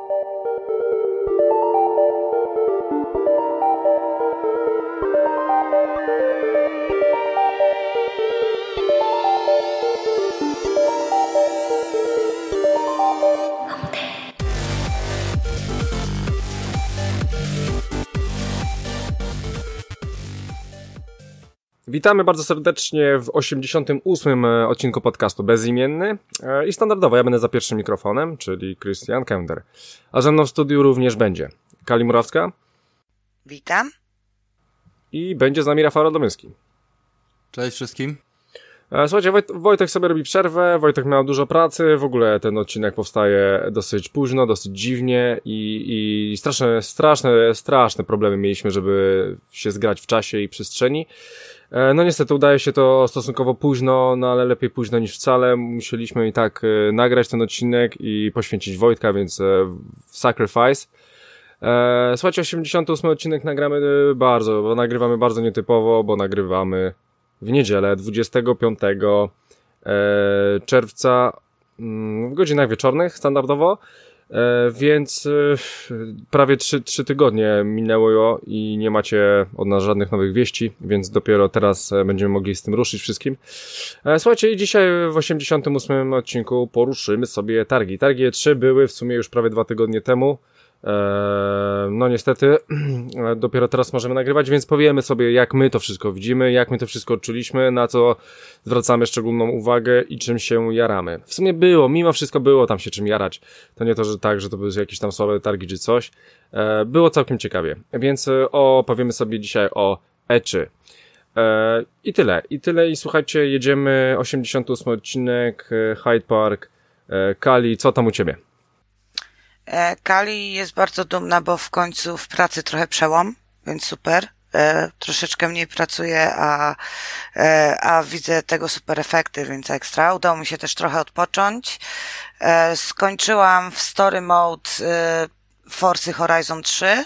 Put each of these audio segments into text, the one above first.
Witamy bardzo serdecznie w 88. odcinku podcastu Bezimienny i standardowo ja będę za pierwszym mikrofonem, czyli Christian Kender. A ze mną w studiu również będzie Kali Murawska. Witam. I będzie z nami Rafał Radomyski. Cześć wszystkim. Słuchajcie, Wojtek sobie robi przerwę, Wojtek miał dużo pracy, w ogóle ten odcinek powstaje dosyć późno, dosyć dziwnie i straszne problemy mieliśmy, żeby się zgrać w czasie i przestrzeni. No niestety udaje się to stosunkowo późno, no ale lepiej późno niż wcale. Musieliśmy i tak nagrać ten odcinek i poświęcić Wojtka, więc sacrifice. Słuchajcie, 88 odcinek nagrywamy bardzo nietypowo, bo nagrywamy w niedzielę 25 czerwca w godzinach wieczornych standardowo, więc prawie 3 tygodnie minęło i nie macie od nas żadnych nowych wieści, więc dopiero teraz będziemy mogli z tym ruszyć wszystkim. Słuchajcie, i dzisiaj w 88 odcinku poruszymy sobie targi. Targi E3 były w sumie już prawie 2 tygodnie temu. No niestety dopiero teraz możemy nagrywać, więc powiemy sobie, jak my to wszystko widzimy, jak my to wszystko odczuliśmy, na co zwracamy szczególną uwagę i czym się jaramy. W sumie mimo wszystko było tam się czym jarać. To nie to, że tak, że to były jakieś tam słabe targi czy coś. Było całkiem ciekawie, więc powiemy sobie dzisiaj o E3. I tyle i słuchajcie, jedziemy 88 odcinek, Hyde Park. Kali, co tam u ciebie? Kali jest bardzo dumna, bo w końcu w pracy trochę przełom, więc super. Troszeczkę mniej pracuję, a widzę tego super efekty, więc ekstra. Udało mi się też trochę odpocząć. Skończyłam w Story Mode Forza Horizon 3.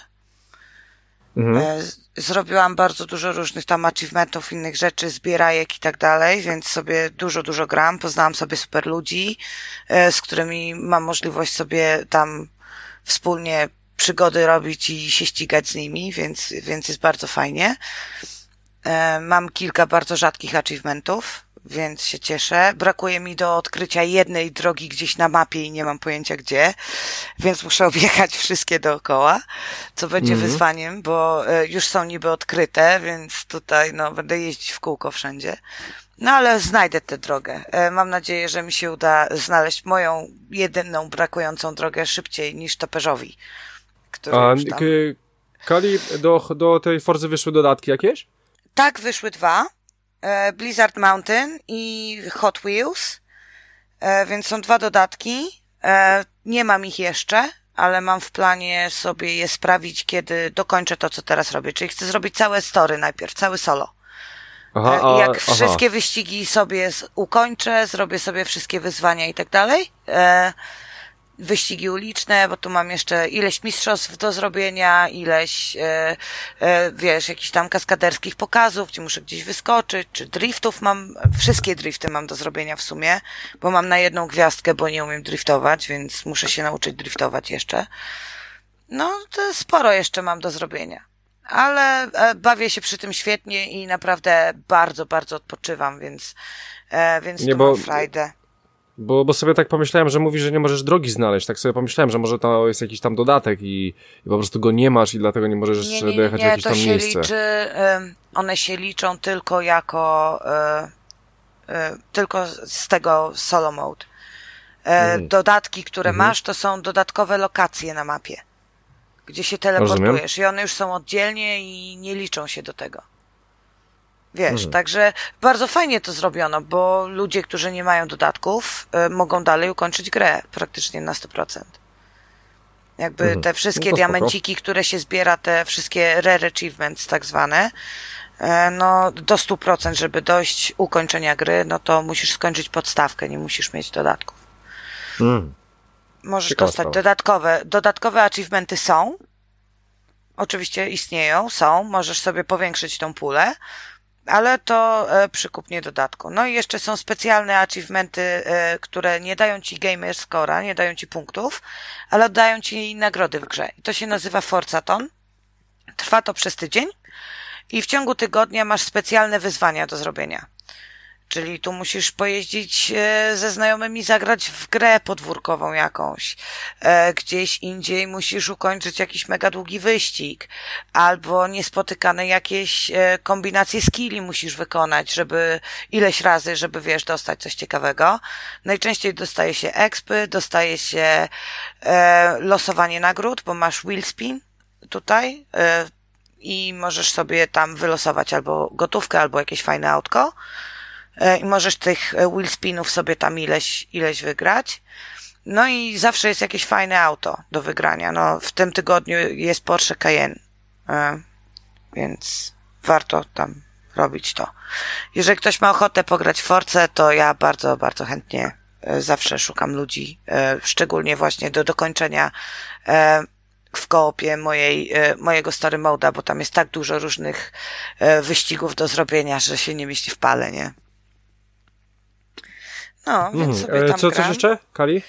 Zrobiłam bardzo dużo różnych tam achievementów, innych rzeczy, zbierajek i tak dalej, więc sobie dużo gram. Poznałam sobie super ludzi, z którymi mam możliwość sobie tam wspólnie przygody robić i się ścigać z nimi, więc jest bardzo fajnie. Mam kilka bardzo rzadkich achievementów, więc się cieszę. Brakuje mi do odkrycia jednej drogi gdzieś na mapie i nie mam pojęcia gdzie, więc muszę objechać wszystkie dookoła, co będzie wyzwaniem, bo już są niby odkryte, więc tutaj będę jeździć w kółko wszędzie. No ale znajdę tę drogę. Mam nadzieję, że mi się uda znaleźć moją jedyną brakującą drogę szybciej niż toperzowi. Kali, do tej Forzy wyszły dodatki jakieś? Tak, wyszły 2. Blizzard Mountain i Hot Wheels, więc są 2 dodatki. Nie mam ich jeszcze, ale mam w planie sobie je sprawić, kiedy dokończę to, co teraz robię. Czyli chcę zrobić całe story najpierw, cały solo. Wszystkie wyścigi sobie ukończę, zrobię sobie wszystkie wyzwania i tak dalej. Wyścigi uliczne, bo tu mam jeszcze ileś mistrzostw do zrobienia, ileś, jakichś tam kaskaderskich pokazów, gdzie muszę gdzieś wyskoczyć, czy driftów wszystkie drifty mam do zrobienia w sumie, bo mam na 1 gwiazdkę, bo nie umiem driftować, więc muszę się nauczyć driftować jeszcze. No, to sporo jeszcze mam do zrobienia. Ale bawię się przy tym świetnie i naprawdę bardzo, bardzo odpoczywam, więc tu mam frajdę. Bo sobie tak pomyślałem, że mówisz, że nie możesz drogi znaleźć. Tak sobie pomyślałem, że może to jest jakiś tam dodatek i po prostu go nie masz i dlatego nie możesz dojechać w jakieś tam miejsce. One się liczą tylko jako tylko z tego solo mode. Dodatki, które masz, to są dodatkowe lokacje na mapie, gdzie się teleportujesz. Rozumiem. I one już są oddzielnie i nie liczą się do tego. Wiesz, także bardzo fajnie to zrobiono, bo ludzie, którzy nie mają dodatków, mogą dalej ukończyć grę praktycznie na 100%. Jakby te wszystkie diamenciki, które się zbiera, te wszystkie rare achievements tak zwane, do 100%, żeby dojść ukończenia gry, no to musisz skończyć podstawkę, nie musisz mieć dodatków. Możesz dostać dodatkowe achievementy są. Oczywiście istnieją, możesz sobie powiększyć tą pulę. ale to przykupnie dodatku. No i jeszcze są specjalne achievementy, które nie dają ci gamer score'a, nie dają ci punktów, ale dają ci nagrody w grze. I to się nazywa Forzaton. Trwa to przez tydzień i w ciągu tygodnia masz specjalne wyzwania do zrobienia. Czyli tu musisz pojeździć ze znajomymi, zagrać w grę podwórkową jakąś. Gdzieś indziej musisz ukończyć jakiś mega długi wyścig. Albo niespotykane jakieś kombinacje skilli musisz wykonać, żeby ileś razy, żeby wiesz, dostać coś ciekawego. Najczęściej dostaje się expy, dostaje się losowanie nagród, bo masz wheel spin tutaj i możesz sobie tam wylosować albo gotówkę, albo jakieś fajne autko. I możesz tych wheel spinów sobie tam ileś wygrać. No i zawsze jest jakieś fajne auto do wygrania. No, w tym tygodniu jest Porsche Cayenne, więc warto tam robić to. Jeżeli ktoś ma ochotę pograć w Force, to ja bardzo, bardzo chętnie zawsze szukam ludzi, szczególnie właśnie do dokończenia w koopie mojego story moda, bo tam jest tak dużo różnych wyścigów do zrobienia, że się nie mieści w pale, nie? No, więc sobie tam Coś gram. jeszcze, Kali?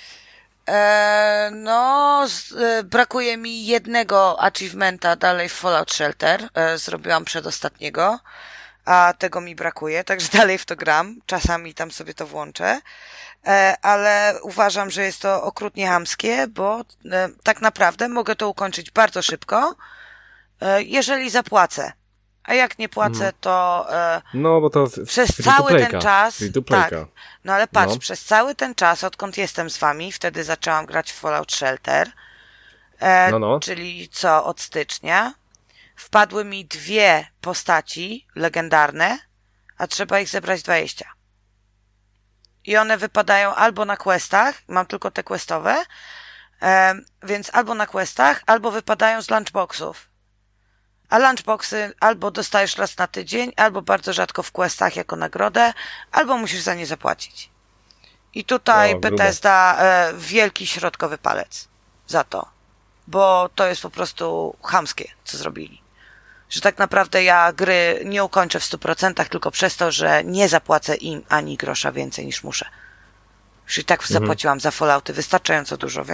Brakuje mi jednego achievementa dalej w Fallout Shelter. Zrobiłam przedostatniego, a tego mi brakuje, także dalej w to gram. Czasami tam sobie to włączę. Ale uważam, że jest to okrutnie chamskie, bo tak naprawdę mogę to ukończyć bardzo szybko, jeżeli zapłacę. A jak nie płacę, to No, bo to przez cały ten czas, tak, no ale patrz, No. przez cały ten czas, odkąd jestem z wami, wtedy zaczęłam grać w Fallout Shelter, czyli od stycznia, wpadły mi 2 postaci legendarne, a trzeba ich zebrać 20. I one wypadają albo na questach, mam tylko te questowe, więc albo na questach, albo wypadają z lunchboxów. A lunchboxy albo dostajesz raz na tydzień, albo bardzo rzadko w questach jako nagrodę, albo musisz za nie zapłacić. I tutaj Bethesda wielki środkowy palec za to. Bo to jest po prostu chamskie, co zrobili. Że tak naprawdę ja gry nie ukończę w 100%, tylko przez to, że nie zapłacę im ani grosza więcej niż muszę. Już i tak zapłaciłam za Fallouty wystarczająco dużo,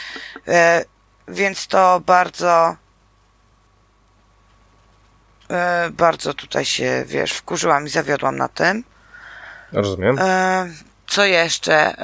więc to bardzo tutaj się, wiesz, wkurzyłam i zawiodłam na tym. Rozumiem. Co jeszcze?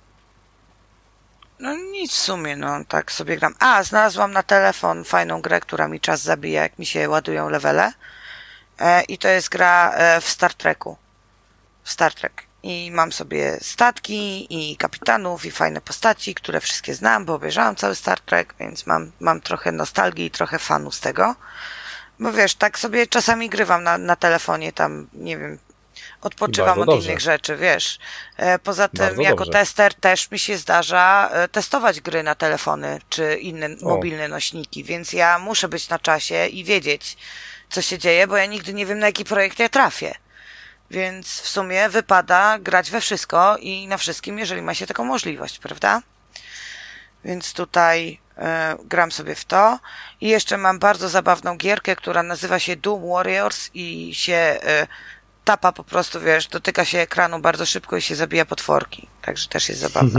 No nic w sumie, no tak sobie gram. Znalazłam na telefon fajną grę, która mi czas zabija, jak mi się ładują levele. I to jest gra w Star Treku. Star Trek. I mam sobie statki i kapitanów i fajne postaci, które wszystkie znam, bo obejrzałam cały Star Trek, więc mam trochę nostalgii i trochę fanu z tego. Bo wiesz, tak sobie czasami grywam na telefonie, tam, nie wiem, odpoczywam od innych rzeczy, wiesz. Poza tym, jako tester też mi się zdarza testować gry na telefony, czy inne mobilne nośniki, więc ja muszę być na czasie i wiedzieć, co się dzieje, bo ja nigdy nie wiem, na jaki projekt ja trafię. Więc w sumie wypada grać we wszystko i na wszystkim, jeżeli ma się taką możliwość, prawda? Więc tutaj gram sobie w to. I jeszcze mam bardzo zabawną gierkę, która nazywa się Doom Warriors i się tapa po prostu, wiesz, dotyka się ekranu bardzo szybko i się zabija potworki. Także też jest zabawna.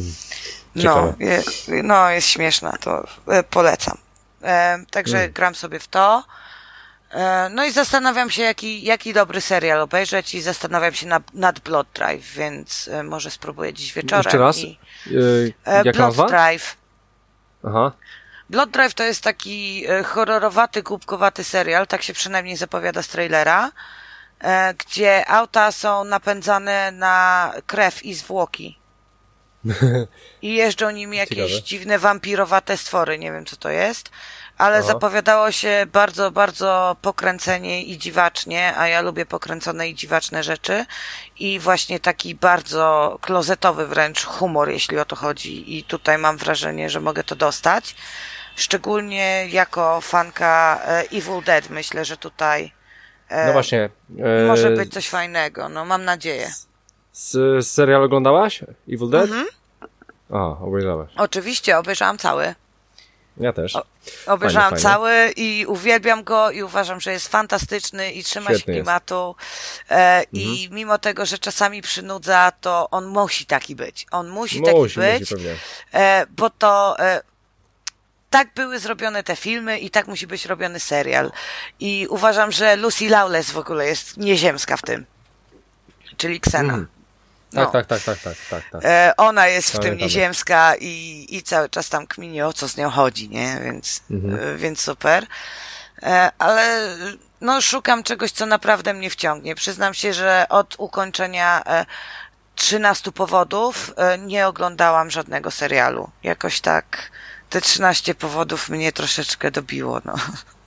Jest śmieszna, to polecam. Także gram sobie w to. No i zastanawiam się, jaki dobry serial obejrzeć i zastanawiam się nad Blood Drive, więc może spróbuję dziś wieczorem. Jeszcze raz? Blood Drive. Aha. Blood Drive to jest taki horrorowaty, głupkowaty serial, tak się przynajmniej zapowiada z trailera, gdzie auta są napędzane na krew i zwłoki. I jeżdżą nim jakieś dziwne wampirowate stwory, nie wiem co to jest, ale zapowiadało się bardzo, bardzo pokręcenie i dziwacznie, a ja lubię pokręcone i dziwaczne rzeczy i właśnie taki bardzo klozetowy wręcz humor, jeśli o to chodzi, i tutaj mam wrażenie, że mogę to dostać, szczególnie jako fanka Evil Dead. Myślę, że tutaj no właśnie, może być coś fajnego, no mam nadzieję. Serial oglądałaś? Evil Dead? A, obejrzałaś. Oczywiście, obejrzałam cały. Ja też. Obejrzałam Fajnie. cały i uwielbiam go i uważam, że jest fantastyczny i trzyma się Świetny klimatu. I mimo tego, że czasami przynudza, to on musi taki być. On musi taki być, pewnie. bo to tak były zrobione te filmy i tak musi być robiony serial. I uważam, że Lucy Lawless w ogóle jest nieziemska w tym. Czyli Xena. No. Tak. Ona jest w tym Pamiętamy. nieziemska i cały czas tam kmini, o co z nią chodzi, nie? Więc super. Ale no szukam czegoś, co naprawdę mnie wciągnie. Przyznam się, że od ukończenia 13 powodów nie oglądałam żadnego serialu. Jakoś tak te 13 powodów mnie troszeczkę dobiło, no.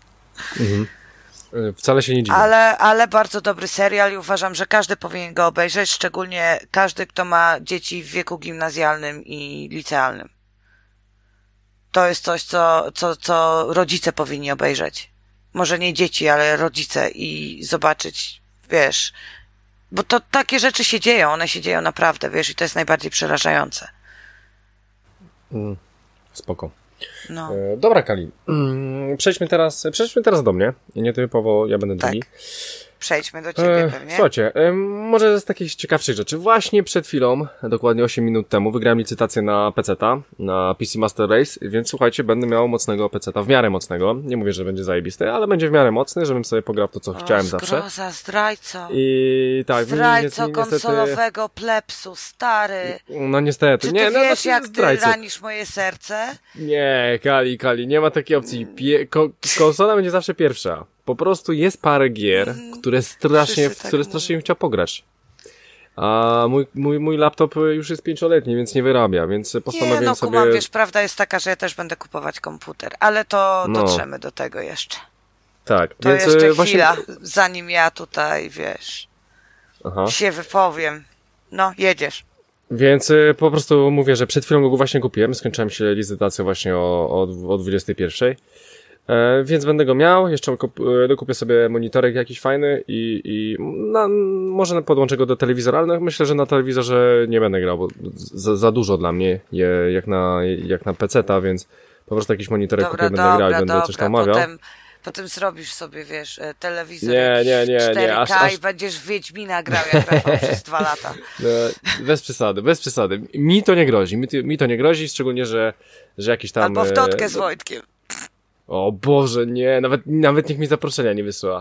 Wcale się nie dziwię. Ale bardzo dobry serial i uważam, że każdy powinien go obejrzeć, szczególnie każdy, kto ma dzieci w wieku gimnazjalnym i licealnym. To jest coś, co rodzice powinni obejrzeć. Może nie dzieci, ale rodzice i zobaczyć, wiesz, bo to takie rzeczy się dzieją, one się dzieją naprawdę, wiesz, i to jest najbardziej przerażające. Spoko. No. Dobra, Kali. Przejdźmy teraz do mnie. Nietypowo ja będę drugi. Przejdźmy do ciebie pewnie. Słuchajcie, może z takich ciekawszych rzeczy. Właśnie przed chwilą, dokładnie 8 minut temu, wygrałem licytację na PC-ta, na PC Master Race, więc słuchajcie, będę miał mocnego PC-ta, w miarę mocnego. Nie mówię, że będzie zajebisty, ale będzie w miarę mocny, żebym sobie pograł to, co chciałem zawsze. Zdrajco. I tak, Zdrajco konsolowego plepsu, stary. No niestety. Czy ty nie, no, wiesz, jak ty zdrajco. ranisz moje serce? Nie, Kali, nie ma takiej opcji. Konsola będzie zawsze pierwsza. Po prostu jest parę gier, które strasznie bym chciał pograć. A mój laptop już jest 5-letni, więc nie wyrabia, więc postanowiłem Nie, no sobie... kumam, wiesz, prawda jest taka, że ja też będę kupować komputer, ale to dotrzemy do tego jeszcze. Tak, To więc jeszcze właśnie... chwila, zanim ja tutaj, wiesz, się wypowiem. No, jedziesz. Więc po prostu mówię, że przed chwilą go właśnie kupiłem, skończyłem się licytację właśnie o 21. Więc będę go miał, jeszcze dokupię sobie monitorek jakiś fajny i może podłączę go do telewizora, ale myślę, że na telewizorze nie będę grał, bo za dużo dla mnie, jak na PC-ta, więc po prostu jakiś monitorek kupię, będę grał i będę coś tam omawiał. Potem zrobisz sobie, wiesz, telewizor Nie, 4K i będziesz w Wiedźmina grał jak Rafał przez 2 lata. No, bez przesady. Mi to nie grozi, mi to nie grozi, szczególnie, że jakiś tam... Albo w totkę z Wojtkiem. O Boże, nie, nawet niech mi zaproszenia nie wysyła.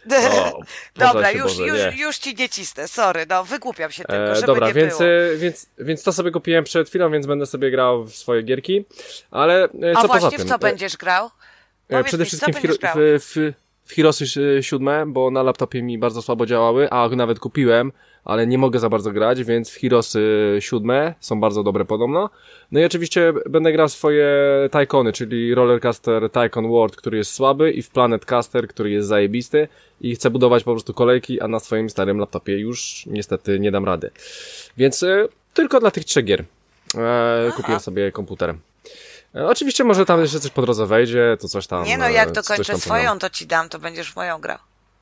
Dobra, już ci nie cisnę, sorry, no wygłupiam się tylko, żeby dobra, nie więc, było. Więc to sobie kupiłem przed chwilą, więc będę sobie grał w swoje gierki, ale co poza tym? W co będziesz grał? Powiedz Przede mi, wszystkim co będziesz grał? w Heroesy 7, bo na laptopie mi bardzo słabo działały, a nawet kupiłem, ale nie mogę za bardzo grać, więc w Heroesy 7 są bardzo dobre podobno. No i oczywiście będę grał swoje Tycoony, czyli Rollercoaster Tycoon World, który jest słaby, i w Planet Caster, który jest zajebisty, i chcę budować po prostu kolejki, a na swoim starym laptopie już niestety nie dam rady. Więc tylko dla tych 3 gier kupiłem sobie komputer. Oczywiście może tam jeszcze coś po drodze wejdzie, to coś tam... Nie no, jak coś dokończę tam swoją, to ci dam, to będziesz w moją grał.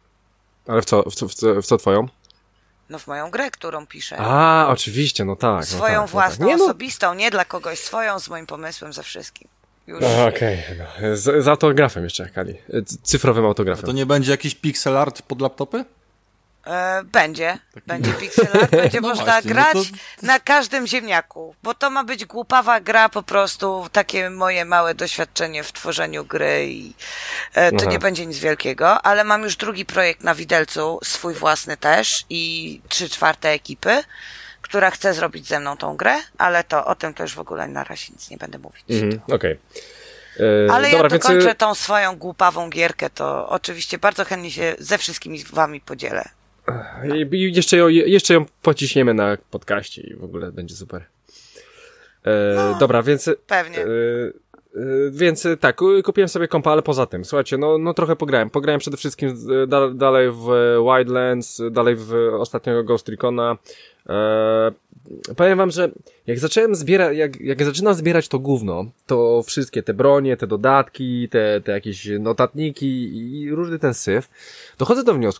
Ale w co twoją? No w moją grę, którą piszę. A, oczywiście, no tak. Swoją no tak, własną, no tak. osobistą, nie dla kogoś, swoją, z moim pomysłem, ze wszystkim. Już. No, okej. No. Z autografem jeszcze, Kali. Cyfrowym autografem. To nie będzie jakiś pixel art pod laptopy? Będzie pixel art, będzie No można właśnie, grać no na każdym ziemniaku, bo to ma być głupawa gra, po prostu takie moje małe doświadczenie w tworzeniu gry i to nie będzie nic wielkiego, ale mam już drugi projekt na widelcu, swój własny też i 3/4 ekipy, która chce zrobić ze mną tą grę, ale to o tym to już w ogóle na razie nic nie będę mówić. Okej. Ale dobra, jak więc... dokończę tą swoją głupawą gierkę, to oczywiście bardzo chętnie się ze wszystkimi wami podzielę. I jeszcze ją pociśniemy na podcaście i w ogóle będzie super. Dobra, więc... Pewnie. Więc tak, kupiłem sobie kompa, ale poza tym, słuchajcie, no trochę pograłem. Pograłem przede wszystkim dalej w Wildlands, dalej w ostatniego Ghost Recona. Powiem wam, że jak zacząłem zbierać, jak zaczynam zbierać to gówno, to wszystkie te bronie, te dodatki, te jakieś notatniki i różny ten syf, dochodzę do wniosku,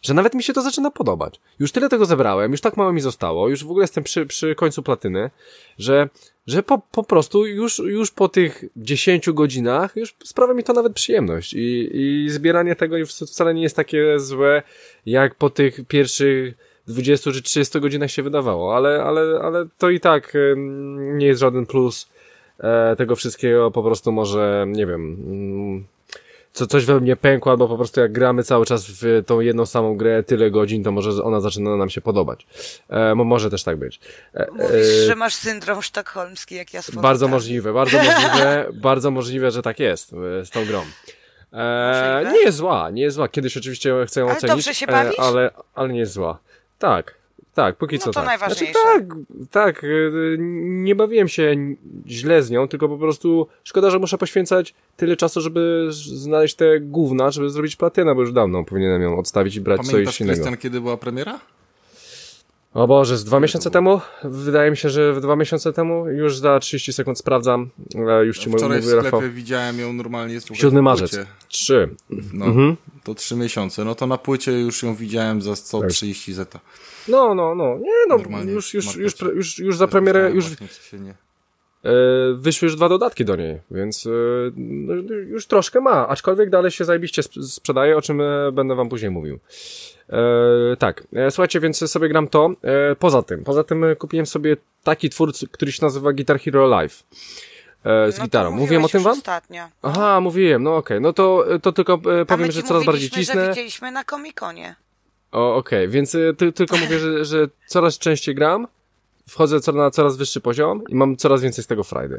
że nawet mi się to zaczyna podobać. Już tyle tego zebrałem, już tak mało mi zostało, już w ogóle jestem przy końcu platyny, że po prostu już po tych 10 godzinach już sprawia mi to nawet przyjemność i zbieranie tego już wcale nie jest takie złe, jak po tych pierwszych 20 czy 30 godzinach się wydawało, ale to i tak nie jest żaden plus tego wszystkiego, po prostu może, nie wiem, coś we mnie pękło, albo po prostu jak gramy cały czas w tą jedną samą grę tyle godzin, to może ona zaczyna nam się podobać. Może też tak być. Mówisz, że masz syndrom sztokholmski, jak ja z Bardzo możliwe, bardzo możliwe, że tak jest z tą grą. Nie jest zła. Kiedyś oczywiście chcę ją ale ocenić. Dobrze się bawisz? Ale nie jest zła. Tak, póki co to tak. najważniejsze. Tak, nie bawiłem się źle z nią, tylko po prostu szkoda, że muszę poświęcać tyle czasu, żeby znaleźć te gówna, żeby zrobić platynę, bo już dawno powinienem ją odstawić i brać coś innego. Pamiętasz, Krystian, kiedy była premiera? O Boże, z 2 miesiące temu? Wydaje mi się, że 2 miesiące temu. Już za 30 sekund sprawdzam. Już ci Wczoraj mówię, w sklepie Rafał. widziałem ją normalnie, słuchaj, 7 na marzec. płycie. 3. No, to 3 miesiące. No to na płycie już ją widziałem za 130 zeta. No. Nie no, Normalnie już za premierę, Nie. wyszły już 2 dodatki do niej, więc już troszkę ma, aczkolwiek dalej się zajebiście sprzedaje, o czym będę wam później mówił. Tak, słuchajcie, więc sobie gram to. Poza tym kupiłem sobie taki twór, który się nazywa Guitar Hero Live. Z gitarą. Mówiłem o tym wam? Ostatnio. Aha, mówiłem, no okej. No to tylko powiem, że coraz bardziej cisnę. Że widzieliśmy na Comic-Conie. Okej, więc tylko mówię, że coraz częściej gram, wchodzę na coraz wyższy poziom i mam coraz więcej z tego frajdy.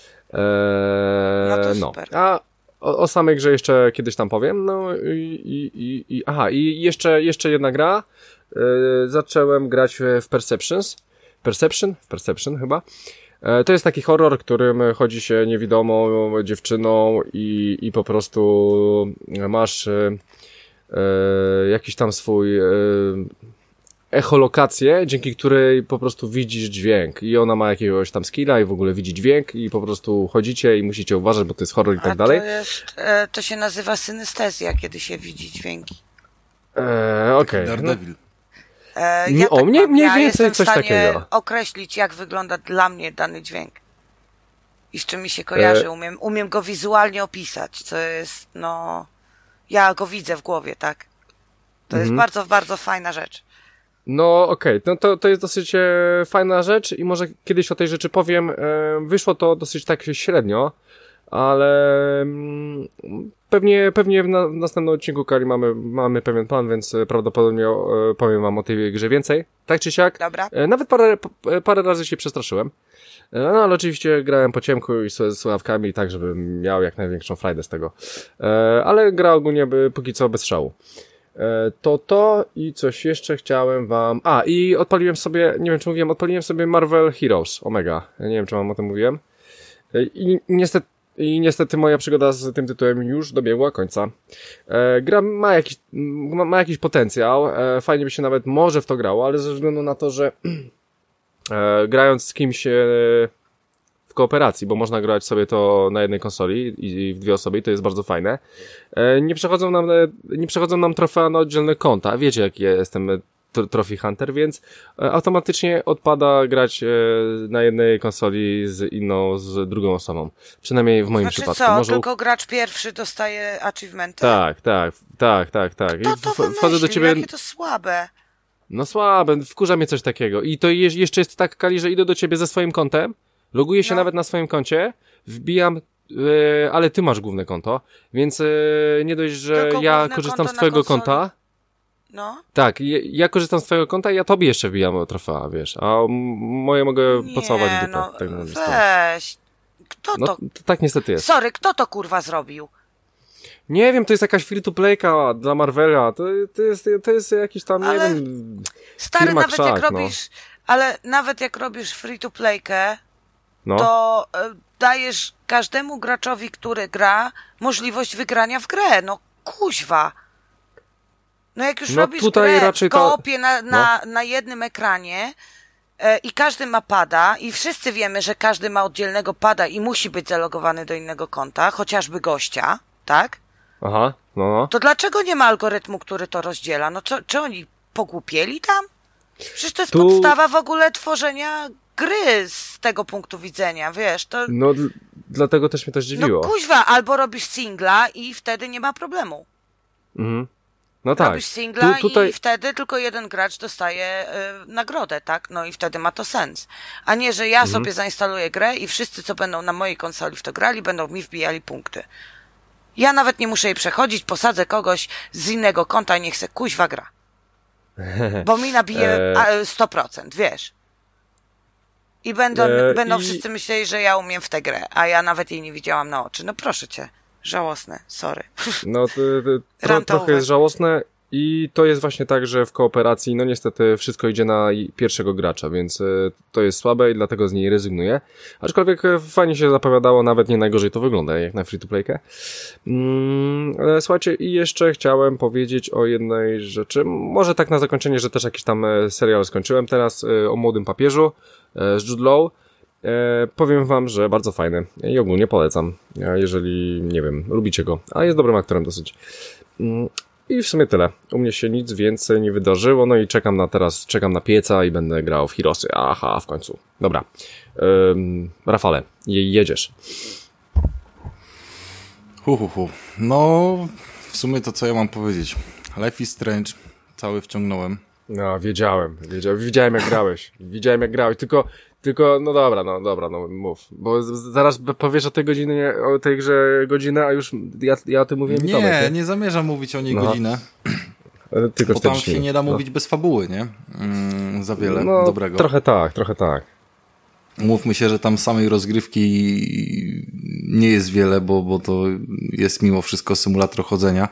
No to super. A o samej grze jeszcze kiedyś tam powiem. No i jeszcze jedna gra. Zacząłem grać w Perception chyba. To jest taki horror, którym chodzi się niewidomą dziewczyną i po prostu masz jakiś tam swój echolokację, dzięki której po prostu widzisz dźwięk i ona ma jakiegoś tam skilla i w ogóle widzi dźwięk i po prostu chodzicie i musicie uważać, bo to jest horror i tak dalej. To się nazywa synestezja, kiedy się widzi dźwięki. Okej. Daredevil. Mniej więcej jestem coś w stanie takiego. określić, jak wygląda dla mnie dany dźwięk. I z czym mi się kojarzy. Umiem go wizualnie opisać, co jest, no... Ja go widzę w głowie, tak? To jest bardzo, bardzo fajna rzecz. No okej, no to jest dosyć fajna rzecz i może kiedyś o tej rzeczy powiem. Wyszło to dosyć tak średnio, ale pewnie w następnym odcinku Kali mamy pewien plan, więc prawdopodobnie powiem wam o tej grze więcej. Tak czy siak. Dobra. Nawet parę razy się przestraszyłem. No ale oczywiście grałem po ciemku i ze słuchawkami tak, żebym miał jak największą frajdę z tego. Ale gra ogólnie póki co bez szału. To i coś jeszcze chciałem wam... i odpaliłem sobie, nie wiem czy mówiłem, odpaliłem sobie Marvel Heroes Omega. Nie wiem czy wam o tym mówiłem. I niestety moja przygoda z tym tytułem już dobiegła końca. Gra ma jakiś potencjał, fajnie by się nawet może w to grało, ale ze względu na to, że grając z kimś w kooperacji, bo można grać sobie to na jednej konsoli i w 2 osoby i to jest bardzo fajne. Nie przechodzą nam trofea na oddzielne konta. Wiecie, jaki ja jestem Trophy Hunter, więc automatycznie odpada grać na jednej konsoli z drugą osobą. Przynajmniej w moim przypadku. Tylko gracz pierwszy dostaje achievementy? Tak. Kto to wchodzę do ciebie. Jakie to słabe. No słabe, wkurza mnie coś takiego. I to jeszcze jest tak, Kali, że idę do ciebie ze swoim kontem, loguję się nawet na swoim koncie, wbijam, ale ty masz główne konto, więc nie dość, że Tylko ja główne korzystam konto z twojego na konsoli. konta. No. Tak, ja korzystam z twojego konta i ja tobie jeszcze wbijam trofea, wiesz, a moje mogę pocałować w dupę. No, tak mówiąc. weź. Kto No, to? tak niestety jest. Sorry, kto to kurwa zrobił? Nie wiem, to jest jakaś free-to-playka dla Marvela, to jest jakiś tam, Ale nie wiem, stary, firma nawet krzak, jak robisz, ale nawet jak robisz free-to-playkę, no. to dajesz każdemu graczowi, który gra, możliwość wygrania w grę. No kuźwa. No jak już No robisz tutaj grę raczej w koopie na jednym ekranie i każdy ma pada i wszyscy wiemy, że każdy ma oddzielnego pada i musi być zalogowany do innego konta, chociażby gościa, tak? Aha, no. To dlaczego nie ma algorytmu, który to rozdziela? No czy oni pogłupieli tam? Przecież to jest podstawa w ogóle tworzenia gry z tego punktu widzenia, wiesz, to... No, dlatego też mnie to zdziwiło. No kuźwa, albo robisz singla i wtedy nie ma problemu. Mhm. No tak. Robisz singla tutaj... i wtedy tylko jeden gracz dostaje nagrodę, tak? No i wtedy ma to sens. A nie, że ja sobie zainstaluję grę i wszyscy, co będą na mojej konsoli w to grali, będą mi wbijali punkty. Ja nawet nie muszę jej przechodzić, posadzę kogoś z innego konta i niech se kuźwa gra. Bo mi nabije 100%, wiesz. I będą wszyscy myśleli, że ja umiem w tę grę, a ja nawet jej nie widziałam na oczy. No proszę cię. Żałosne, sorry. No trochę jest żałosne i to jest właśnie tak, że w kooperacji, no niestety wszystko idzie na pierwszego gracza, więc to jest słabe i dlatego z niej rezygnuję. Aczkolwiek fajnie się zapowiadało, nawet nie najgorzej to wygląda jak na free-to-playkę. Słuchajcie, i jeszcze chciałem powiedzieć o jednej rzeczy, może tak na zakończenie, że też jakiś tam serial skończyłem teraz o Młodym Papieżu z Jude Law. Powiem wam, że bardzo fajny i ogólnie polecam, jeżeli, nie wiem, lubicie go, a jest dobrym aktorem dosyć. I w sumie tyle. U mnie się nic więcej nie wydarzyło, no i czekam na pieca i będę grał w Heroesy. Aha, w końcu. Dobra. Rafale, jedziesz. No, w sumie to co ja mam powiedzieć. Life is Strange, cały wciągnąłem. No, widziałem jak grałeś. Tylko, no dobra, mów. Bo zaraz powiesz o tej grze godzinę, a już ja o tym mówiłem. Nie zamierzam mówić o niej godzinę. Tylko bo tam się nie da mówić bez fabuły, nie? Za wiele dobrego. Trochę tak. Mówmy się, że tam samej rozgrywki nie jest wiele, bo to jest mimo wszystko symulator chodzenia.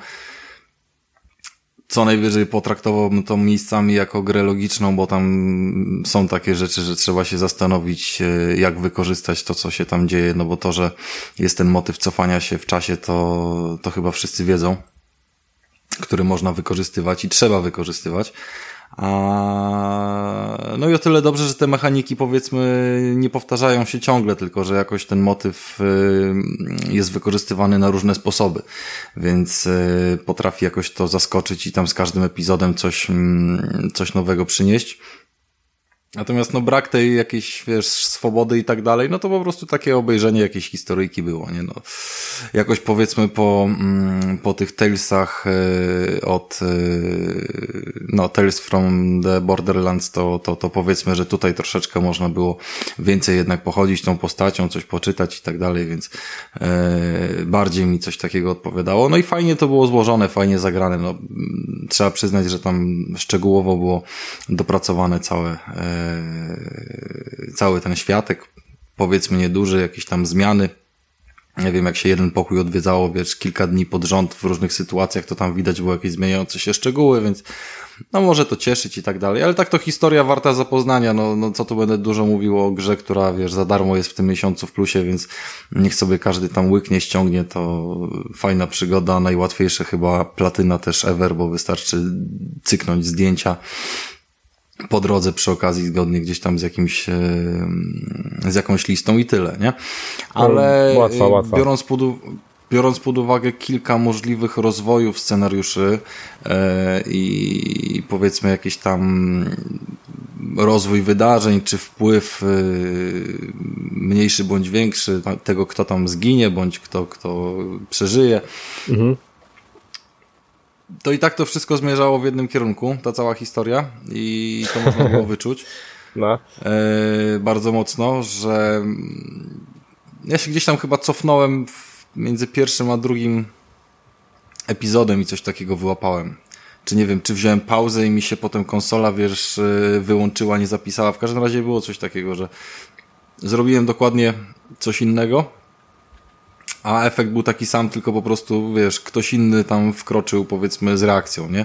Co najwyżej potraktowałbym to miejscami jako grę logiczną, bo tam są takie rzeczy, że trzeba się zastanowić, jak wykorzystać to, co się tam dzieje, no bo to, że jest ten motyw cofania się w czasie, to chyba wszyscy wiedzą, który można wykorzystywać i trzeba wykorzystywać. No i o tyle dobrze, że te mechaniki, powiedzmy, nie powtarzają się ciągle, tylko że jakoś ten motyw jest wykorzystywany na różne sposoby, więc potrafi jakoś to zaskoczyć i tam z każdym epizodem coś nowego przynieść. Natomiast brak tej jakiejś, swobody i tak dalej, no to po prostu takie obejrzenie jakiejś historyjki było, nie? No, jakoś powiedzmy po tych Talesach Tales from the Borderlands, to powiedzmy, że tutaj troszeczkę można było więcej jednak pochodzić tą postacią, coś poczytać i tak dalej, więc bardziej mi coś takiego odpowiadało. No i fajnie to było złożone, fajnie zagrane, no trzeba przyznać, że tam szczegółowo było dopracowane cały ten światek, powiedzmy nieduży, jakieś tam zmiany. Nie wiem, jak się jeden pokój odwiedzało, kilka dni pod rząd w różnych sytuacjach, to tam widać było jakieś zmieniające się szczegóły, więc może to cieszyć i tak dalej. Ale tak to historia warta zapoznania, no co tu będę dużo mówił o grze, która, za darmo jest w tym miesiącu w plusie, więc niech sobie każdy tam łyknie, ściągnie, to fajna przygoda, najłatwiejsze chyba platyna też ever, bo wystarczy cyknąć zdjęcia po drodze przy okazji zgodnie gdzieś tam z jakąś listą i tyle, nie? Ale łatwa. Biorąc pod uwagę kilka możliwych rozwojów scenariuszy i powiedzmy jakiś tam rozwój wydarzeń, czy wpływ mniejszy bądź większy tego, kto tam zginie, bądź kto przeżyje, to i tak to wszystko zmierzało w jednym kierunku, ta cała historia, i to można było wyczuć bardzo mocno, że ja się gdzieś tam chyba cofnąłem między pierwszym a drugim epizodem i coś takiego wyłapałem. Czy nie wiem, czy wziąłem pauzę i mi się potem konsola, wyłączyła, nie zapisała. W każdym razie było coś takiego, że zrobiłem dokładnie coś innego, a efekt był taki sam, tylko po prostu, ktoś inny tam wkroczył, powiedzmy, z reakcją, nie?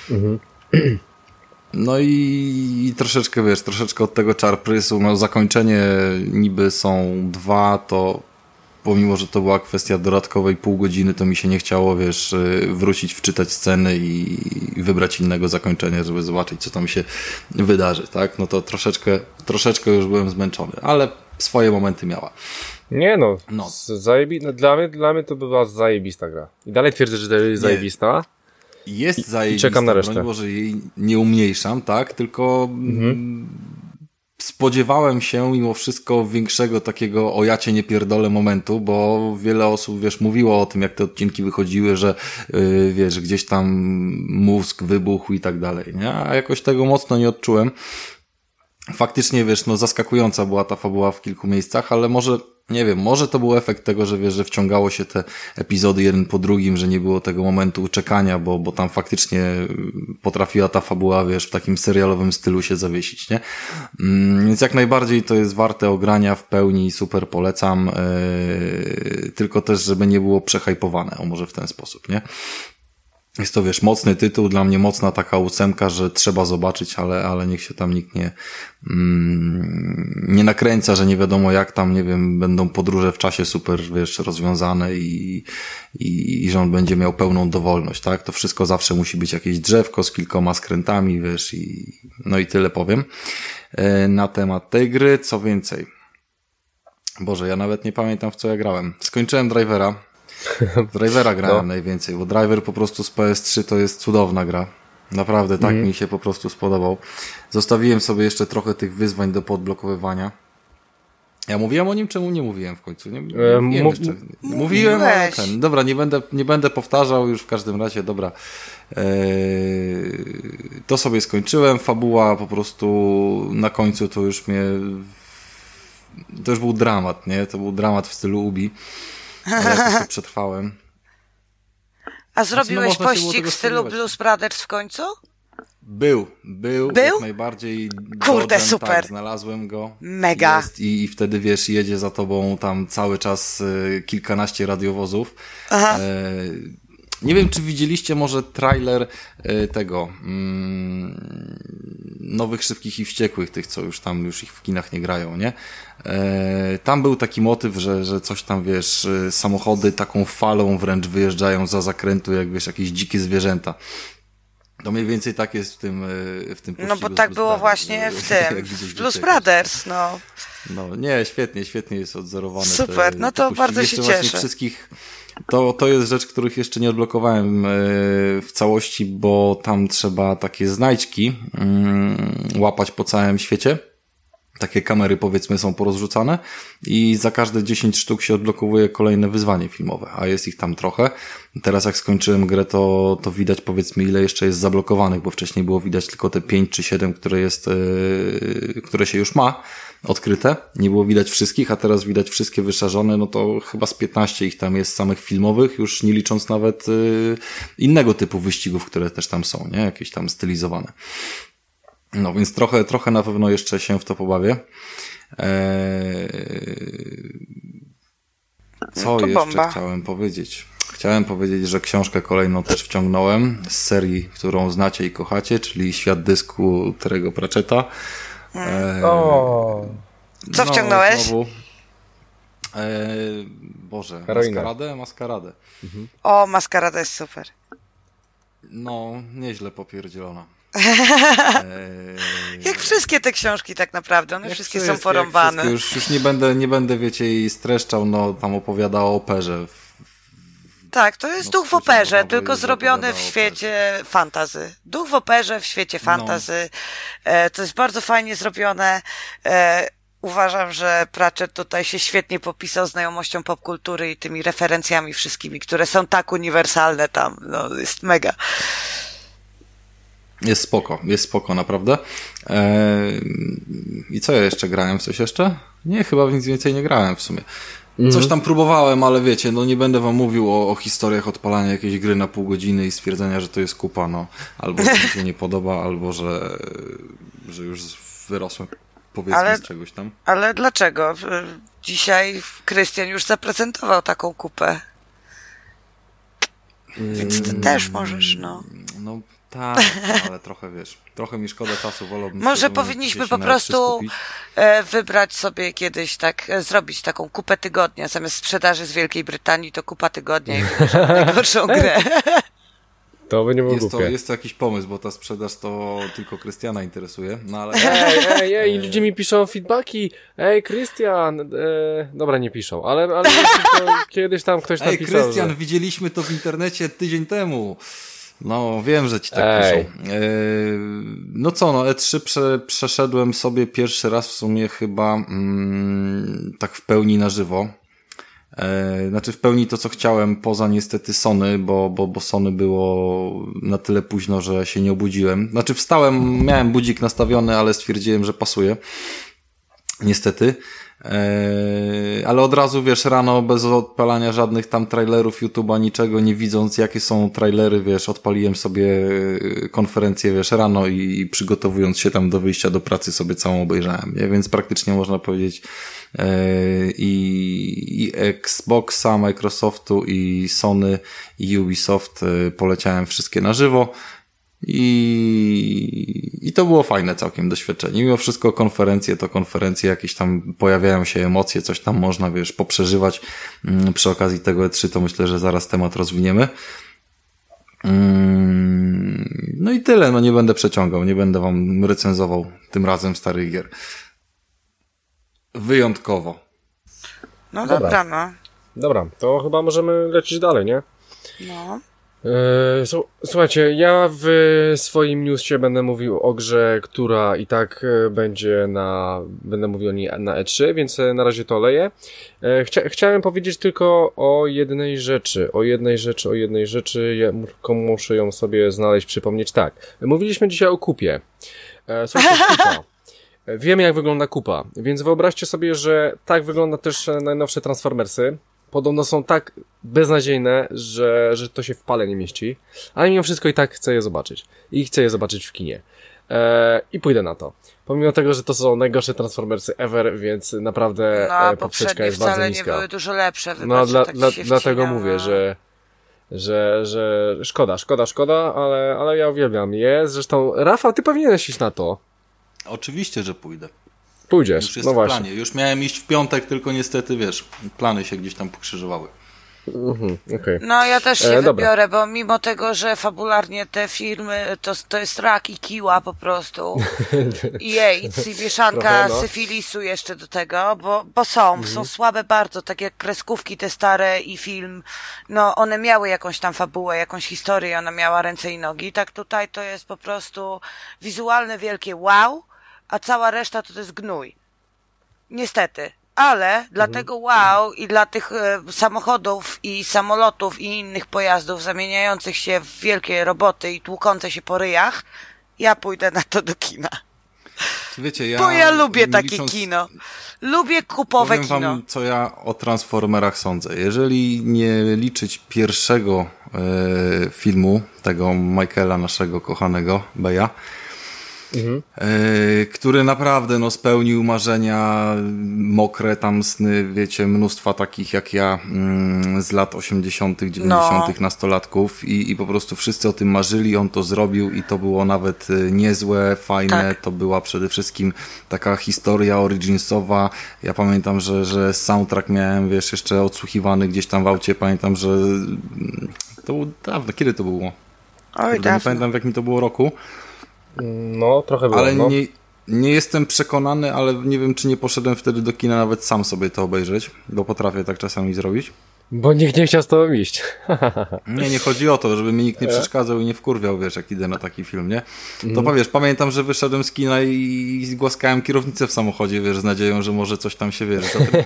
No i troszeczkę od tego czar prysł. Zakończenie niby są 2, to pomimo, że to była kwestia dodatkowej pół godziny, to mi się nie chciało, wrócić, wczytać sceny i wybrać innego zakończenia, żeby zobaczyć, co tam się wydarzy, tak? No to troszeczkę już byłem zmęczony, ale swoje momenty miała. Nie no, No. Dla mnie to była zajebista gra. I dalej twierdzę, że to jest zajebista. Jest zajebista, czekam na resztę. broń Boże, jej nie umniejszam, tak? Tylko spodziewałem się mimo wszystko większego takiego o ja cię nie pierdolę momentu, bo wiele osób, wiesz, mówiło o tym, jak te odcinki wychodziły, że wiesz, gdzieś tam mózg wybuchł i tak dalej, nie? A jakoś tego mocno nie odczułem. Faktycznie, wiesz, no zaskakująca była ta fabuła w kilku miejscach, ale może, nie wiem, może to był efekt tego, że wiesz, że wciągało się te epizody jeden po drugim, że nie było tego momentu czekania, bo tam faktycznie potrafiła ta fabuła, wiesz, w takim serialowym stylu się zawiesić, nie? Więc jak najbardziej to jest warte ogrania w pełni, super polecam, tylko też, żeby nie było przehajpowane, o może w ten sposób, nie? Jest to, wiesz, mocny tytuł, dla mnie mocna taka 8, że trzeba zobaczyć, ale niech się tam nikt nie nakręca, że nie wiadomo jak tam, nie wiem, będą podróże w czasie super, wiesz, rozwiązane i że on będzie miał pełną dowolność, tak? To wszystko zawsze musi być jakieś drzewko z kilkoma skrętami, wiesz, no i tyle powiem na temat tej gry. Co więcej? Boże, ja nawet nie pamiętam, w co ja grałem. Skończyłem Drivera. W Drivera grałem najwięcej, bo Driver po prostu z PS3 to jest cudowna gra. Naprawdę tak mi się po prostu spodobał. Zostawiłem sobie jeszcze trochę tych wyzwań do podblokowywania. Ja mówiłem o nim, czemu nie mówiłem w końcu? Nie wiem jeszcze. Mówiłem, ale dobra, nie będę powtarzał już w każdym razie, dobra. To sobie skończyłem, fabuła po prostu na końcu to już to już był dramat, nie? To był dramat w stylu Ubi. Ale jakoś to przetrwałem. A zrobiłeś pościg w stylu Blues Brothers w końcu? Był? Jak najbardziej. Kurde, Dodgem, super. Tak, znalazłem go. Mega. Jest i wtedy, wiesz, jedzie za tobą tam cały czas kilkanaście radiowozów. Aha. Nie wiem, czy widzieliście może trailer tego Nowych Szybkich i Wściekłych, tych, co już ich w kinach nie grają, nie? Tam był taki motyw, że coś tam, wiesz, samochody taką falą wręcz wyjeżdżają za zakrętu, jak wiesz, jakieś dzikie zwierzęta. To mniej więcej tak jest w tym pościgu. No bo tak było właśnie w tym, w Blues Brothers, no. No nie, świetnie jest odzorowane. Super, no to bardzo się cieszę. Wszystkich, to jest rzecz, których jeszcze nie odblokowałem w całości, bo tam trzeba takie znajdźki łapać po całym świecie. Takie kamery, powiedzmy, są porozrzucane i za każde 10 sztuk się odblokowuje kolejne wyzwanie filmowe, a jest ich tam trochę. Teraz jak skończyłem grę, to widać, powiedzmy, ile jeszcze jest zablokowanych, bo wcześniej było widać tylko te 5 czy 7, które się już ma odkryte. Nie było widać wszystkich, a teraz widać wszystkie wyszarzone, no to chyba z 15 ich tam jest samych filmowych, już nie licząc nawet innego typu wyścigów, które też tam są, nie? Jakieś tam stylizowane. No więc trochę na pewno jeszcze się w to pobawię. Co to jeszcze bomba. chciałem powiedzieć? Chciałem powiedzieć, że książkę kolejną też wciągnąłem z serii, którą znacie i kochacie, czyli Świat dysku Terry'ego Pratchetta. Co wciągnąłeś? Znowu. Boże, Maskaradę. O, Maskarada jest super. No, nieźle popierdzielona. Jak wszystkie te książki tak naprawdę, one wszystkie są porąbane. Już nie będę, wiecie, jej streszczał, no tam opowiada o operze. Tak, to jest duch w operze, tylko zrobiony w świecie fantasy. Duch w operze w świecie fantasy. To jest bardzo fajnie zrobione. Uważam, że Pratchett tutaj się świetnie popisał znajomością popkultury i tymi referencjami wszystkimi, które są tak uniwersalne tam. No, jest mega. Jest spoko, naprawdę. I co ja jeszcze grałem? Coś jeszcze? Nie, chyba nic więcej nie grałem w sumie. Coś tam próbowałem, ale wiecie, no nie będę wam mówił o historiach odpalania jakiejś gry na pół godziny i stwierdzenia, że to jest kupa, no. Albo że mi się nie podoba, albo że już wyrosłem, powiedzmy, z czegoś tam. Ale dlaczego? Dzisiaj Krystian już zaprezentował taką kupę. Więc ty też możesz, no. No tak, ale trochę, wiesz, trochę mi szkoda czasu, wolałbym... Może powinniśmy po prostu wybrać sobie kiedyś zrobić taką kupę tygodnia, zamiast sprzedaży z Wielkiej Brytanii, to kupa tygodnia i wybierzemy najgorszą grę. To by nie było głupie. Jest to jakiś pomysł, bo ta sprzedaż to tylko Krystiana interesuje, no ale... Ej, ludzie mi piszą feedbacki, Krystian, dobra, nie piszą, ale kiedyś tam ktoś napisał, Krystian, że... widzieliśmy to w internecie tydzień temu. No, wiem, że ci tak piszą. No co, E3 przeszedłem sobie pierwszy raz w sumie chyba tak w pełni na żywo. Znaczy w pełni to, co chciałem, poza niestety Sony, bo Sony było na tyle późno, że się nie obudziłem. Znaczy wstałem, miałem budzik nastawiony, ale stwierdziłem, że pasuje. Niestety. Ale od razu, wiesz, rano bez odpalania żadnych tam trailerów YouTube'a, niczego nie widząc, jakie są trailery, wiesz, odpaliłem sobie konferencję, wiesz, rano i przygotowując się tam do wyjścia do pracy sobie całą obejrzałem, nie? Więc praktycznie można powiedzieć i Xboxa, Microsoftu i Sony i Ubisoft poleciałem wszystkie na żywo. I to było fajne całkiem doświadczenie. Mimo wszystko konferencje, jakieś tam pojawiają się emocje, coś tam można, wiesz, poprzeżywać. Przy okazji tego E3 to myślę, że zaraz temat rozwiniemy. No i tyle, no nie będę przeciągał, nie będę wam recenzował tym razem starych gier. Wyjątkowo. No dobra, no. Dobra, to chyba możemy lecieć dalej, nie? No. Słuchajcie, ja w swoim newsie będę mówił o grze, która i tak będę mówił o niej na E3, więc na razie to leję. Chciałem powiedzieć tylko o jednej rzeczy, ja muszę ją sobie znaleźć, przypomnieć. Tak, mówiliśmy dzisiaj o kupie. Słuchajcie, kupa. Wiemy, jak wygląda kupa, więc wyobraźcie sobie, że tak wygląda też najnowsze Transformersy. Podobno są tak beznadziejne, że to się w pale nie mieści, ale mimo wszystko i tak chcę je zobaczyć. I chcę je zobaczyć w kinie. I pójdę na to. Pomimo tego, że to są najgorsze Transformersy ever, więc naprawdę poprzeczka jest bardzo niska. Nie były dużo lepsze. No dlatego mówię, że szkoda, ale ja uwielbiam je. Zresztą, Rafał, ty powinieneś iść na to. Oczywiście, że pójdę. Pójdziesz, już jest no w właśnie. planie. Już miałem iść w piątek, tylko niestety, wiesz, plany się gdzieś tam pokrzyżowały. Okay. No ja też się wybiorę, bo mimo tego, że fabularnie te filmy to jest rak i kiła po prostu. I mieszanka syfilisu jeszcze do tego, bo są słabe bardzo, tak jak kreskówki te stare i film, no one miały jakąś tam fabułę, jakąś historię, ona miała ręce i nogi. Tak tutaj to jest po prostu wizualne wielkie wow, a cała reszta to jest gnój. Niestety. Ale dla tego wow i dla tych samochodów i samolotów i innych pojazdów zamieniających się w wielkie roboty i tłukące się po ryjach, ja pójdę na to do kina. Wiecie, bo ja lubię takie kino. Lubię kupowe powiem kino. Wam, co ja o Transformerach sądzę. Jeżeli nie liczyć pierwszego filmu, tego Michaela, naszego kochanego Beya, który naprawdę spełnił marzenia, mokre tam sny, wiecie, mnóstwa takich jak ja z lat 80., 90. nastolatków i po prostu wszyscy o tym marzyli, on to zrobił i to było nawet niezłe, fajne, tak. To była przede wszystkim taka historia originsowa. Ja pamiętam, że soundtrack miałem, wiesz, jeszcze odsłuchiwany gdzieś tam w aucie, pamiętam, że to było dawno, kiedy to było? Nie pamiętam, w jakim to było roku. No, trochę było. Ale nie jestem przekonany, ale nie wiem, czy nie poszedłem wtedy do kina nawet sam sobie to obejrzeć, bo potrafię tak czasami zrobić. Bo nikt nie chciał z tobą iść. Nie chodzi o to, żeby mi nikt nie przeszkadzał i nie wkurwiał, wiesz, jak idę na taki film, nie? To powiesz, pamiętam, że wyszedłem z kina i głaskałem kierownicę w samochodzie, wiesz, z nadzieją, że może coś tam się, wiesz,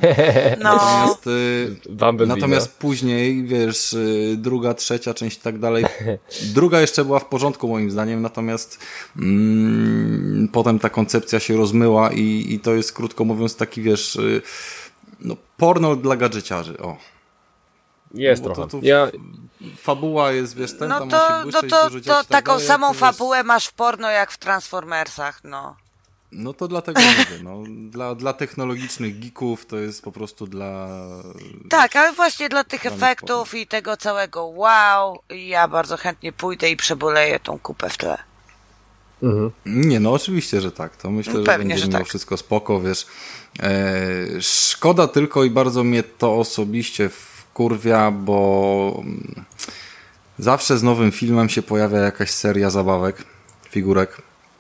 Natomiast później, wiesz, druga, trzecia część i tak dalej. Druga jeszcze była w porządku moim zdaniem, natomiast potem ta koncepcja się rozmyła i to jest, krótko mówiąc, taki, wiesz, porno dla gadżeciarzy, o. Jest trochę. Fabuła jest, wiesz, ten tam musi błyszczeć, dużo dzieci, to taką dalej, samą fabułę masz w porno jak w Transformersach, no. No to dlatego mówię, dla technologicznych geeków to jest po prostu dla... Tak, ale właśnie dla tych efektów i tego całego wow, ja bardzo chętnie pójdę i przeboleję tą kupę w tle. Nie, oczywiście, że tak. To myślę, że będzie mimo wszystko spoko, wiesz. Szkoda tylko i bardzo mnie to osobiście wkurwia, bo Zawsze z nowym filmem się pojawia jakaś seria zabawek, figurek.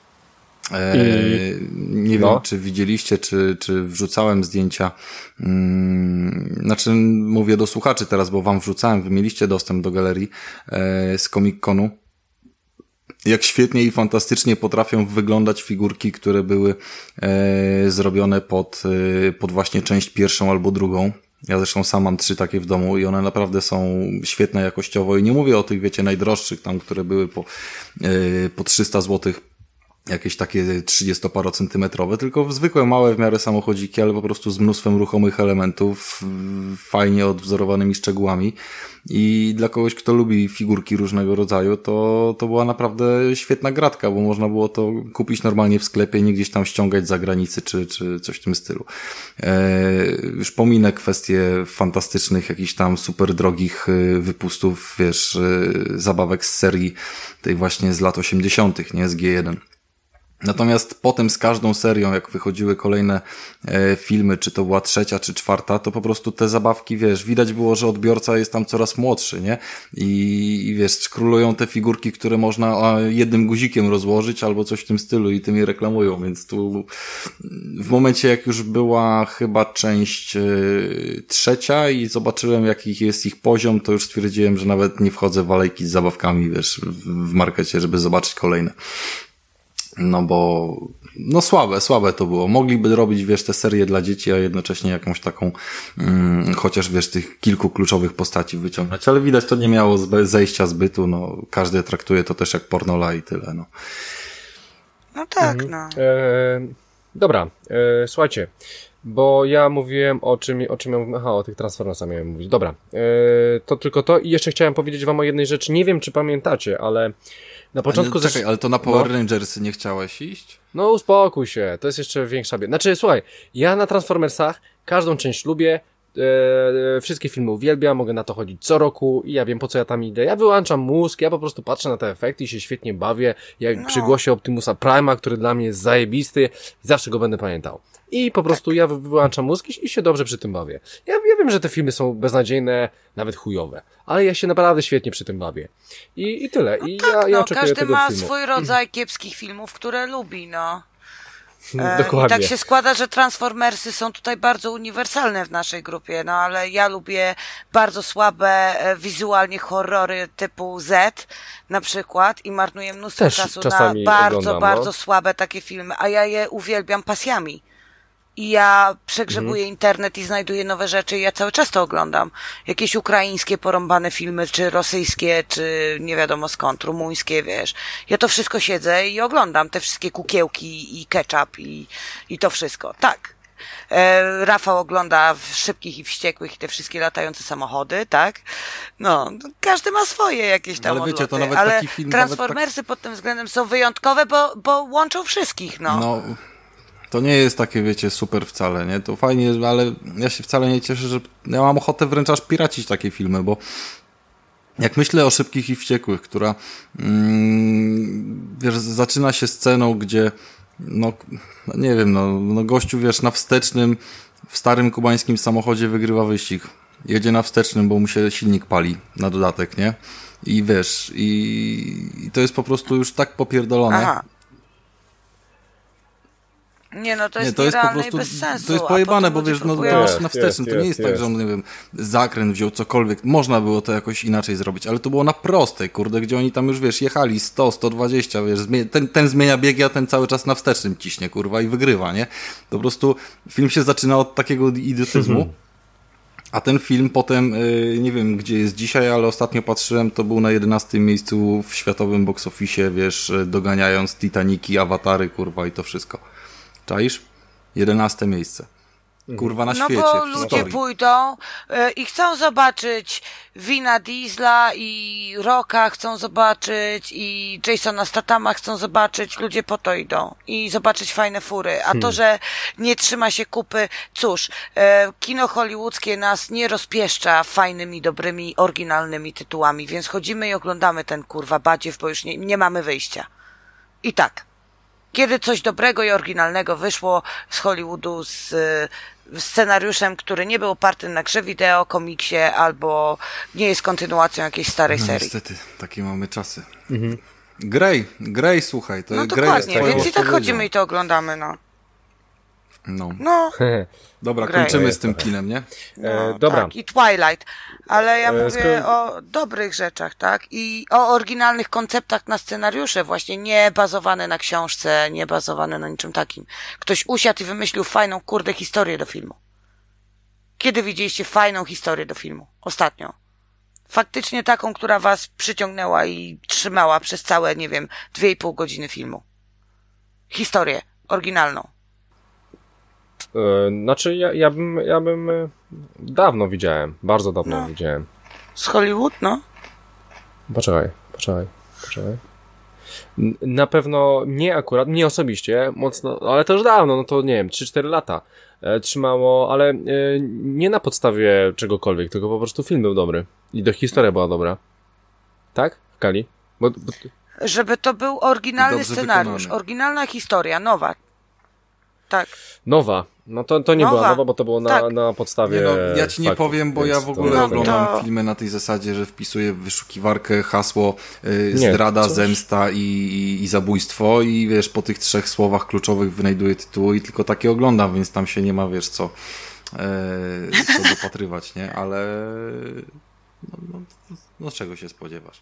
Nie wiem, czy widzieliście, czy wrzucałem zdjęcia. Znaczy, mówię do słuchaczy teraz, bo wam wrzucałem, wy mieliście dostęp do galerii z Comic-Conu. Jak świetnie i fantastycznie potrafią wyglądać figurki, które były zrobione pod właśnie część pierwszą albo drugą. Ja zresztą sam mam 3 takie w domu i one naprawdę są świetne jakościowo i nie mówię o tych, wiecie, najdroższych tam, które były po 300 złotych, jakieś takie 30-parocentymetrowe, tylko zwykłe, małe w miarę samochodziki, ale po prostu z mnóstwem ruchomych elementów, fajnie odwzorowanymi szczegółami. I dla kogoś, kto lubi figurki różnego rodzaju, to była naprawdę świetna gratka, bo można było to kupić normalnie w sklepie, nie gdzieś tam ściągać z zagranicy, czy coś w tym stylu. Już pominę kwestie fantastycznych, jakichś tam super drogich wypustów, wiesz, zabawek z serii tej właśnie z lat 80., nie, z G1. Natomiast potem z każdą serią, jak wychodziły kolejne filmy, czy to była 3., czy 4., to po prostu te zabawki, wiesz, widać było, że odbiorca jest tam coraz młodszy, nie? I wiesz, królują te figurki, które można jednym guzikiem rozłożyć albo coś w tym stylu i tym je reklamują, więc tu w momencie, jak już była chyba część 3. i zobaczyłem, jaki jest ich poziom, to już stwierdziłem, że nawet nie wchodzę w alejki z zabawkami, wiesz, w markecie, żeby zobaczyć kolejne. No bo, no słabe to było. Mogliby robić, wiesz, te serie dla dzieci, a jednocześnie jakąś taką, chociaż, wiesz, tych kilku kluczowych postaci wyciągnąć. Ale widać, to nie miało zejścia zbytu, no. Każdy traktuje to też jak pornola i tyle, no. No tak, no. Dobra, słuchajcie, bo ja mówiłem o czym o tych Transformersach miałem mówić. Dobra, to tylko to i jeszcze chciałem powiedzieć wam o jednej rzeczy. Nie wiem, czy pamiętacie, ale na początku... Czekaj, ale to na Power Rangersy nie chciałeś iść? No uspokój się, to jest jeszcze większa bieda. Znaczy, słuchaj, ja na Transformersach każdą część lubię, wszystkie filmy uwielbiam, mogę na to chodzić co roku i ja wiem, po co ja tam idę. Ja wyłączam mózg, ja po prostu patrzę na te efekty i się świetnie bawię, jak przy głosie Optimusa Prime'a, który dla mnie jest zajebisty i zawsze go będę pamiętał. I po prostu ja wyłączam mózg i się dobrze przy tym bawię. Ja wiem, że te filmy są beznadziejne, nawet chujowe, ale ja się naprawdę świetnie przy tym bawię. I tyle. I tak, ja oczekuję każdy tego ma filmu. swój rodzaj kiepskich filmów, które lubi, no. Dokładnie. I tak się składa, że Transformersy są tutaj bardzo uniwersalne w naszej grupie, no ale ja lubię bardzo słabe wizualnie horrory typu Z na przykład i marnuję mnóstwo Też czasu na czasami bardzo słabe takie filmy, a ja je uwielbiam pasjami. I ja przegrzebuję internet i znajduję nowe rzeczy i ja cały czas to oglądam. Jakieś ukraińskie porąbane filmy, czy rosyjskie, czy nie wiadomo skąd, rumuńskie, wiesz. Ja to wszystko siedzę i oglądam, te wszystkie kukiełki i ketchup i to wszystko. Tak. Rafał ogląda Szybkich i Wściekłych i te wszystkie latające samochody, tak? No, każdy ma swoje jakieś tam ale wiecie, odloty, to nawet ale taki film, Transformersy pod tym względem są wyjątkowe, bo łączą wszystkich, no. To nie jest takie, wiecie, super wcale, nie? To fajnie, ale ja się wcale nie cieszę, że ja mam ochotę wręcz aż piracić takie filmy, bo jak myślę o Szybkich i Wściekłych, która wiesz, zaczyna się sceną, gdzie no nie wiem, no gościu, wiesz, na wstecznym w starym kubańskim samochodzie wygrywa wyścig. Jedzie na wstecznym, bo mu się silnik pali na dodatek, nie? I wiesz, i to jest po prostu już tak popierdolone. Aha. Nie, no to jest nierealne i bez sensu. To jest pojebane, bo wiesz, no to masz na wstecznym, to nie jest tak, że on, nie wiem, zakręt wziął, cokolwiek, można było to jakoś inaczej zrobić, ale to było na prostej, kurde, gdzie oni tam już, wiesz, jechali 100, 120, wiesz, ten zmienia biegi, a ten cały czas na wstecznym ciśnie, kurwa, i wygrywa, nie? Po prostu film się zaczyna od takiego idiotyzmu, a ten film potem, nie wiem gdzie jest dzisiaj, ale ostatnio patrzyłem, to był na 11. miejscu w światowym box office, wiesz, doganiając Titaniki, Awatary, kurwa, i to wszystko. Czaisz? 11. miejsce. Kurwa, na świecie. No bo ludzie pójdą i chcą zobaczyć Vina Diesla i Rocka chcą zobaczyć i Jasona Stathama chcą zobaczyć. Ludzie po to idą. I zobaczyć fajne fury. A to, że nie trzyma się kupy, cóż, kino hollywoodzkie nas nie rozpieszcza fajnymi, dobrymi, oryginalnymi tytułami, więc chodzimy i oglądamy ten kurwa badziew, bo już nie mamy wyjścia. I tak. Kiedy coś dobrego i oryginalnego wyszło z Hollywoodu z scenariuszem, który nie był oparty na grze wideo, komiksie albo nie jest kontynuacją jakiejś starej serii. Niestety, takie mamy czasy. Mhm. Grey, słuchaj, to No Grey jest dokładnie, twoją więc i tak odpowiedzią. chodzimy i to oglądamy, no. No. No, Dobra, Grey. kończymy z tym kinem, nie? no dobra. tak. I Twilight. Ale ja mówię skoro- o dobrych rzeczach, tak? I o oryginalnych konceptach na scenariusze, właśnie nie bazowane na książce, nie bazowane na niczym takim. Ktoś usiadł i wymyślił fajną, historię do filmu. Kiedy widzieliście fajną historię do filmu? Ostatnio. Faktycznie taką, która was przyciągnęła i trzymała przez całe, nie wiem, 2,5 godziny filmu. Historię oryginalną. Znaczy ja bym dawno widziałem, bardzo dawno widziałem. Z Hollywood, no? Poczekaj. Na pewno nie akurat, nie osobiście, mocno, ale to już dawno, no to nie wiem, 3-4 lata trzymało, ale nie na podstawie czegokolwiek, tylko po prostu film był dobry i historia była dobra. Tak? Kali? Bo... Żeby to był oryginalny Dobrze scenariusz, wykonany. oryginalna historia, nowa. Tak. Nowa. No to nie Nowa. była nowa, bo to było Tak. na podstawie Nie no, ja ci nie faktów, powiem, bo ja więc w to- ogóle No, oglądam to- filmy na tej zasadzie, że wpisuję w wyszukiwarkę hasło Nie, zdrada, coś- zemsta i zabójstwo i wiesz, po tych 3 słowach kluczowych wynajduję tytuł i tylko takie oglądam, więc tam się nie ma, wiesz co dopatrywać, nie? Ale no czego się spodziewasz?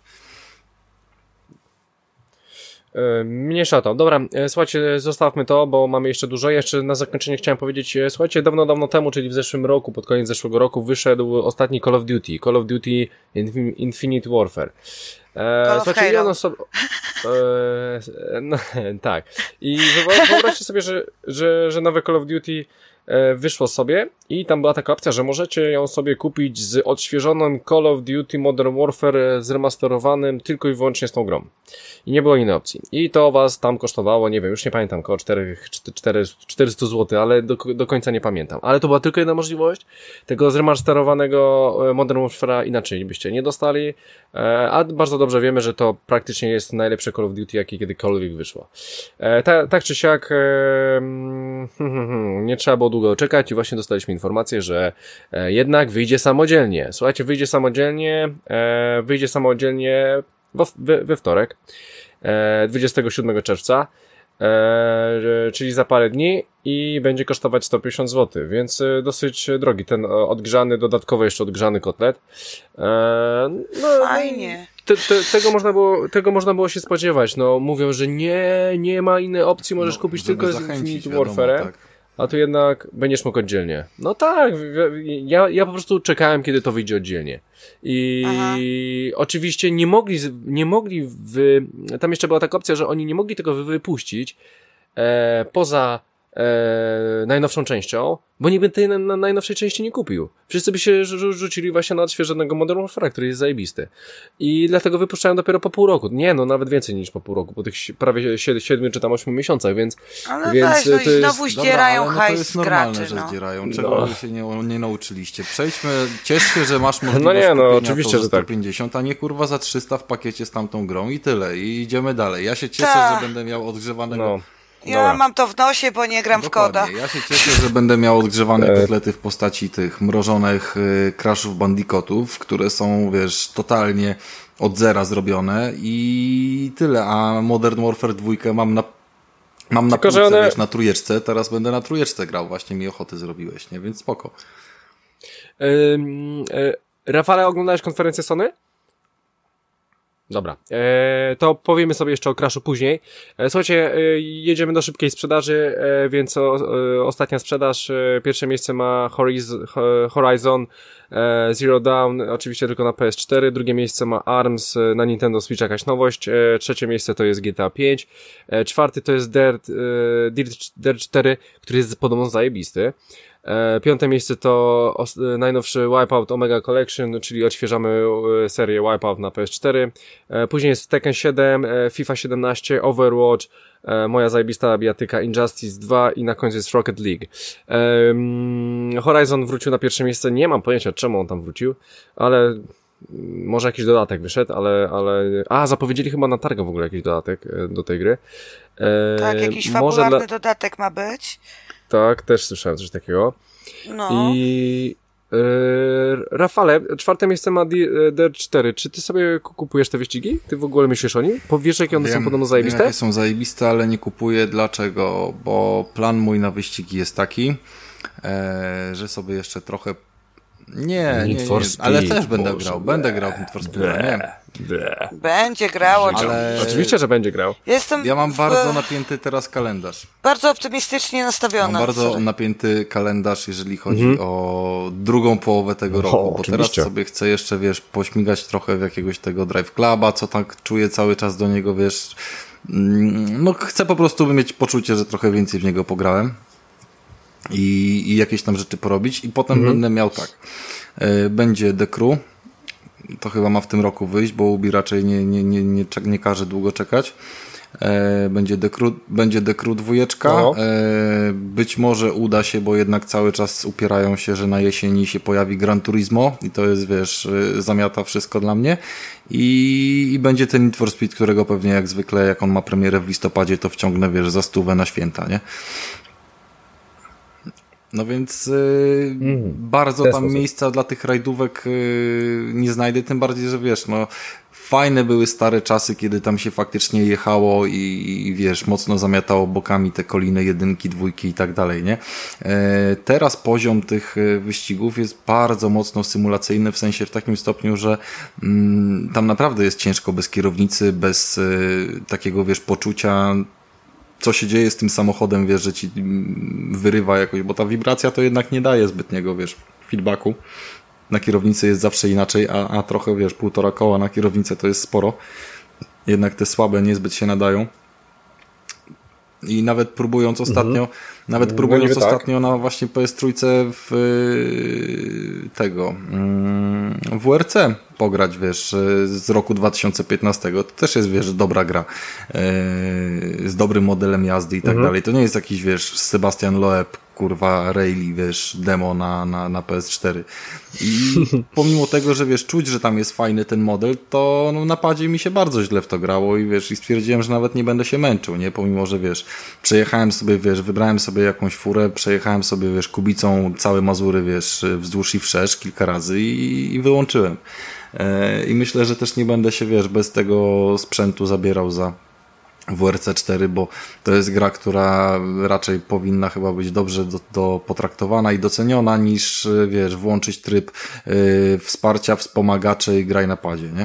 Mniejsza o to. Dobra, słuchajcie, zostawmy to, bo mamy jeszcze dużo. Jeszcze na zakończenie chciałem powiedzieć, słuchajcie, dawno temu, czyli w zeszłym roku, pod koniec zeszłego roku, wyszedł ostatni Call of Duty Infinite Warfare. Call of Słuchajcie, Halo. ono sobie... no, tak. I wyobraźcie sobie, że nowe Call of Duty wyszło sobie i tam była taka opcja, że możecie ją sobie kupić z odświeżonym Call of Duty Modern Warfare zremasterowanym tylko i wyłącznie z tą grą. I nie było innej opcji. I to was tam kosztowało, nie wiem, już nie pamiętam, około 400 zł, ale do końca nie pamiętam. Ale to była tylko jedna możliwość. Tego zremasterowanego Modern Warfare'a inaczej byście nie dostali, a bardzo dobrze wiemy, że to praktycznie jest najlepsze Call of Duty, jakie kiedykolwiek wyszło. Tak czy siak, nie trzeba było długo czekać i właśnie dostaliśmy informację, że jednak wyjdzie samodzielnie. Słuchajcie, wyjdzie samodzielnie we wtorek, 27 czerwca, czyli za parę dni i będzie kosztować 150 zł, więc dosyć drogi ten dodatkowo jeszcze odgrzany kotlet. Fajnie. Tego można było się spodziewać. No, mówią, że nie ma innej opcji, możesz kupić żeby tylko z zachęcić, Infinite wiadomo, Warfare. tak. A tu jednak będziesz mógł oddzielnie. No tak, ja po prostu czekałem, kiedy to wyjdzie oddzielnie. I oczywiście nie mogli tam jeszcze była taka opcja, że oni nie mogli tego wypuścić poza najnowszą częścią, bo nikt by tej najnowszej części nie kupił. Wszyscy by się rzucili właśnie na odświeżonego Modern Warfare, który jest zajebisty. I dlatego wypuszczają dopiero po pół roku. Nie, no nawet więcej niż po pół roku, po tych prawie 7 czy tam 8 miesiącach, więc Ale więc weź, no to i jest... znowu zdzierają ale to hajs jest z normalne, graczy, że no. zdzierają. Czego wy się nie nauczyliście? ciesz się, że masz możliwość No nie, no, kupienia oczywiście, to za że tak. 150, a nie kurwa za 300 w pakiecie z tamtą grą i tyle. I idziemy dalej. Ja się cieszę, Ta. że będę miał odgrzewanego... No. Ja Dobra. mam to w nosie, bo nie gram w koda. Dokładnie. Ja się cieszę, że będę miał odgrzewane kotlety w postaci tych mrożonych Crashów Bandicootów, które są, wiesz, totalnie od zera zrobione i tyle. A Modern Warfare 2 mam na Tylko, że półce, one- wiesz, na trójeczce. Teraz będę na trójeczce grał. Właśnie mi ochoty zrobiłeś, nie? Więc spoko. Rafale, oglądałeś konferencję Sony? Dobra, to powiemy sobie jeszcze o Crashu później. Słuchajcie, jedziemy do szybkiej sprzedaży, więc ostatnia sprzedaż, pierwsze miejsce ma Horizon Zero Dawn, oczywiście tylko na PS4, drugie miejsce ma ARMS na Nintendo Switch, jakaś nowość, trzecie miejsce to jest GTA 5, czwarty to jest Dirt 4, który jest podobno zajebisty. Piąte miejsce to najnowszy Wipeout Omega Collection, czyli odświeżamy serię Wipeout na PS4. Później jest Tekken 7, FIFA 17, Overwatch, moja zajebista bijatyka Injustice 2 i na końcu jest Rocket League. Horizon wrócił na pierwsze miejsce, nie mam pojęcia czemu on tam wrócił, ale może jakiś dodatek wyszedł, ale zapowiedzieli chyba na targach w ogóle jakiś dodatek do tej gry. Tak, jakiś fabularny dodatek ma być. Tak, też słyszałem coś takiego. No. I Rafale, 4. miejsce ma D4. Czy ty sobie kupujesz te wyścigi? Ty w ogóle myślisz o nim? Wiesz, jakie one są podobno zajebiste? Wiem, jakie są zajebiste, ale nie kupuję. Dlaczego? Bo plan mój na wyścigi jest taki, że sobie jeszcze trochę... Nie, ale też będę grał. Będę grał w Need for Speed, nie. Będzie grał, Ale... Oczywiście, że będzie grał. Ja mam bardzo napięty teraz kalendarz. Bardzo optymistycznie nastawiona. Mam bardzo napięty kalendarz, jeżeli chodzi o drugą połowę tego roku, bo oczywiście. teraz sobie chcę jeszcze, pośmigać trochę w jakiegoś tego Drive Cluba, co tak czuję cały czas do niego, no chcę po prostu mieć poczucie, że trochę więcej w niego pograłem i jakieś tam rzeczy porobić i potem będę miał tak, będzie The Crew, to chyba ma w tym roku wyjść, bo Ubi raczej nie każe długo czekać. Będzie The Crew 2. No. Być może uda się, bo jednak cały czas upierają się, że na jesieni się pojawi Gran Turismo i to jest, zamiata wszystko dla mnie. I będzie ten Need for Speed, którego pewnie jak zwykle, jak on ma premierę w listopadzie, to wciągnę, za 100 na święta, nie? No więc bardzo tam miejsca dla tych rajdówek nie znajdę, tym bardziej, że fajne były stare czasy, kiedy tam się faktycznie jechało i mocno zamiatało bokami te koliny, 1, 2 i tak dalej, nie? Teraz poziom tych wyścigów jest bardzo mocno symulacyjny, w sensie w takim stopniu, że tam naprawdę jest ciężko bez kierownicy, bez takiego, poczucia, co się dzieje z tym samochodem, że ci wyrywa jakoś, bo ta wibracja to jednak nie daje zbytniego, feedbacku. Na kierownicy jest zawsze inaczej, a trochę, 1,5 koła na kierownicę to jest sporo. Jednak te słabe niezbyt się nadają. I nawet próbując ostatnio, na właśnie PS3 w WRC pograć, z roku 2015. To też jest, dobra gra. Z dobrym modelem jazdy i tak dalej. To nie jest jakiś, Sebastian Loeb, Rayleigh, demo na PS4. I pomimo tego, że czuć, że tam jest fajny ten model, to na padzie mi się bardzo źle w to grało i i stwierdziłem, że nawet nie będę się męczył, nie? Pomimo, że przejechałem sobie, wybrałem sobie jakąś furę, przejechałem sobie, Kubicą całe Mazury, wzdłuż i wszerz kilka razy i wyłączyłem. I myślę, że też nie będę się, bez tego sprzętu zabierał za WRC 4, bo to jest gra, która raczej powinna chyba być dobrze potraktowana i doceniona, niż, włączyć tryb wsparcia, wspomagacze i graj na padzie, nie?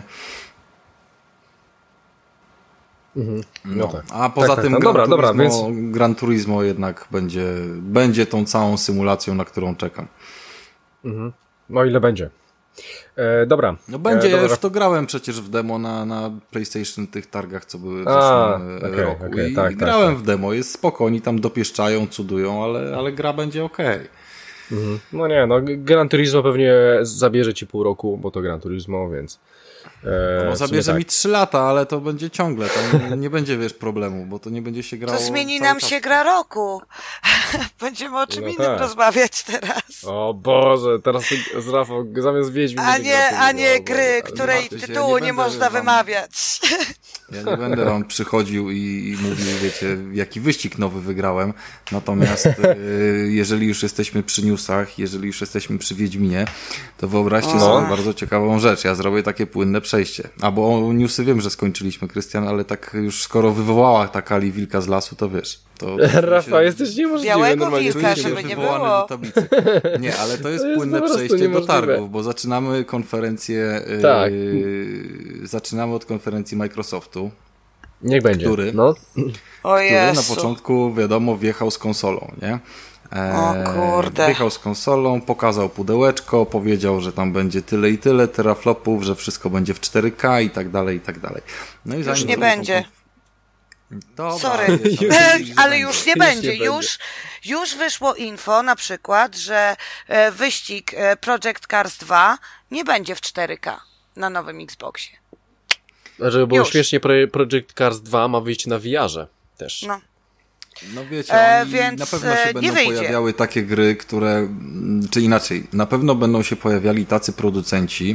No tak. A poza tym Gran Turismo jednak będzie tą całą symulacją, na którą czekam. No ile będzie? Dobra. No będzie, ja już w to grałem przecież w demo na PlayStation, tych targach, co były w zeszłym roku. I grałem w demo, jest spoko, oni tam dopieszczają, cudują, ale gra będzie okej. No nie, Gran Turismo pewnie zabierze ci pół roku, bo to Gran Turismo, więc... zabierze mi 3 lata, ale to będzie ciągle, tam nie będzie, problemu, bo to nie będzie się grało... To zmieni nam się gra roku. Będziemy o czym innym rozmawiać teraz. O Boże, teraz z Rafał zamiast Wiedźmin... A nie gry, której tytułu nie można wymawiać. Ja nie będę wam przychodził i mówił, jaki wyścig nowy wygrałem, natomiast jeżeli już jesteśmy przy newsach, jeżeli już jesteśmy przy Wiedźminie, to wyobraźcie sobie bardzo ciekawą rzecz. Ja zrobię takie płynne przejście. Bo newsy wiem, że skończyliśmy, Krystian, ale tak już skoro wywołała ta Kali wilka z lasu, to To Rafa, jesteś niemożliwy. Białego wilka, żeby nie było. Do tablicy. Nie, ale to jest płynne przejście do targów, bo zaczynamy konferencję. Tak. Zaczynamy od konferencji Microsoftu. Niech będzie. Który na początku, wiadomo, wjechał z konsolą, nie? O kurde. Wjechał z konsolą, pokazał pudełeczko, powiedział, że tam będzie tyle i tyle teraflopów, że wszystko będzie w 4K i tak dalej, i tak dalej. No i już nie będzie. Dobra, sorry, ale już nie będzie. Już wyszło info na przykład, że wyścig Project Cars 2 nie będzie w 4K na nowym Xboxie. Żeby było śmiesznie, Project Cars 2 ma wyjść na VR-ze też. No wiecie, więc na pewno się będą pojawiały takie gry, które, czy inaczej, na pewno będą się pojawiali tacy producenci,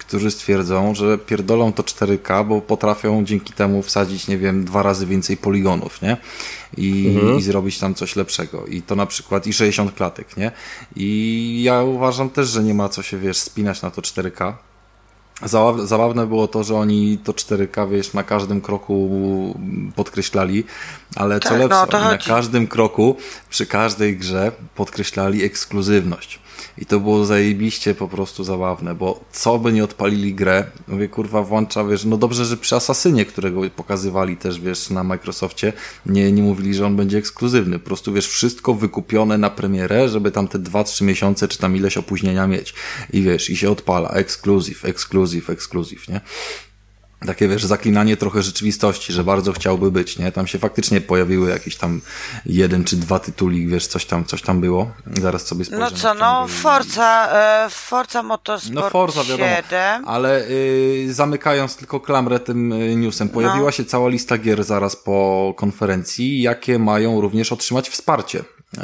którzy stwierdzą, że pierdolą to 4K, bo potrafią dzięki temu wsadzić, nie wiem, 2 razy więcej poligonów, nie? I zrobić tam coś lepszego. I to na przykład i 60 klatek, nie? I ja uważam też, że nie ma co się, wiesz, spinać na to 4K. Zabawne było to, że oni to 4K, wiesz, na każdym kroku podkreślali, ale co lepsze, oni na każdym kroku, przy każdej grze podkreślali ekskluzywność. I to było zajebiście po prostu zabawne, bo co by nie odpalili grę, mówię, kurwa, włącza, wiesz, no dobrze, że przy Asasynie, którego pokazywali też, wiesz, na Microsoftie, nie mówili, że on będzie ekskluzywny. Po prostu, wiesz, wszystko wykupione na premierę, żeby tam te 2-3 miesiące, czy tam ileś opóźnienia mieć. I wiesz, i się odpala, ekskluzyw, nie? Takie, wiesz, zaklinanie trochę rzeczywistości, że bardzo chciałby być, nie? Tam się faktycznie pojawiły jakieś tam 1 czy 2 tytuły, wiesz, coś tam było. Zaraz sobie spojrzę. No co, Forza Motorsport no Forza, wiadomo, 7. ale zamykając tylko klamrę tym newsem, pojawiła się cała lista gier zaraz po konferencji, jakie mają również otrzymać wsparcie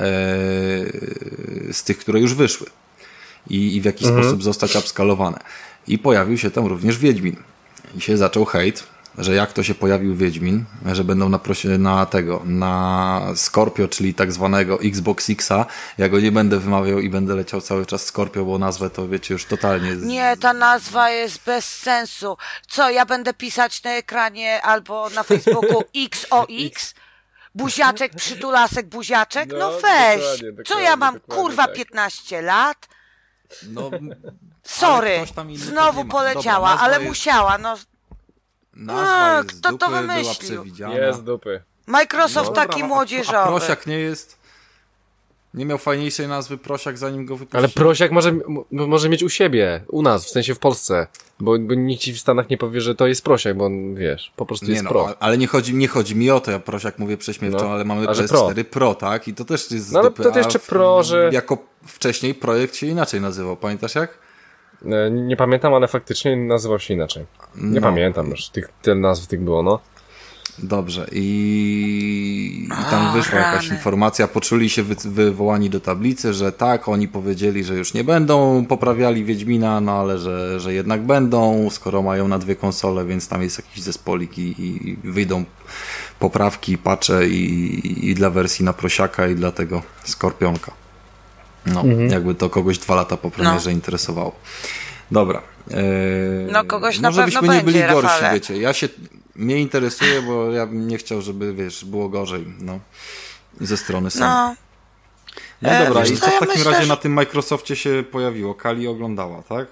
z tych, które już wyszły i w jaki sposób zostać upskalowane. I pojawił się tam również Wiedźmin. I się zaczął hejt, że jak to się pojawił Wiedźmin, że będą na Scorpio, czyli tak zwanego Xbox X-a. Ja go nie będę wymawiał i będę leciał cały czas Scorpio, bo nazwę to wiecie już totalnie... Nie, ta nazwa jest bez sensu. Co, ja będę pisać na ekranie albo na Facebooku XOX? Buziaczek, przytulasek, buziaczek? No weź! Dokładnie, co ja mam, kurwa, tak. 15 lat? No... Sorry, znowu poleciała, dobra, ale musiała, no. Nazwa jest kto dupy, to wymyślił? Była przewidziana. Jest dupy. Microsoft taki młodzieżowy. A Prosiak nie jest... Nie miał fajniejszej nazwy Prosiak, zanim go wypuścił. Ale Prosiak może mieć u siebie, u nas, w sensie w Polsce. Bo nikt ci w Stanach nie powie, że to jest Prosiak, bo on, wiesz, po prostu jest pro. Ale nie chodzi mi o to, ja Prosiak mówię prześmiewczo, ale mamy PS4 pro, tak? I to też jest no, ale to jeszcze pro, że... Jako wcześniej projekt się inaczej nazywał, pamiętasz jak? Nie pamiętam, ale faktycznie nazywał się inaczej. Nie pamiętam już, tyle nazw tych było, no. Dobrze, i tam wyszła jakaś informacja, poczuli się wywołani do tablicy, że tak, oni powiedzieli, że już nie będą poprawiali Wiedźmina, no ale że jednak będą, skoro mają na 2 konsole, więc tam jest jakiś zespolik i wyjdą poprawki, patche i dla wersji na Prosiaka i dla tego Skorpionka. No, jakby to kogoś 2 lata po premierze interesowało. Dobra. No kogoś na może pewno byśmy nie byli będzie, gorsi, Rafale. wiecie. Mnie interesuje, bo ja bym nie chciał, żeby, wiesz, było gorzej, no. Ze strony Sony. No dobra, i co w takim razie na tym Microsoftie się pojawiło? Kali oglądała, tak?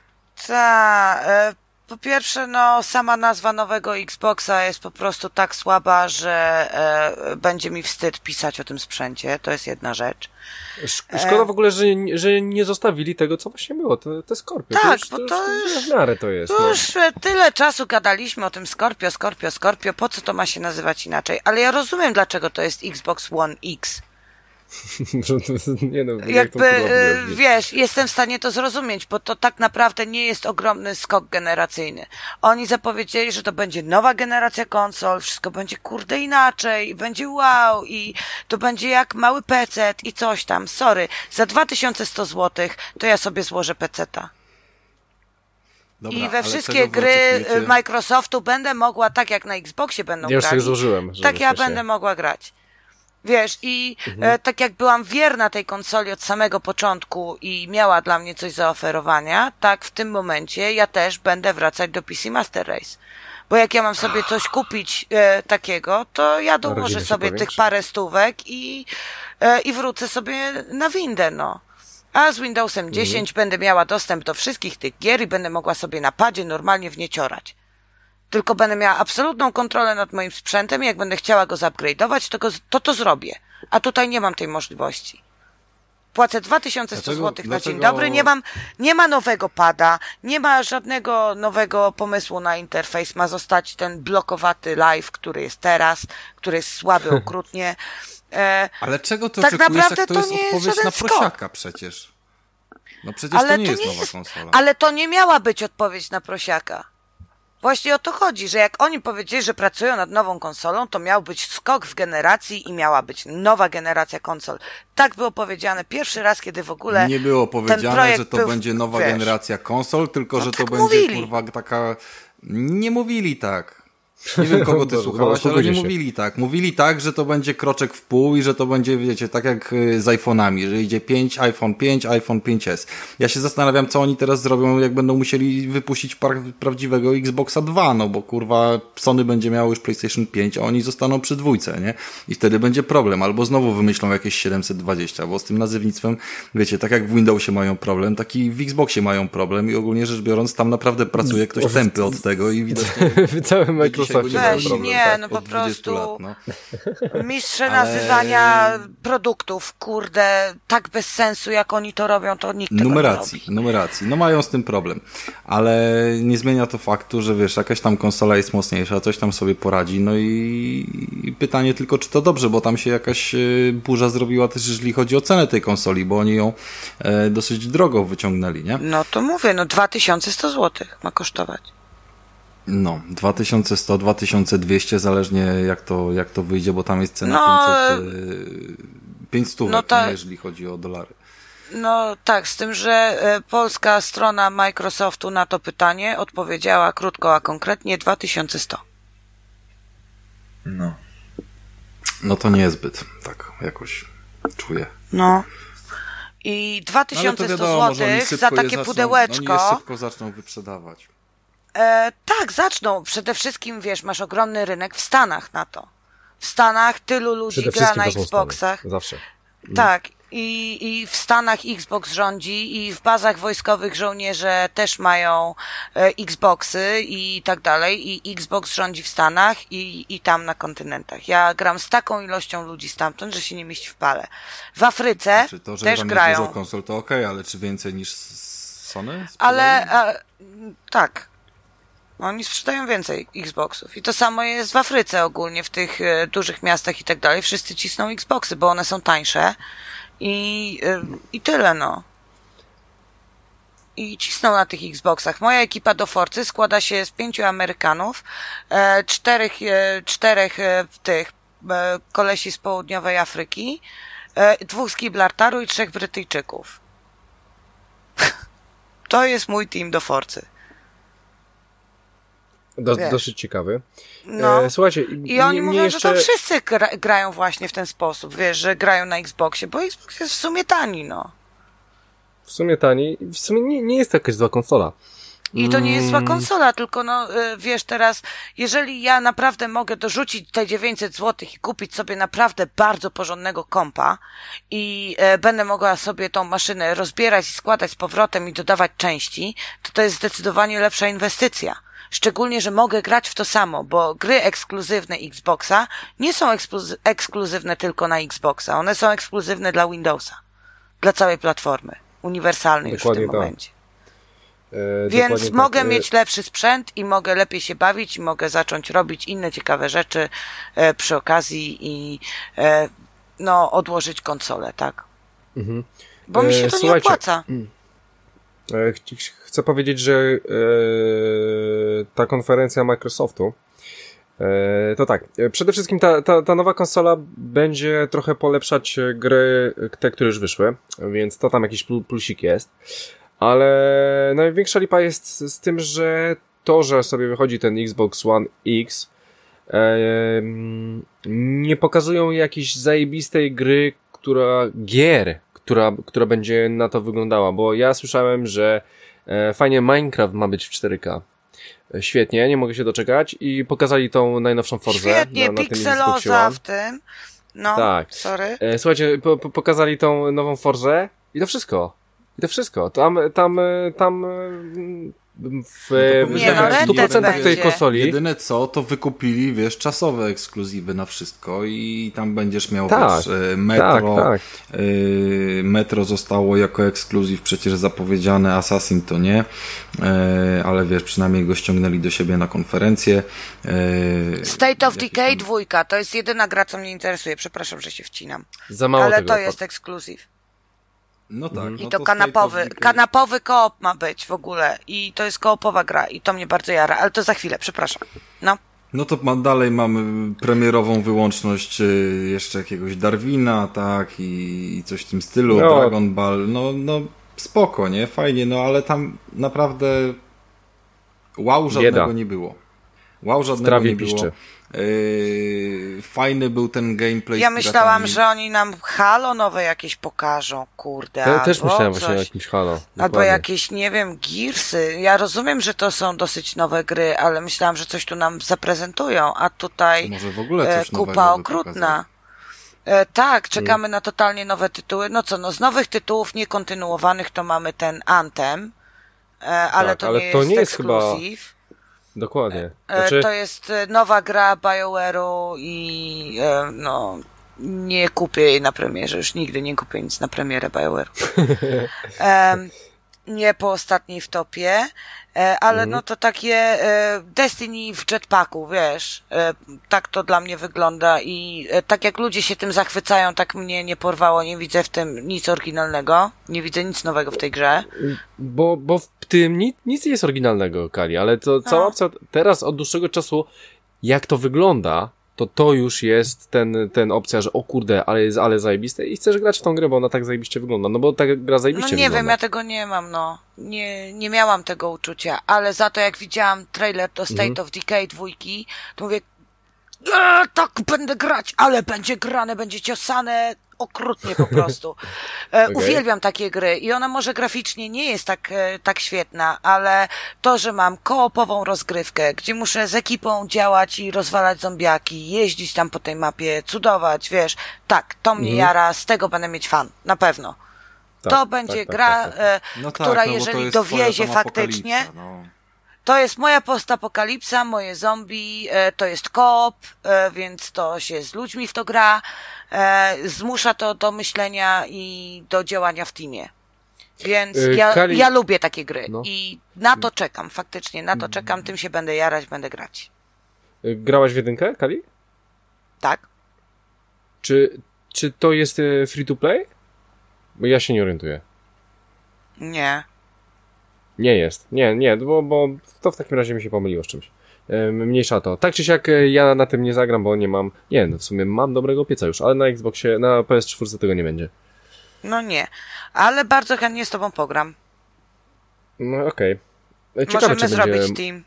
Po pierwsze, no, sama nazwa nowego Xboxa jest po prostu tak słaba, że będzie mi wstyd pisać o tym sprzęcie. To jest jedna rzecz. Szkoda w ogóle, że nie zostawili tego, co właśnie było. To Scorpio. Tak, to już w miarę to jest. To już tyle czasu gadaliśmy o tym Scorpio. Po co to ma się nazywać inaczej? Ale ja rozumiem, dlaczego to jest Xbox One X. Nie no, jakby, wiesz, jestem w stanie to zrozumieć, bo to tak naprawdę nie jest ogromny skok generacyjny. Oni zapowiedzieli, że to będzie nowa generacja konsol, wszystko będzie kurde inaczej, i będzie wow, i to będzie jak mały PC i coś tam. Sorry, za 2100 zł to ja sobie złożę PC-ta. Dobra, i we wszystkie gry Microsoftu będę mogła, tak jak na Xboxie będą grać. Ja już sobie złożyłem. Tak ja będę mogła grać. Wiesz, i tak jak byłam wierna tej konsoli od samego początku i miała dla mnie coś zaoferowania, tak w tym momencie ja też będę wracać do PC Master Race. Bo jak ja mam sobie coś kupić takiego, to ja dołożę sobie tych parę stówek i wrócę sobie na windę, no. A z Windowsem 10 będę miała dostęp do wszystkich tych gier i będę mogła sobie na padzie normalnie w nie ciorać. Tylko będę miała absolutną kontrolę nad moim sprzętem i jak będę chciała go zupgrade'ować, to zrobię. A tutaj nie mam tej możliwości. Płacę 2100 zł na dzień dobry, nie ma nowego pada, nie ma żadnego nowego pomysłu na interfejs, ma zostać ten blokowaty live, który jest teraz, który jest słaby okrutnie. Ale czego to tak oczekujesz, naprawdę jak to jest odpowiedź na Prosiaka przecież? No przecież ale to nie jest nowa konsola. Ale to nie miała być odpowiedź na Prosiaka. Właśnie o to chodzi, że jak oni powiedzieli, że pracują nad nową konsolą, to miał być skok w generacji i miała być nowa generacja konsol. Tak było powiedziane pierwszy raz, kiedy w ogóle Nie było ten powiedziane, projekt że to był, będzie nowa wiesz, generacja konsol, tylko No że to tak będzie mówili. kurwa taka... Nie mówili tak. Nie wiem, kogo ty słuchałaś, ale nie mówili tak. Mówili tak, że to będzie kroczek w pół i że to będzie, wiecie, tak jak z iPhone'ami, że idzie 5, iPhone 5, iPhone 5S. Ja się zastanawiam, co oni teraz zrobią, jak będą musieli wypuścić prawdziwego Xboxa 2, no bo kurwa Sony będzie miało już PlayStation 5, a oni zostaną przy dwójce, nie? I wtedy będzie problem. Albo znowu wymyślą jakieś 720, bo z tym nazewnictwem, wiecie, tak jak w Windowsie mają problem, tak i w Xboxie mają problem i ogólnie rzecz biorąc, tam naprawdę pracuje ktoś tępy od tego i widać... W całym Microsoftie Weź, problem, nie, tak? no po Od 20 prostu lat, no. mistrze Ale- nazywania produktów, kurde, tak bez sensu, jak oni to robią, to nikt tego nie robi. Numeracji. No mają z tym problem. Ale nie zmienia to faktu, że wiesz, jakaś tam konsola jest mocniejsza, coś tam sobie poradzi, no i pytanie tylko, czy to dobrze, bo tam się jakaś burza zrobiła też, jeżeli chodzi o cenę tej konsoli, bo oni ją dosyć drogo wyciągnęli, nie? No to mówię, no 2100 zł ma kosztować. No, 2100, 2200, zależnie jak to wyjdzie, bo tam jest cena No, 500 no ta- nie, jeżeli chodzi o dolary. No tak, z tym, że polska strona Microsoftu na to pytanie odpowiedziała krótko, a konkretnie 2100. No. No to niezbyt, tak jakoś czuję. No. I 2100 że oni zł szybko za je takie zaczną, pudełeczko. Oni je szybko zaczną wyprzedawać. Tak, zaczną. Przede wszystkim, wiesz, masz ogromny rynek w Stanach na to. W Stanach tylu ludzi Przede gra wszystkim na to są Stany. Xboxach. Zawsze. Tak. I w Stanach Xbox rządzi i w bazach wojskowych żołnierze też mają Xboxy i tak dalej. I Xbox rządzi w Stanach i tam na kontynentach. Ja gram z taką ilością ludzi stamtąd, że się nie mieści w pale. W Afryce Czy to, że też tam grają. jest dużo konsol, to okej, ale czy więcej niż Sony? Ale tak. Oni sprzedają więcej Xboxów. I to samo jest w Afryce ogólnie, w tych dużych miastach i tak dalej. Wszyscy cisną Xboxy, bo one są tańsze. I tyle, no. I cisną na tych Xboxach. Moja ekipa do Forcy składa się z 5 Amerykanów, czterech tych kolesi z południowej Afryki, 2 z Gibraltaru i 3 Brytyjczyków. To jest mój team do Forcy. Wiesz. Dosyć ciekawy. No. Słuchajcie, I oni mnie mówią, jeszcze... że to wszyscy grają właśnie w ten sposób, wiesz, że grają na Xboxie, bo Xbox jest w sumie tani, no. W sumie tani. W sumie nie jest to jakaś zła konsola. I to nie jest zła konsola, tylko no, wiesz, teraz, jeżeli ja naprawdę mogę dorzucić te 900 zł i kupić sobie naprawdę bardzo porządnego kompa i będę mogła sobie tą maszynę rozbierać i składać z powrotem i dodawać części, to jest zdecydowanie lepsza inwestycja. Szczególnie, że mogę grać w to samo, bo gry ekskluzywne Xboxa nie są ekskluzywne tylko na Xboxa, one są ekskluzywne dla Windowsa, dla całej platformy, uniwersalny już w Dokładnie tym tak. momencie. Dokładnie Więc tak. mogę mieć lepszy sprzęt i mogę lepiej się bawić i mogę zacząć robić inne ciekawe rzeczy przy okazji i no odłożyć konsolę, tak? Mhm. Bo mi się to nie Słuchajcie, opłaca. Chcę powiedzieć, że ta konferencja Microsoftu to tak, przede wszystkim ta nowa konsola będzie trochę polepszać gry, te, które już wyszły, więc to tam jakiś plusik jest, ale największa lipa jest z tym, że to, że sobie wychodzi ten Xbox One X, nie pokazują jakiejś zajebistej gry, która będzie na to wyglądała, bo ja słyszałem, że fajnie Minecraft ma być w 4K. Świetnie, nie mogę się doczekać i pokazali tą najnowszą Forzę. Świetnie, na tym Xboxie pikseloza One. w tym. No, Tak. sorry. Słuchajcie, pokazali tą nową Forzę i to wszystko. Tam w Nie, no, Red Dead 100% tej będzie. konsoli. Jedyne co, to wykupili, wiesz, czasowe ekskluzywy na wszystko i tam będziesz miał, Tak, wiesz, Metro. tak. Metro zostało jako ekskluzyw przecież zapowiedziane, Assassin to nie, ale wiesz, przynajmniej go ściągnęli do siebie na konferencję. State of Jakiś Decay tam- 2, to jest jedyna gra, co mnie interesuje. Przepraszam, że się wcinam. Za mało Ale tego. to jest ekskluzyw. No tak. I no to State kanapowy, of Decay- kanapowy koop ma być w ogóle. I to jest koopowa gra i to mnie bardzo jara, ale to za chwilę, przepraszam. No. No to dalej mamy premierową wyłączność jeszcze jakiegoś Darwina, tak, i coś w tym stylu, No. Dragon Ball, no spoko, nie? Fajnie, no ale tam naprawdę wow żadnego Bieda. nie było. Wow W żadnego trawie nie było. piszczy. Fajny był ten gameplay Ja z myślałam, piratami. że oni nam Halo nowe jakieś pokażą, kurde. Ja też albo myślałem coś. właśnie o jakimś Halo. Albo Dokładnie. jakieś, nie wiem, Gearsy. Ja rozumiem, że to są dosyć nowe gry, ale myślałam, że coś tu nam zaprezentują, a tutaj Może w ogóle coś nowego kupa by okrutna. Tak, czekamy na totalnie nowe tytuły. No co, no z nowych tytułów niekontynuowanych to mamy ten Anthem, ale Tak, to ale nie to jest nie jest chyba- exclusive. Dokładnie. Znaczy, To jest nowa gra BioWare'u i no nie kupię jej na premierze, już nigdy nie kupię nic na premierę BioWare. Nie po ostatniej wtopie, ale no to takie Destiny w jetpacku, wiesz, tak to dla mnie wygląda i tak jak ludzie się tym zachwycają, tak mnie nie porwało, nie widzę w tym nic oryginalnego, nie widzę nic nowego w tej grze. bo w tym nic nie jest oryginalnego, Kali, ale to cała opcja teraz od dłuższego czasu, jak to wygląda, to już jest ten opcja, że o kurde, ale zajebiste i chcesz grać w tą grę, bo ona tak zajebiście wygląda, no bo ta gra No zajebiście nie wygląda. wiem, ja tego nie mam, no. Nie miałam tego uczucia, ale za to jak widziałam trailer do State of Decay 2, to mówię, tak będę grać, ale będzie grane, będzie ciosane okrutnie po prostu. Uwielbiam takie gry i ona może graficznie nie jest tak świetna, ale to, że mam koopową rozgrywkę, gdzie muszę z ekipą działać i rozwalać zombiaki, jeździć tam po tej mapie, cudować, wiesz, tak, to mnie jara, z tego będę mieć fan, na pewno. Tak, To będzie gra, No tak, która no bo to jeżeli jest dowiezie twoja tam faktycznie, apokalipsa, no. to jest moja postapokalipsa, moje zombie, to jest koop, więc to się z ludźmi w to gra, zmusza to do myślenia i do działania w teamie. Więc Kali- ja lubię takie gry No. i na to czekam, faktycznie, na to czekam, tym się będę jarać, będę grać. Grałaś w jedynkę, Kali? Tak? Czy to jest free to play? Bo ja się nie orientuję. Nie. Nie jest. Nie, bo to w takim razie mi się pomyliło z czymś. Mniejsza to. Tak czy siak ja na tym nie zagram, bo nie mam... Nie, no w sumie mam dobrego pieca już, ale na Xboxie, na PS4 tego nie będzie. No nie. Ale bardzo chętnie z tobą pogram. No okej. Ciekawe, Możemy czy zrobić będzie... team.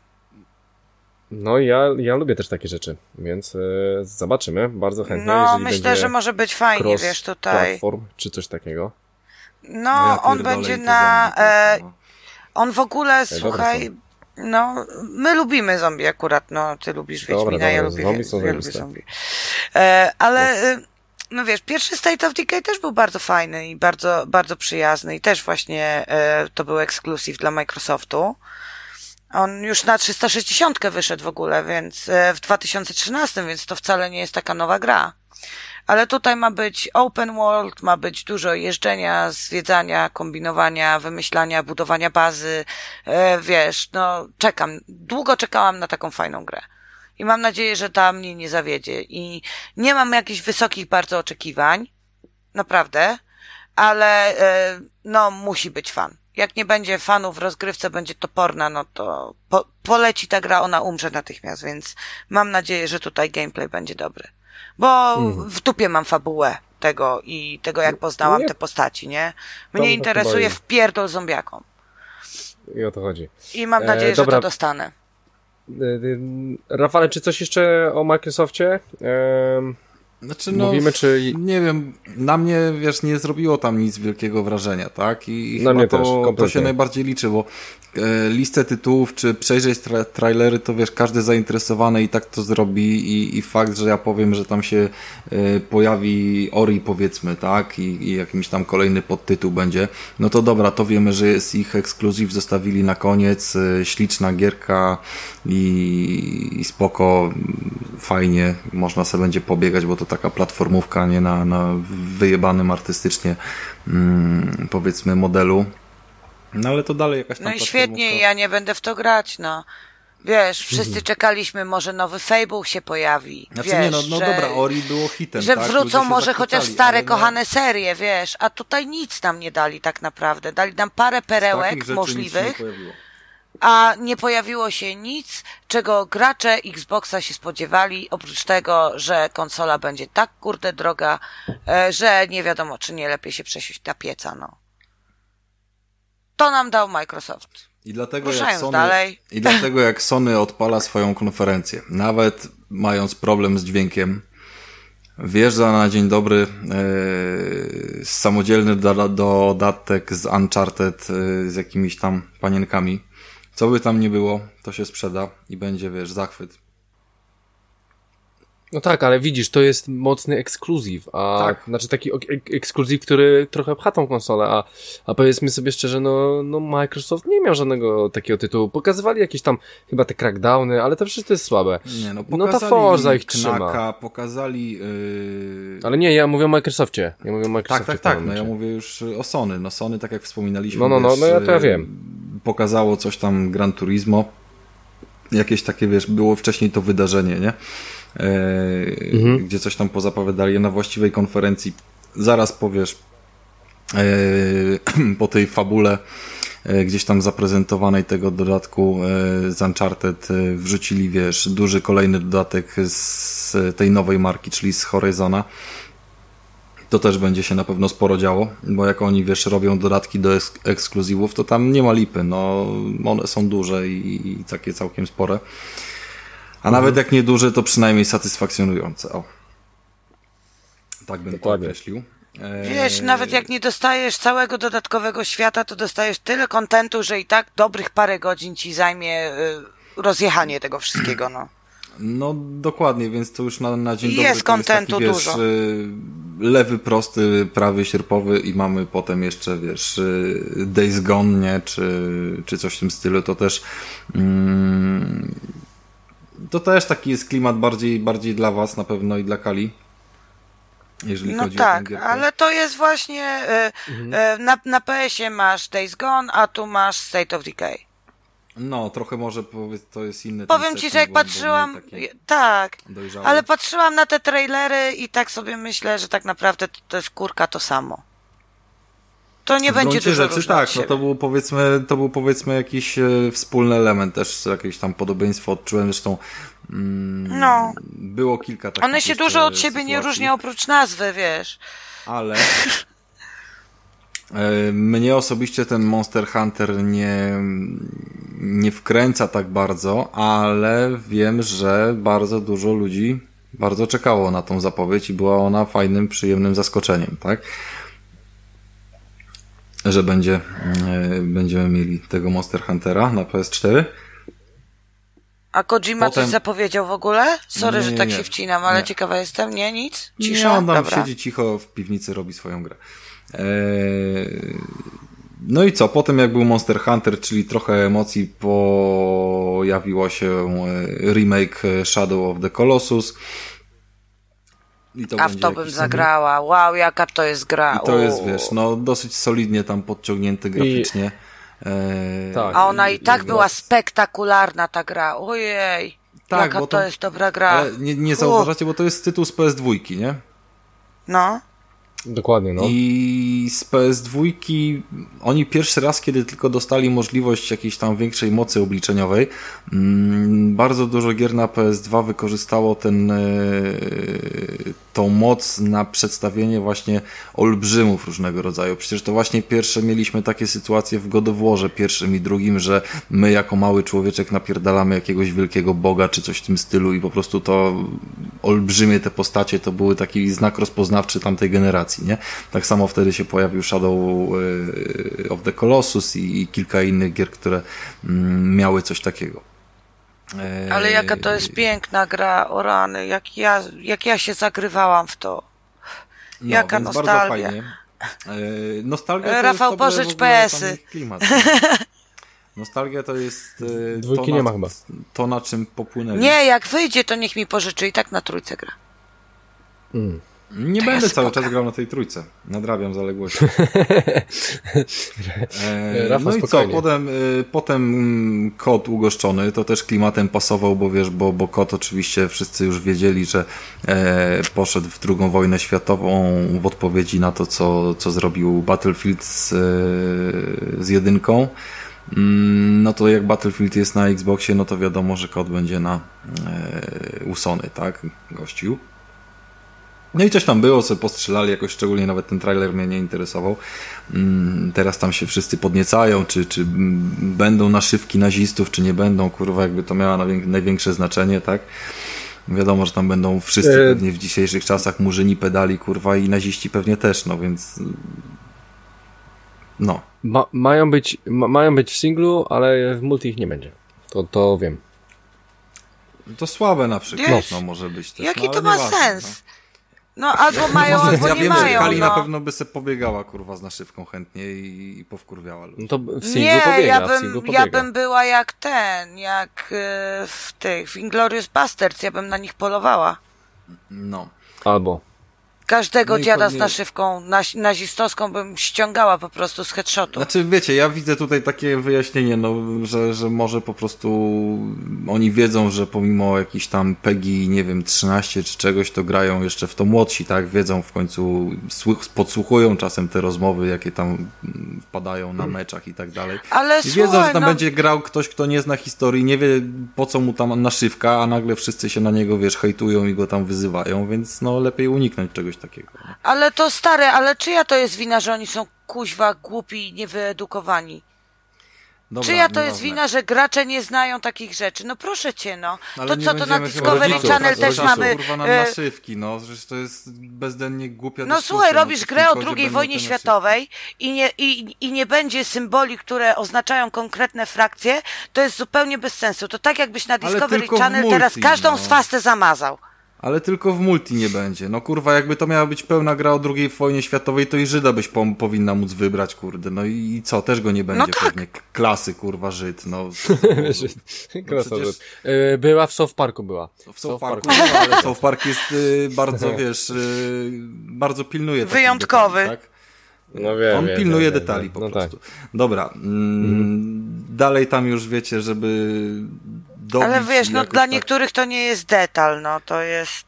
No ja lubię też takie rzeczy, więc zobaczymy. Bardzo chętnie, No, jeżeli myślę, będzie że może być fajnie, cross wiesz, tutaj. platform, czy coś takiego. No, Ja on pierdolę będzie i te na... zombie, no. On w ogóle, dobre słuchaj, no, my lubimy zombie akurat, no, ty lubisz Dobra, Wiedźmina, ja dobra, lubię, zombie są ja lubię zajebiste. zombie. Ale, no wiesz, pierwszy State of Decay też był bardzo fajny i bardzo, bardzo przyjazny i też właśnie to był ekskluzyw dla Microsoftu. On już na 360 wyszedł w ogóle, więc w 2013, więc to wcale nie jest taka nowa gra. Ale tutaj ma być open world, ma być dużo jeżdżenia, zwiedzania, kombinowania, wymyślania, budowania bazy. Wiesz, no długo czekałam na taką fajną grę. I mam nadzieję, że ta mnie nie zawiedzie. I nie mam jakichś wysokich bardzo oczekiwań, naprawdę, ale no musi być fan. Jak nie będzie fanów w rozgrywce, będzie toporna, no to poleci ta gra, ona umrze natychmiast, więc mam nadzieję, że tutaj gameplay będzie dobry. Bo w dupie mam fabułę tego i tego, jak poznałam Nie. te postaci, nie? Tam Mnie to interesuje chyba jest. wpierdol zombiakom. I o to chodzi. I mam nadzieję, dobra. że to dostanę. Rafale, czy coś jeszcze o Microsoftie? Znaczy, no, Mówimy, czy... nie wiem, na mnie, wiesz, nie zrobiło tam nic wielkiego wrażenia, tak? I Na chyba mnie też, to kompletnie. się najbardziej liczy, bo listę tytułów, czy przejrzeć trailery, to wiesz, każdy zainteresowany i tak to zrobi i fakt, że ja powiem, że tam się pojawi Ori, powiedzmy, tak? I jakimś tam kolejny podtytuł będzie, no to dobra, to wiemy, że jest ich ekskluzyw, zostawili na koniec, śliczna gierka i spoko, fajnie, można sobie będzie pobiegać, bo to taka platformówka, nie na wyjebanym artystycznie powiedzmy modelu. No ale to dalej jakaś tam No i świetnie, platformówka. ja nie będę w to grać, no. Wiesz, wszyscy czekaliśmy, może nowy Fable się pojawi. Znaczy wiesz, nie, no dobra, Ori było hitem, że tak? wrócą Ludzie się może chociaż zachwycali, stare, ale no, kochane serie, wiesz, a tutaj nic nam nie dali tak naprawdę. Dali nam parę z takich perełek rzeczy nic się nie możliwych, pojawiło. a nie pojawiło się nic, czego gracze Xboxa się spodziewali, oprócz tego, że konsola będzie tak kurde droga, że nie wiadomo, czy nie lepiej się przesiąść na pieca, no. To nam dał Microsoft. I dlatego, Ruszając dalej. I dlatego jak Sony odpala swoją konferencję, nawet mając problem z dźwiękiem, wjeżdża na dzień dobry samodzielny dodatek z Uncharted z jakimiś tam panienkami. Co by tam nie było, to się sprzeda i będzie, wiesz, zachwyt. No tak, ale widzisz, to jest mocny ekskluzyw, Tak. Znaczy taki ekskluzyw, który trochę pcha tą konsolę, a powiedzmy sobie szczerze, no Microsoft nie miał żadnego takiego tytułu. Pokazywali jakieś tam, chyba te crackdowny, ale to przecież to jest słabe. Nie, no No pokazali ta Forza ich Knaka, trzyma. pokazali... Ale nie, ja mówię o Microsoftie. Ja mówię o Microsoftie Tak, no ja mówię już o Sony. No Sony, tak jak wspominaliśmy, No, wiesz, ja to ja wiem. Pokazało coś tam Gran Turismo. Jakieś takie, wiesz, było wcześniej to wydarzenie, nie? Gdzie coś tam pozapowiadali na właściwej konferencji. Zaraz powiesz po tej fabule gdzieś tam zaprezentowanej tego dodatku z Uncharted wrzucili, wiesz, duży kolejny dodatek z tej nowej marki, czyli z Horizona. To też będzie się na pewno sporo działo, bo jak oni, wiesz, robią dodatki do ekskluzywów, to tam nie ma lipy, no one są duże i takie całkiem spore. A nawet jak nie duże, to przynajmniej satysfakcjonujące. O. Tak bym to określił. Wiesz, nawet jak nie dostajesz całego dodatkowego świata, to dostajesz tyle kontentu, że i tak dobrych parę godzin ci zajmie rozjechanie tego wszystkiego, no. No dokładnie, więc to już na dzień I dobry jest kontentu taki, wiesz, dużo. Lewy, prosty, prawy, sierpowy i mamy potem jeszcze, wiesz, Days Gone, nie? Czy coś w tym stylu, to też to też taki jest klimat bardziej dla was na pewno i dla Kali. Jeżeli No chodzi o tak, tę gierkę. ale to jest właśnie na PS-ie masz Days Gone, a tu masz State of Decay. No, trochę może powiedz, to jest inny. Powiem ten ci, że setting, jak bo patrzyłam, mniej taki tak, dojrzały. ale patrzyłam na te trailery i tak sobie myślę, że tak naprawdę to jest kurka to samo. To nie W będzie gruncie dużo rzeczy różne od tak, no siebie. to był powiedzmy jakiś wspólny element, też jakieś tam podobieństwo odczułem, zresztą No, było kilka takich one się jeszcze dużo od siebie nie sytuacji, różnią oprócz nazwy, wiesz. ale mnie osobiście ten Monster Hunter nie wkręca tak bardzo, ale wiem, że bardzo dużo ludzi bardzo czekało na tą zapowiedź i była ona fajnym, przyjemnym zaskoczeniem, tak? Że będziemy mieli tego Monster Huntera na PS4. A Kojima Potem- coś zapowiedział w ogóle? Sorry, że Nie, tak nie. się wcinam, ale Nie. ciekawa jestem. Nie, nic? Nie, Cisza? on tam Dobra. siedzi cicho w piwnicy, robi swoją grę. No i co? Potem jak był Monster Hunter, czyli trochę emocji, pojawiło się remake Shadow of the Colossus. I to A w będzie to bym jakiś- zagrała. Wow, jaka to jest gra. I to jest, O. wiesz, no dosyć solidnie tam podciągnięty graficznie. Tak. A ona i tak i- była spektakularna ta gra. Ojej. Tak, jaka bo to to- jest dobra gra. Ale nie zauważacie, bo to jest tytuł z PS2, nie? No. Dokładnie, no. I z PS2 oni pierwszy raz, kiedy tylko dostali możliwość jakiejś tam większej mocy obliczeniowej, bardzo dużo gier na PS2 wykorzystało tą moc na przedstawienie właśnie olbrzymów różnego rodzaju. Przecież to właśnie pierwsze mieliśmy takie sytuacje w God of Warze pierwszym i drugim, że my jako mały człowieczek napierdalamy jakiegoś wielkiego boga czy coś w tym stylu i po prostu to olbrzymie te postacie to były taki znak rozpoznawczy tamtej generacji, nie? Tak samo wtedy się pojawił Shadow of the Colossus i kilka innych gier, które miały coś takiego. Ale jaka to jest piękna gra, o rany, jak ja się zagrywałam w to. No, Jaka więc nostalgia. bardzo fajnie. Nostalgia to Rafał, jest w ogóle pożycz w ogóle PS-y. tam ich klimat. Nostalgia to jest Dwójki nie ma chyba. To, na czym popłynęli. Nie, jak wyjdzie, to niech mi pożyczy i tak na trójce gra. Nie To będę jest cały spoko. czas grał na tej trójce. Nadrabiam zaległości. Rafał, No i co, spokojnie. potem KOD ugoszczony, to też klimatem pasował, bo wiesz, bo KOD oczywiście wszyscy już wiedzieli, że poszedł w II wojnę światową w odpowiedzi na to, co zrobił Battlefield z jedynką. No to jak Battlefield jest na Xboxie, no to wiadomo, że KOD będzie na Sony, tak? Gościu. No i coś tam było, co postrzelali, jakoś szczególnie nawet ten trailer mnie nie interesował. Teraz tam się wszyscy podniecają, czy będą naszywki nazistów, czy nie będą, kurwa, jakby to miało największe znaczenie, tak? Wiadomo, że tam będą wszyscy pewnie w dzisiejszych czasach murzyni, pedali, kurwa, i naziści pewnie też, no więc... No. Mają być w singlu, ale w multi ich nie będzie. To wiem. To słabe na przykład, Wiesz, no może być też. Jaki no, ale to ma nieważne, sens? No albo mają, albo Ja nie wiem, że mają, Kali na no. pewno by se pobiegała, kurwa, z naszywką chętnie i powkurwiała ludzi. No to w singlu Nie, pobiega, w singlu ja pobiega. bym była jak w Inglourious Basterds, ja bym na nich polowała. No. Albo. Każdego No i dziada pewnie- z naszywką nazistowską bym ściągała po prostu z headshotu. Znaczy, wiecie, ja widzę tutaj takie wyjaśnienie, no, że może po prostu oni wiedzą, że pomimo jakichś tam PEGI, nie wiem, 13 czy czegoś, to grają jeszcze w to młodsi, tak? Wiedzą w końcu, podsłuchują czasem te rozmowy, jakie tam wpadają na meczach i tak dalej. Ale I wiedzą, słuchaj, że tam no, będzie grał ktoś, kto nie zna historii, nie wie po co mu tam naszywka, a nagle wszyscy się na niego, wiesz, hejtują i go tam wyzywają, więc no lepiej uniknąć czegoś takiego. No. ale to stare, ale czyja to jest wina, że oni są kuźwa, głupi i niewyedukowani? Dobra, Czyja to jest nieważne. wina, że gracze nie znają takich rzeczy? No proszę cię, no. Ale To nie co, to na będziemy Discovery chyba Channel rodziców, też mamy... kurwa, na naszywki, no, że to jest bezdennie głupia No dyskusja, słuchaj, no, robisz to w grę tym o kodzie II będą wojnie te naszywki. światowej i nie będzie symboli, które oznaczają konkretne frakcje, to jest zupełnie bez sensu. To tak jakbyś na Ale Discovery tylko w Channel multi, teraz każdą no. swastę zamazał. Ale tylko w multi nie będzie. No kurwa, jakby to miała być pełna gra o II wojnie światowej, to i Żyda byś powinna móc wybrać, kurde. No i co? Też go nie będzie tak. pewnie. Klasy, kurwa, Żyd, no. Krasnolud. Była w South Parku była. W South Parku, no, ale South Park jest bardzo, wiesz, bardzo pilnuje takich Wyjątkowy. detali, tak? No wiem, On wiem, pilnuje wiem, detali wiem. po No prostu. Dobra. Dalej tam już wiecie, żeby dobić Ale wiesz, no jakoś dla tak- niektórych to nie jest detal, no to jest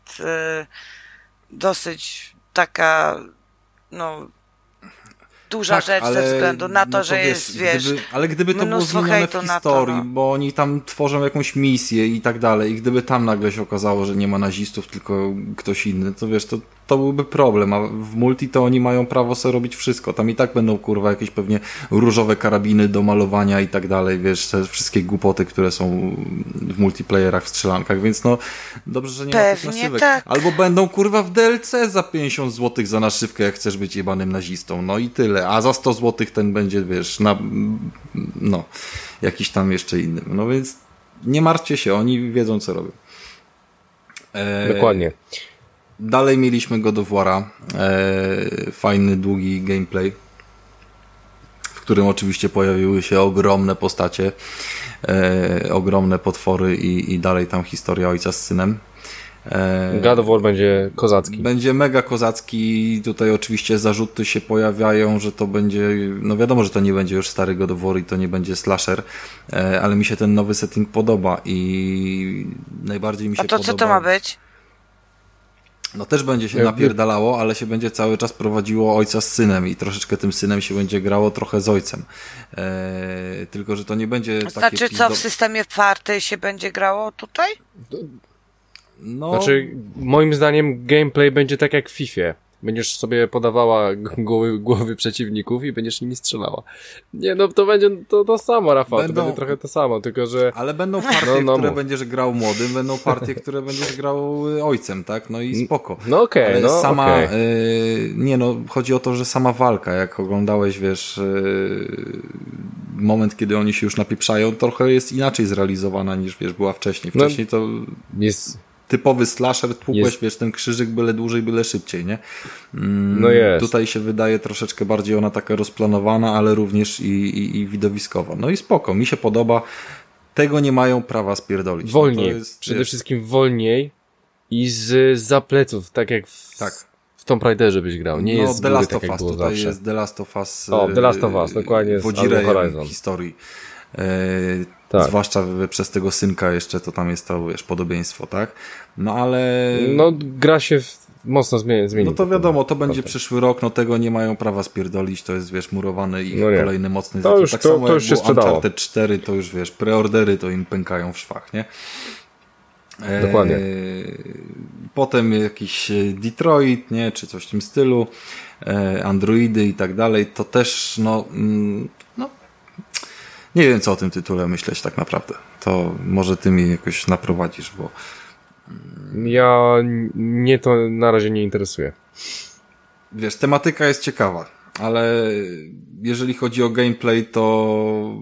dosyć taka, no, duża Tak, rzecz ale ze względu na to, no że jest, wiesz, ale gdyby to było mnóstwo zmienione w hejtu na historii, to, no. bo oni tam tworzą jakąś misję i tak dalej, i gdyby tam nagle się okazało, że nie ma nazistów, tylko ktoś inny, to wiesz, to byłby problem, a w multi to oni mają prawo sobie robić wszystko. Tam i tak będą, kurwa, jakieś pewnie różowe karabiny do malowania i tak dalej, wiesz, te wszystkie głupoty, które są w multiplayerach, w strzelankach, więc no, dobrze, że nie ma tych Pewnie naszywek. tak. Albo będą, kurwa, w DLC za 50 zł za naszywkę, jak chcesz być jebanym nazistą, no i tyle, a za 100 zł ten będzie, wiesz, no, jakiś tam jeszcze inny. No więc nie martwcie się, oni wiedzą, co robią. Dokładnie. Dalej mieliśmy God of War'a, fajny, długi gameplay, w którym oczywiście pojawiły się ogromne postacie, ogromne potwory i dalej tam historia ojca z synem. God of War będzie kozacki. Będzie mega kozacki, tutaj oczywiście zarzuty się pojawiają, że to będzie, no wiadomo, że to nie będzie już stary God of War i to nie będzie slasher, ale mi się ten nowy setting podoba i najbardziej mi się A to podoba... co to ma być? No też będzie się napierdalało, ale się będzie cały czas prowadziło ojca z synem i troszeczkę tym synem się będzie grało trochę z ojcem. Tylko, że to nie będzie takie... Znaczy co, w systemie party się będzie grało tutaj? No, Znaczy, moim zdaniem gameplay będzie tak jak w Fifie. Będziesz sobie podawała głowy przeciwników i będziesz nimi strzelała. Nie, no to będzie to samo, Rafał. Będą- To będzie trochę to samo, tylko że... ale będą partie, No, które mów. będziesz grał młodym, będą partie, które będziesz grał ojcem, tak? No i spoko. No okej, Ale no sama, okej. nie no, chodzi o to, że sama walka, jak oglądałeś, wiesz, moment, kiedy oni się już napieprzają, trochę jest inaczej zrealizowana niż, wiesz, była wcześniej. No, Wcześniej to Jest... typowy slasher, tłukłeś, Jest. wiesz, ten krzyżyk byle dłużej, byle szybciej, nie? No jest. Tutaj się wydaje troszeczkę bardziej ona taka rozplanowana, ale również i widowiskowa. No i spoko, mi się podoba. Tego nie mają prawa spierdolić. Wolniej. No to jest, Przede wiesz, wszystkim wolniej i z zapleców, tak jak Tak. w Tomb Raiderze byś grał. Nie jest The Last tak, of jak Us, było tutaj zawsze. jest The Last of Us. The Last of Us, dokładnie, z Albo Horizon. historii. Tak. Zwłaszcza przez tego synka jeszcze, to tam jest to, wiesz, podobieństwo, tak? No ale... No, gra się mocno zmieni. No to wiadomo, to będzie przyszły rok, no tego nie mają prawa spierdolić, to jest, wiesz, murowany i kolejny mocny to już, tak to, samo to już się sprzedało. Uncharted 4, to już, wiesz, preordery to im pękają w szwach, nie? Dokładnie. Potem jakiś Detroit, nie? Czy coś w tym stylu, Androidy i tak dalej, to też, no nie wiem, co o tym tytule myśleć tak naprawdę. To może ty mnie jakoś naprowadzisz, bo... Mnie to na razie nie interesuje. Wiesz, tematyka jest ciekawa, ale jeżeli chodzi o gameplay, to...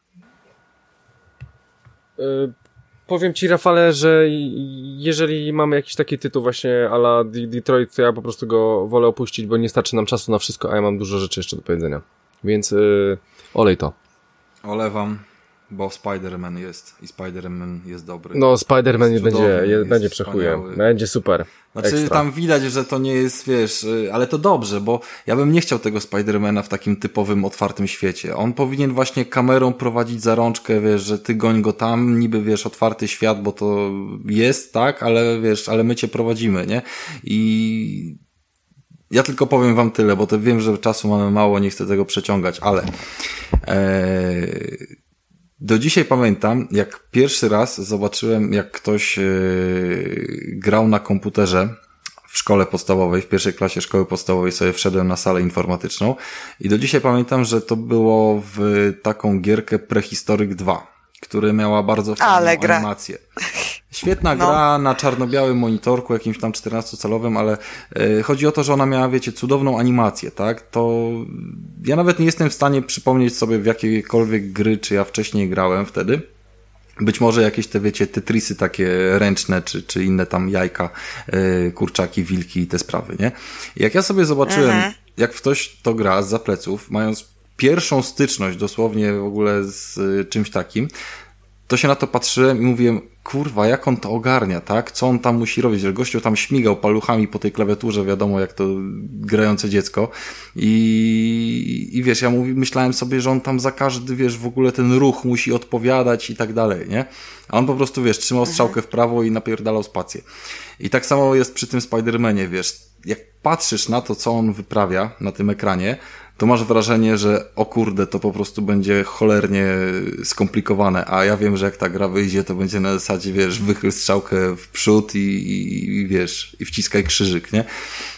Powiem ci, Rafale, że jeżeli mamy jakiś taki tytuł właśnie a la Detroit, to ja po prostu go wolę opuścić, bo nie starczy nam czasu na wszystko, a ja mam dużo rzeczy jeszcze do powiedzenia. Więc olej to. Olewam, bo Spider-Man jest i Spider-Man jest dobry. No, Spider-Man jest będzie przechuje. Będzie super. Znaczy Ekstra. tam widać, że to nie jest, wiesz, ale to dobrze, bo ja bym nie chciał tego Spider-Mana w takim typowym, otwartym świecie. On powinien właśnie kamerą prowadzić za rączkę, wiesz, że ty goń go tam, niby, wiesz, otwarty świat, bo to jest, tak, ale wiesz, ale my cię prowadzimy, nie? I ja tylko powiem wam tyle, bo to wiem, że czasu mamy mało, nie chcę tego przeciągać, ale do dzisiaj pamiętam, jak pierwszy raz zobaczyłem, jak ktoś grał na komputerze w szkole podstawowej, w pierwszej klasie szkoły podstawowej sobie wszedłem na salę informatyczną i do dzisiaj pamiętam, że to było w taką gierkę Prehistoric 2, która miała bardzo fajną animację. Świetna gra na czarno-białym monitorku, jakimś tam 14-calowym, ale chodzi o to, że ona miała, wiecie, cudowną animację, tak? To ja nawet nie jestem w stanie przypomnieć sobie, w jakiekolwiek gry, czy ja wcześniej grałem wtedy. Być może jakieś te, wiecie, Tetrisy takie ręczne, czy inne tam jajka, kurczaki, wilki i te sprawy, nie? I jak ja sobie zobaczyłem, jak ktoś to gra zza pleców, mając pierwszą styczność dosłownie w ogóle z czymś takim, to się na to patrzyłem i mówiłem, kurwa, jak on to ogarnia, tak? Co on tam musi robić? Że gościu tam śmigał paluchami po tej klawiaturze, wiadomo, jak to grające dziecko. I wiesz, ja myślałem sobie, że on tam za każdy, wiesz, w ogóle ten ruch musi odpowiadać i tak dalej, nie? A on po prostu, wiesz, trzymał strzałkę w prawo i napierdalał spację. I tak samo jest przy tym Spider-Manie, wiesz, jak patrzysz na to, co on wyprawia na tym ekranie, to masz wrażenie, że o kurde, to po prostu będzie cholernie skomplikowane, a ja wiem, że jak ta gra wyjdzie, to będzie na zasadzie, wiesz, wychyl strzałkę w przód i wiesz, i wciskaj krzyżyk, nie?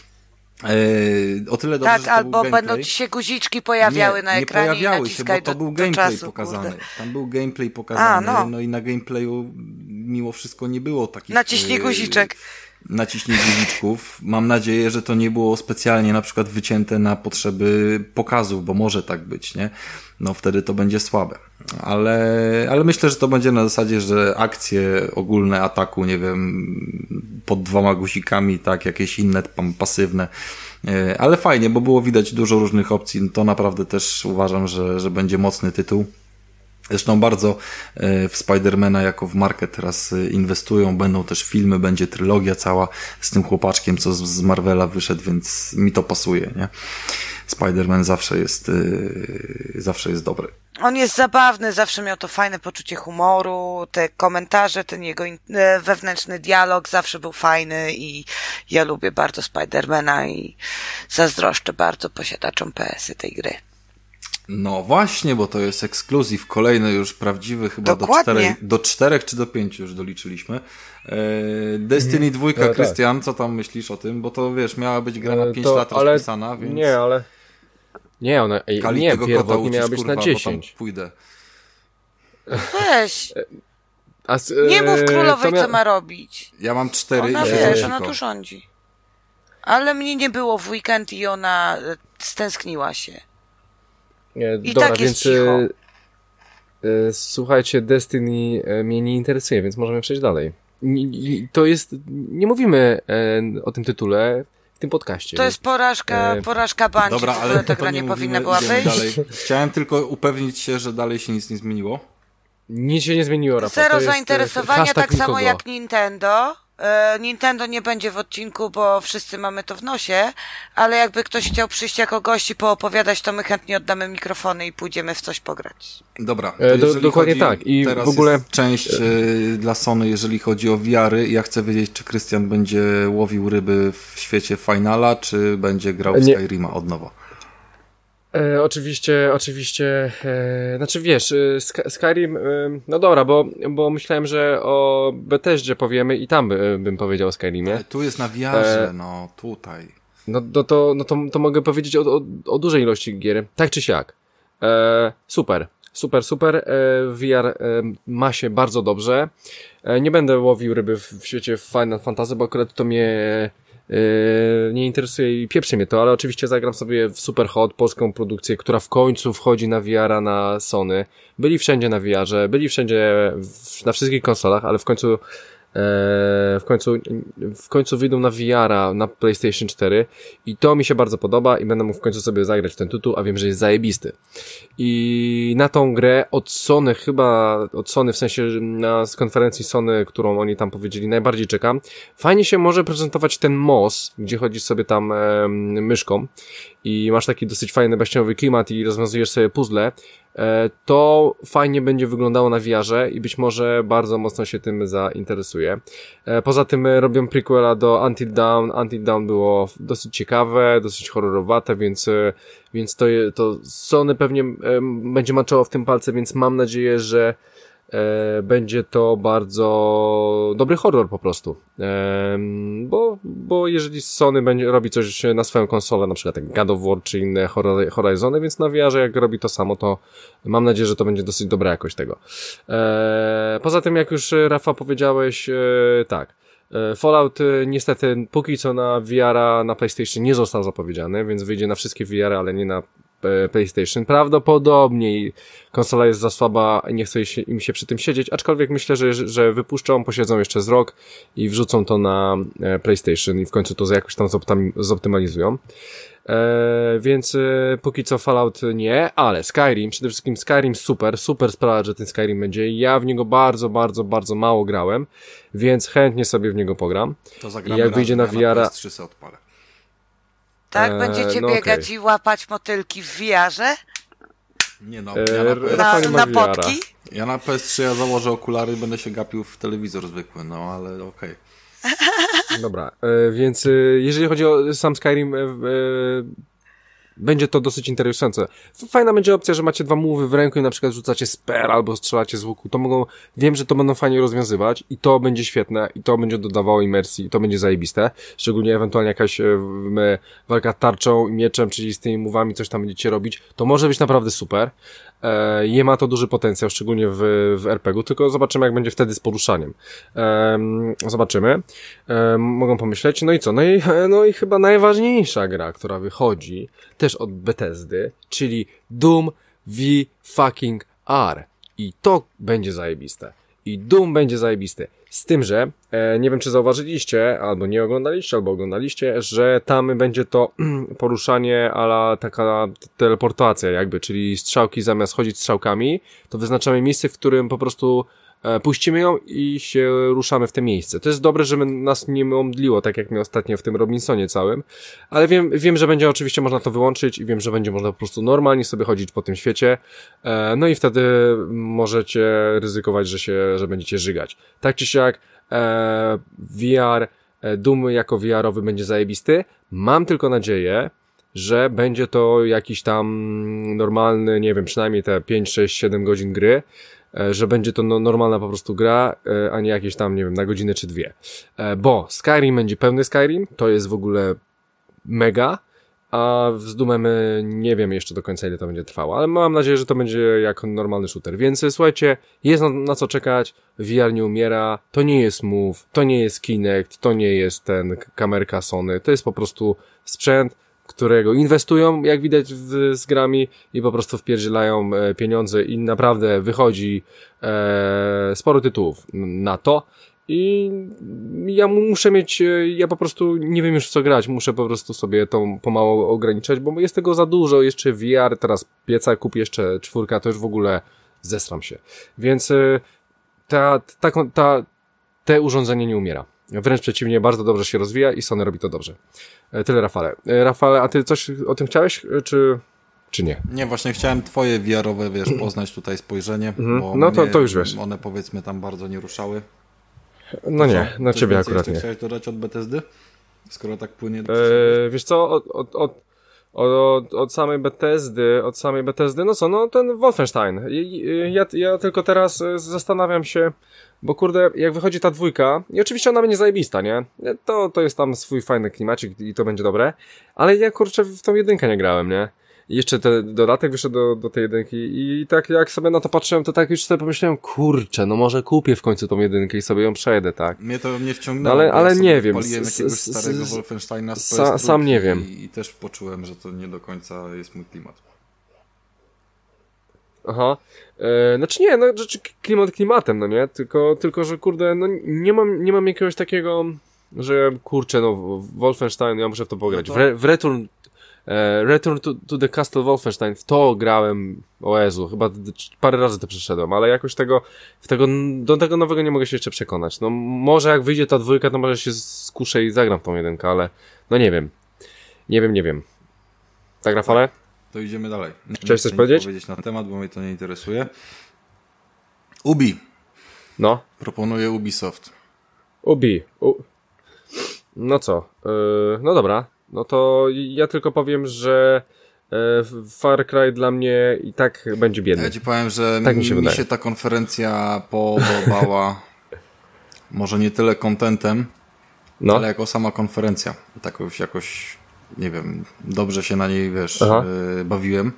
O tyle dobrze, tak, że to albo był gameplay. będą ci się guziczki pojawiały na ekranie nie pojawiały i się, bo naciskaj to był do gameplay czasu, pokazany. kurde. Tam był gameplay pokazany, no i na gameplayu mimo wszystko nie było takich... Naciśnij guziczek. Naciśnij guziczków. Mam nadzieję, że to nie było specjalnie na przykład wycięte na potrzeby pokazów, bo może tak być, nie? No wtedy to będzie słabe. Ale myślę, że to będzie na zasadzie, że akcje ogólne ataku, nie wiem, pod 2 guzikami, tak, jakieś inne pasywne. Ale fajnie, bo było widać dużo różnych opcji. To naprawdę też uważam, że będzie mocny tytuł. Zresztą bardzo w Spidermana jako w markę teraz inwestują, będą też filmy, będzie trylogia cała z tym chłopaczkiem, co z Marvela wyszedł, więc mi to pasuje, nie? Spider-Man zawsze jest dobry. On jest zabawny, zawsze miał to fajne poczucie humoru, te komentarze, ten jego wewnętrzny dialog zawsze był fajny i ja lubię bardzo Spidermana i zazdroszczę bardzo posiadaczom PS-y tej gry. No właśnie, bo to jest ekskluzyw, kolejny już prawdziwy, chyba Dokładnie. do 4 czy do 5 już doliczyliśmy. Destiny 2, No, Krystian, tak. Co tam myślisz o tym? Bo to wiesz, miała być gra na 5 lat rozpisana, więc... Nie, ona pierwotnie miała być kurwa, na 10. Bo tam pójdę. Weź, nie mów królowej, co ma robić. Ja mam 4 Ona i wiesz, ona tu rządzi. Ale mnie nie było w weekend i ona stęskniła się. I Dobra, tak jest więc cicho. Słuchajcie, Destiny mnie nie interesuje, więc możemy przejść dalej. To jest, nie mówimy o tym tytule w tym podcaście. To jest porażka Bungie, Dobra, w ogóle ale ta to gra nie nie mówimy, powinna była idziemy wyjść. dalej. Chciałem tylko upewnić się, że dalej się nic nie zmieniło. Nic się nie zmieniło, Rafał. Zero To jest, zainteresowania, hashtag tak samo nikogo. jak Nintendo. Nintendo nie będzie w odcinku, bo wszyscy mamy to w nosie, ale jakby ktoś chciał przyjść jako gość i poopowiadać, to my chętnie oddamy mikrofony i pójdziemy w coś pograć. Dobra, dokładnie tak. I teraz w ogóle jest część dla Sony, jeżeli chodzi o VR-y. Ja chcę wiedzieć, czy Krystian będzie łowił ryby w świecie Finala, czy będzie grał w Skyrima od nowa. Oczywiście, znaczy wiesz, Skyrim, no dobra, bo myślałem, że o Bethesdzie powiemy i tam bym powiedział o Skyrimie. Ale tu jest na VR-ze, no tutaj. To mogę powiedzieć o dużej ilości gier, tak czy siak. Super. VR ma się bardzo dobrze. Nie będę łowił ryby w świecie Final Fantasy, bo akurat to mnie nie interesuje i pieprzy mnie to, ale oczywiście zagram sobie w Superhot, polską produkcję, która w końcu wchodzi na VR-a na Sony. Byli wszędzie na VR-ze, byli wszędzie na wszystkich konsolach, ale w końcu wyjdą na VR-a na PlayStation 4 i to mi się bardzo podoba i będę mógł w końcu sobie zagrać w ten tytuł, a wiem, że jest zajebisty. I na tą grę od Sony w sensie z konferencji Sony, którą oni tam powiedzieli, najbardziej czekam. Fajnie się może prezentować ten most, gdzie chodzisz sobie tam myszką i masz taki dosyć fajny baśniowy klimat i rozwiązujesz sobie puzzle. To fajnie będzie wyglądało na VR-ze i być może bardzo mocno się tym zainteresuje. Poza tym robią prequela do Until Dawn. Until Dawn było dosyć ciekawe, dosyć horrorowate, więc to Sony pewnie będzie maczało w tym palce, więc mam nadzieję, że będzie to bardzo dobry horror po prostu. Bo jeżeli Sony robi coś na swoją konsolę, na przykład jak God of War czy inne Horizony, więc na VR-ze jak robi to samo, to mam nadzieję, że to będzie dosyć dobra jakość tego. Poza tym, jak już Rafa powiedziałeś, tak. Fallout niestety póki co na VR-a na PlayStation nie został zapowiedziany, więc wyjdzie na wszystkie VR-y, ale nie na PlayStation. Prawdopodobnie konsola jest za słaba i nie chce im się przy tym siedzieć, aczkolwiek myślę, że wypuszczą, posiedzą jeszcze z rok i wrzucą to na PlayStation i w końcu to jakoś tam zoptymalizują. Więc póki co Fallout nie, ale Skyrim, przede wszystkim Skyrim super sprawa, że ten Skyrim będzie. Ja w niego bardzo mało grałem, więc chętnie sobie w niego pogram. To zagramy i jak wyjdzie na VR-a, PS3 se odpalę. Tak, będziecie biegać i łapać motylki w VR-ze? Nie no, na potki? Ja na PS3 ja założę okulary i będę się gapił w telewizor zwykły, no ale okej. Dobra, więc jeżeli chodzi o sam Skyrim, będzie to dosyć interesujące. Fajna będzie opcja, że macie dwa muły w ręku i na przykład rzucacie spear albo strzelacie z łuku. Wiem, że to będą fajnie rozwiązywać i to będzie świetne i to będzie dodawało imersji i to będzie zajebiste. Szczególnie ewentualnie jakaś walka tarczą i mieczem, czyli z tymi muwami coś tam będziecie robić. To może być naprawdę super. Ma to duży potencjał, szczególnie w RPG-u, tylko zobaczymy, jak będzie wtedy z poruszaniem. Zobaczymy. Mogą pomyśleć. No i co? No i chyba najważniejsza gra, która wychodzi też od Bethesdy, czyli Doom V-fucking-R. I to będzie zajebiste. I Doom będzie zajebisty. Z tym, że nie wiem, czy zauważyliście, albo nie oglądaliście, albo oglądaliście, że tam będzie to poruszanie ala taka teleportacja jakby, czyli strzałki zamiast chodzić strzałkami, to wyznaczamy miejsce, w którym po prostu puścimy ją i się ruszamy w te miejsce. To jest dobre, żeby nas nie omdliło, tak jak mnie ostatnio w tym Robinsonie całym, ale wiem, że będzie oczywiście można to wyłączyć i wiem, że będzie można po prostu normalnie sobie chodzić po tym świecie, no i wtedy możecie ryzykować, że będziecie żygać. Tak czy siak, VR, Doom jako VR-owy będzie zajebisty. Mam tylko nadzieję, że będzie to jakiś tam normalny, nie wiem, przynajmniej te 5, 6, 7 godzin gry, że będzie to normalna po prostu gra, a nie jakieś tam, nie wiem, na godzinę czy dwie. Bo Skyrim będzie pełny Skyrim, to jest w ogóle mega, a z Doomem nie wiem jeszcze do końca, ile to będzie trwało, ale mam nadzieję, że to będzie jako normalny shooter. Więc słuchajcie, jest na co czekać, VR nie umiera, to nie jest Move, to nie jest Kinect, to nie jest ten kamerka Sony, to jest po prostu sprzęt, którego inwestują, jak widać z grami i po prostu wpierdzielają pieniądze i naprawdę wychodzi sporo tytułów na to i ja po prostu nie wiem już w co grać, muszę po prostu sobie to pomału ograniczać, bo jest tego za dużo, jeszcze VR, teraz pieca kupię jeszcze 4, to już w ogóle zesram się, więc te urządzenie nie umiera. Wręcz przeciwnie, bardzo dobrze się rozwija i Sony robi to dobrze. Tyle, Rafale. Rafale, a ty coś o tym chciałeś, czy nie? Nie, właśnie chciałem twoje VR-owe, poznać tutaj spojrzenie, bo no to już wiesz. One powiedzmy tam bardzo nie ruszały. No nie, na ciebie akurat nie. Chciałeś dodać od Bethesdy? Skoro tak płynie do wiesz co, od samej Bethesdy, no co, no ten Wolfenstein. Ja tylko teraz zastanawiam się, bo kurde, jak wychodzi ta 2, i oczywiście ona będzie zajebista, nie? To jest tam swój fajny klimacik i to będzie dobre, ale ja kurczę w tą 1 nie grałem, nie? I jeszcze ten dodatek wyszedł do tej 1 i tak jak sobie na to patrzyłem, to tak już sobie pomyślałem, kurczę, no może kupię w końcu tą 1 i sobie ją przejdę, tak? Mnie to nie wciągnęło, ale nie wiem. Paliłem jakiegoś starego Wolfensteina z sam nie wiem. I też poczułem, że to nie do końca jest mój klimat. Aha. Znaczy nie, no rzeczy klimatem, no nie? Tylko że kurde, no nie mam jakiegoś takiego, że kurczę, no Wolfenstein, ja muszę w to pograć. No to... W Return to the Castle Wolfenstein, w to grałem, o Jezu, chyba parę razy to przeszedłem, ale jakoś do tego nowego nie mogę się jeszcze przekonać. No może jak wyjdzie ta 2, to może się skuszę i zagram w tą 1, ale no nie wiem. Nie wiem. Tak, Rafale? To idziemy dalej. Chciałeś coś powiedzieć na temat, bo mnie to nie interesuje. Ubi. No. Proponuje Ubisoft. No co? No dobra. No to ja tylko powiem, że Far Cry dla mnie i tak będzie biedny. Ja ci powiem, że tak mi się ta konferencja podobała może nie tyle contentem, ale jako sama konferencja. Tak jakoś nie wiem, dobrze się na niej, bawiłem.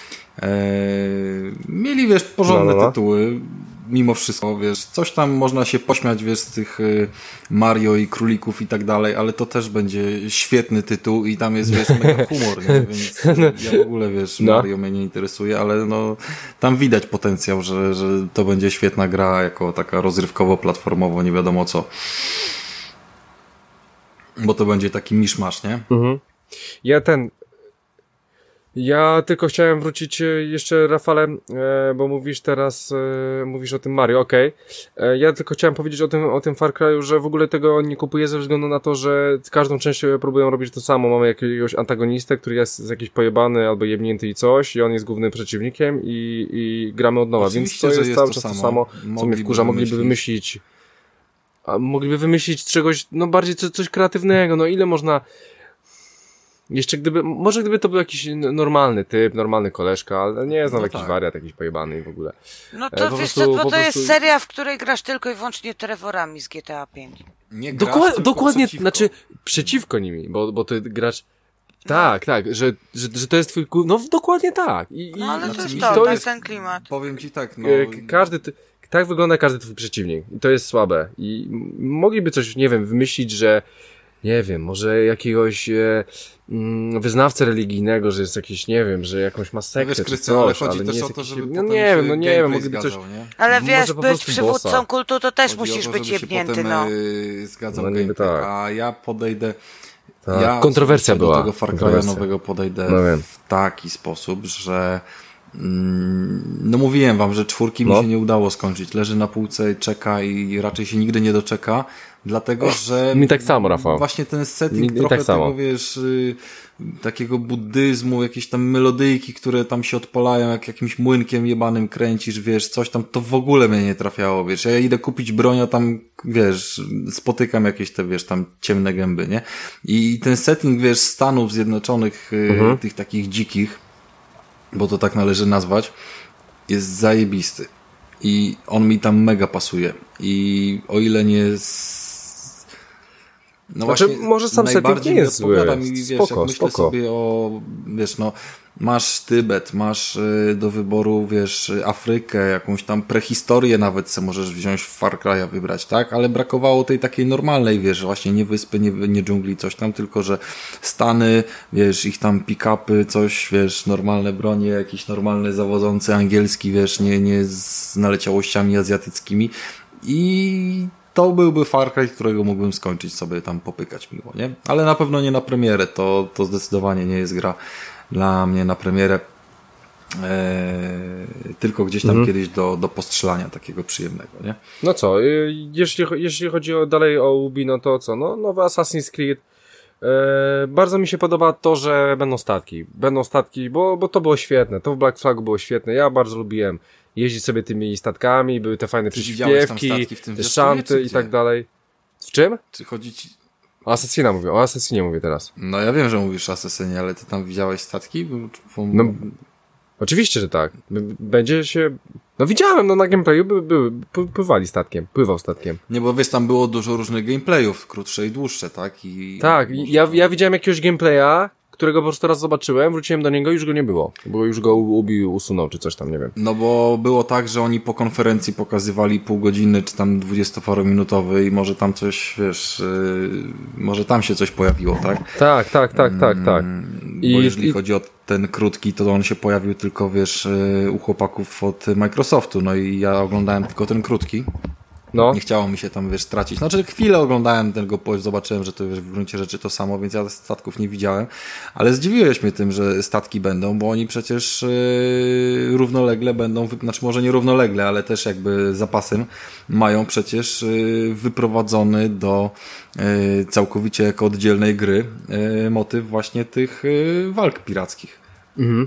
Mieli, porządne tytuły. Mimo wszystko, coś tam można się pośmiać, z tych Mario i królików i tak dalej, ale to też będzie świetny tytuł i tam jest, mega humor, nie? Więc ja w ogóle, Mario mnie nie interesuje, ale no, tam widać potencjał, że to będzie świetna gra, jako taka rozrywkowo-platformowo, nie wiadomo co. Bo to będzie taki miszmasz, nie? Mhm. Ja tylko chciałem wrócić jeszcze, Rafale, bo mówisz o tym Mario, okej. Ja tylko chciałem powiedzieć o tym Far Cry'u, że w ogóle tego nie kupuję ze względu na to, że każdą część próbują robić to samo. Mamy jakiegoś antagonistę, który jest jakiś pojebany albo jebnięty i coś, i on jest głównym przeciwnikiem i gramy od nowa. Oczywiście, więc to jest cały czas to samo, co mnie wkurza. Mogliby wymyślić czegoś, no bardziej coś kreatywnego, no ile można... Jeszcze gdyby to był jakiś normalny typ, normalny koleżka, ale nie znam jakiś wariat, jakiś pojebany i w ogóle. No to wiesz co, bo to jest seria, w której grasz tylko i wyłącznie Trevorami z GTA 5. Nie grasz, dokładnie, przeciwko. Znaczy przeciwko nimi, bo ty grasz... Tak, że to jest twój... No dokładnie tak. No ale to jest to jest ten klimat. Powiem ci tak, no... Tak wygląda każdy twój przeciwnik i to jest słabe. I mogliby coś, nie wiem, wymyślić, że nie wiem, może jakiegoś wyznawcę religijnego, że jest jakiś, nie wiem, że jakąś ma sektę czy coś, ale nie jest jakiś... No nie wiem, mogliby coś... Nie? Ale wiesz, być przywódcą kultu to też musisz być jebnięty, no. Zgadzał gameplay, tak. a ja podejdę... Tak. Ja kontrowersja była. Do tego Far Cry'a nowego podejdę w taki sposób, że no mówiłem wam, że 4 mi się nie udało skończyć. Leży na półce, czeka i raczej się nigdy nie doczeka, dlatego, że mi tak samo, Rafał. Właśnie ten setting trochę tak tego, takiego buddyzmu, jakieś tam melodyjki, które tam się odpalają, jak jakimś młynkiem jebanym kręcisz, coś tam, to w ogóle mnie nie trafiało, Ja idę kupić broń, a tam, spotykam jakieś te, tam ciemne gęby, nie? I ten setting, Stanów Zjednoczonych, tych takich dzikich, bo to tak należy nazwać, jest zajebisty. I on mi tam mega pasuje. I o ile nie no znaczy, właśnie, może sam setting nie jest zły. Spoko. Myślę sobie o, masz Tybet, masz do wyboru, Afrykę, jakąś tam prehistorię nawet se możesz wziąć w Far Cry'a wybrać, tak? Ale brakowało tej takiej normalnej, właśnie nie wyspy, nie dżungli, coś tam, tylko że Stany, ich tam pick-upy, coś, normalne bronie, jakiś normalny zawodzący angielski, nie z naleciałościami azjatyckimi i to byłby Far Cry, którego mógłbym skończyć sobie tam popykać miło, nie? Ale na pewno nie na premierę, to zdecydowanie nie jest gra dla mnie na premierę. tylko gdzieś tam kiedyś do postrzelania takiego przyjemnego, nie? No co, jeśli chodzi dalej o Ubi, no to co? No, nowy Assassin's Creed. Bardzo mi się podoba to, że będą statki, bo to było świetne, to w Black Flagu było świetne, ja bardzo lubiłem jeździć sobie tymi statkami, były te fajne przyśpiewki, te szanty i tak dalej. W czym? Czy chodzi ci... O Assassinie mówię teraz. No ja wiem, że mówisz o Assassinie, ale ty tam widziałeś statki? No, oczywiście, że tak. Będzie się... No widziałem, no na gameplayu pływał statkiem. Nie, bo wiesz, tam było dużo różnych gameplayów, krótsze i dłuższe, tak? Tak, ja widziałem jakiegoś gameplaya, którego po prostu raz zobaczyłem, wróciłem do niego i już go nie było. Bo już go usunął, czy coś tam, nie wiem. No bo było tak, że oni po konferencji pokazywali półgodziny, czy tam 20-parominutowy i może tam coś, wiesz, może tam się coś pojawiło, tak? Tak. Bo jeżeli chodzi o ten krótki, to on się pojawił tylko, wiesz, u chłopaków od Microsoftu, no i ja oglądałem tylko ten krótki. No. Nie chciało mi się tam, wiesz, stracić. Znaczy chwilę oglądałem tego, zobaczyłem, że to wiesz, w gruncie rzeczy to samo, więc ja statków nie widziałem. Ale zdziwiłeś mnie tym, że statki będą, bo oni przecież równolegle będą, znaczy może nie równolegle, ale też jakby zapasem mają przecież wyprowadzony do całkowicie jako oddzielnej gry motyw właśnie tych walk pirackich. Mhm.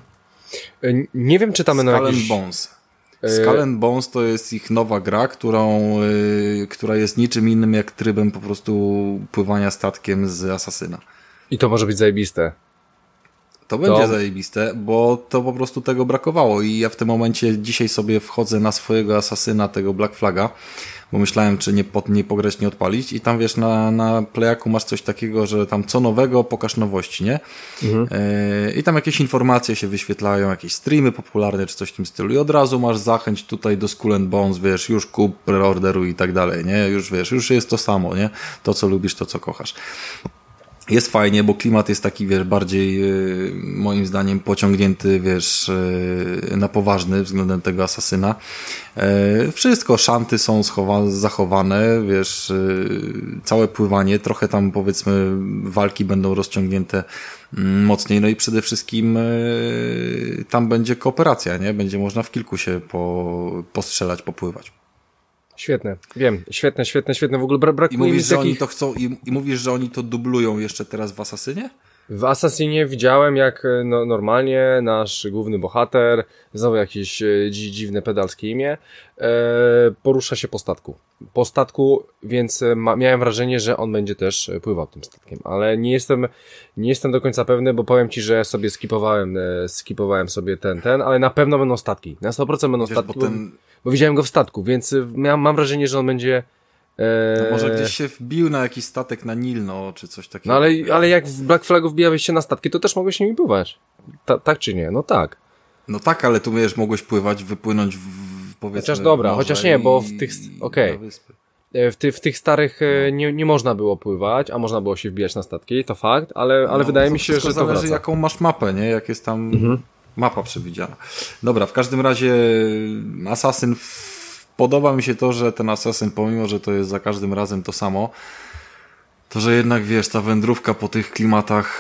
Nie wiem, czy tam Skull and Bones. Skull and Bones to jest ich nowa gra, która jest niczym innym jak trybem po prostu pływania statkiem z Asasyna. I to może być zajebiste. To będzie zajebiste, bo to po prostu tego brakowało i ja w tym momencie dzisiaj sobie wchodzę na swojego Asasyna, tego Black Flaga, bo myślałem, czy nie pograć, nie odpalić i tam wiesz, na Playaku masz coś takiego, że tam co nowego, pokaż nowości, nie? Mhm. I tam jakieś informacje się wyświetlają, jakieś streamy popularne, czy coś w tym stylu i od razu masz zachęć tutaj do Skull and Bones, wiesz, już kup, preorderuj i tak dalej, nie? Już wiesz, już jest to samo, nie? To, co lubisz, to, co kochasz. Jest fajnie, bo klimat jest taki, wiesz, bardziej moim zdaniem pociągnięty, wiesz, na poważny względem tego Asasyna. Wszystko, szanty są zachowane, wiesz, całe pływanie, trochę tam powiedzmy walki będą rozciągnięte mocniej, no i przede wszystkim tam będzie kooperacja, nie? Będzie można w kilku się postrzelać, popływać. Świetne, wiem, świetne, w ogóle brakuje mi mówisz, że oni to chcą, i mówisz, że oni to dublują jeszcze teraz w Asasynie? W Assassinie widziałem, jak normalnie nasz główny bohater, znowu jakieś dziwne pedalskie imię, porusza się po statku, więc miałem wrażenie, że on będzie też pływał tym statkiem, ale nie jestem do końca pewny, bo powiem ci, że sobie skipowałem sobie ten, ale na pewno będą statki, na 100% będą statki, bo widziałem go w statku, więc mam wrażenie, że on będzie... No może gdzieś się wbił na jakiś statek na Nil, no, czy coś takiego. No ale jak w Black Flagu wbijałeś się na statki, to też mogłeś nimi pływać. Tak czy nie? No tak. No tak, ale tu wiesz, mogłeś pływać, wypłynąć powiedzmy... Chociaż dobra, chociaż nie, bo w tych... Okej. W tych starych nie można było pływać, a można było się wbijać na statki, to fakt, ale wydaje mi się, że to zależy wraca. jaką masz mapę, nie? Jak jest tam mapa przewidziana. Dobra, w każdym razie Assassin... Podoba mi się to, że ten Assassin, pomimo że to jest za każdym razem to samo, to że jednak, wiesz, ta wędrówka po tych klimatach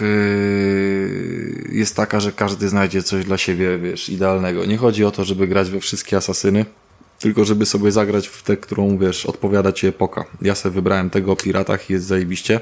jest taka, że każdy znajdzie coś dla siebie, wiesz, idealnego. Nie chodzi o to, żeby grać we wszystkie Asasyny, tylko żeby sobie zagrać w tę, którą, wiesz, odpowiada ci epoka. Ja sobie wybrałem tego o piratach i jest zajebiście.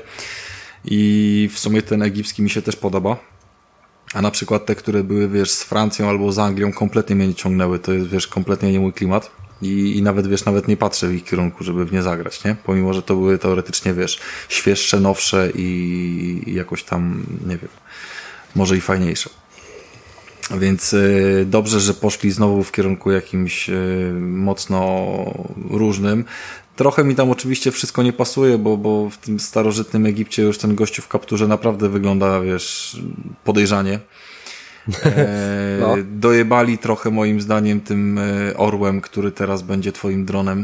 I w sumie ten egipski mi się też podoba. A na przykład te, które były, wiesz, z Francją albo z Anglią, kompletnie mnie nie ciągnęły. To jest, wiesz, kompletnie nie mój klimat. I nawet, wiesz, nawet nie patrzę w ich kierunku, żeby w nie zagrać, nie? Pomimo, że to były teoretycznie, wiesz, świeższe, nowsze i jakoś tam, nie wiem, może i fajniejsze. Więc dobrze, że poszli znowu w kierunku jakimś mocno różnym. Trochę mi tam oczywiście wszystko nie pasuje, bo w tym starożytnym Egipcie już ten gościu w kapturze naprawdę wygląda, wiesz, podejrzanie. No. Dojebali trochę moim zdaniem tym orłem, który teraz będzie twoim dronem.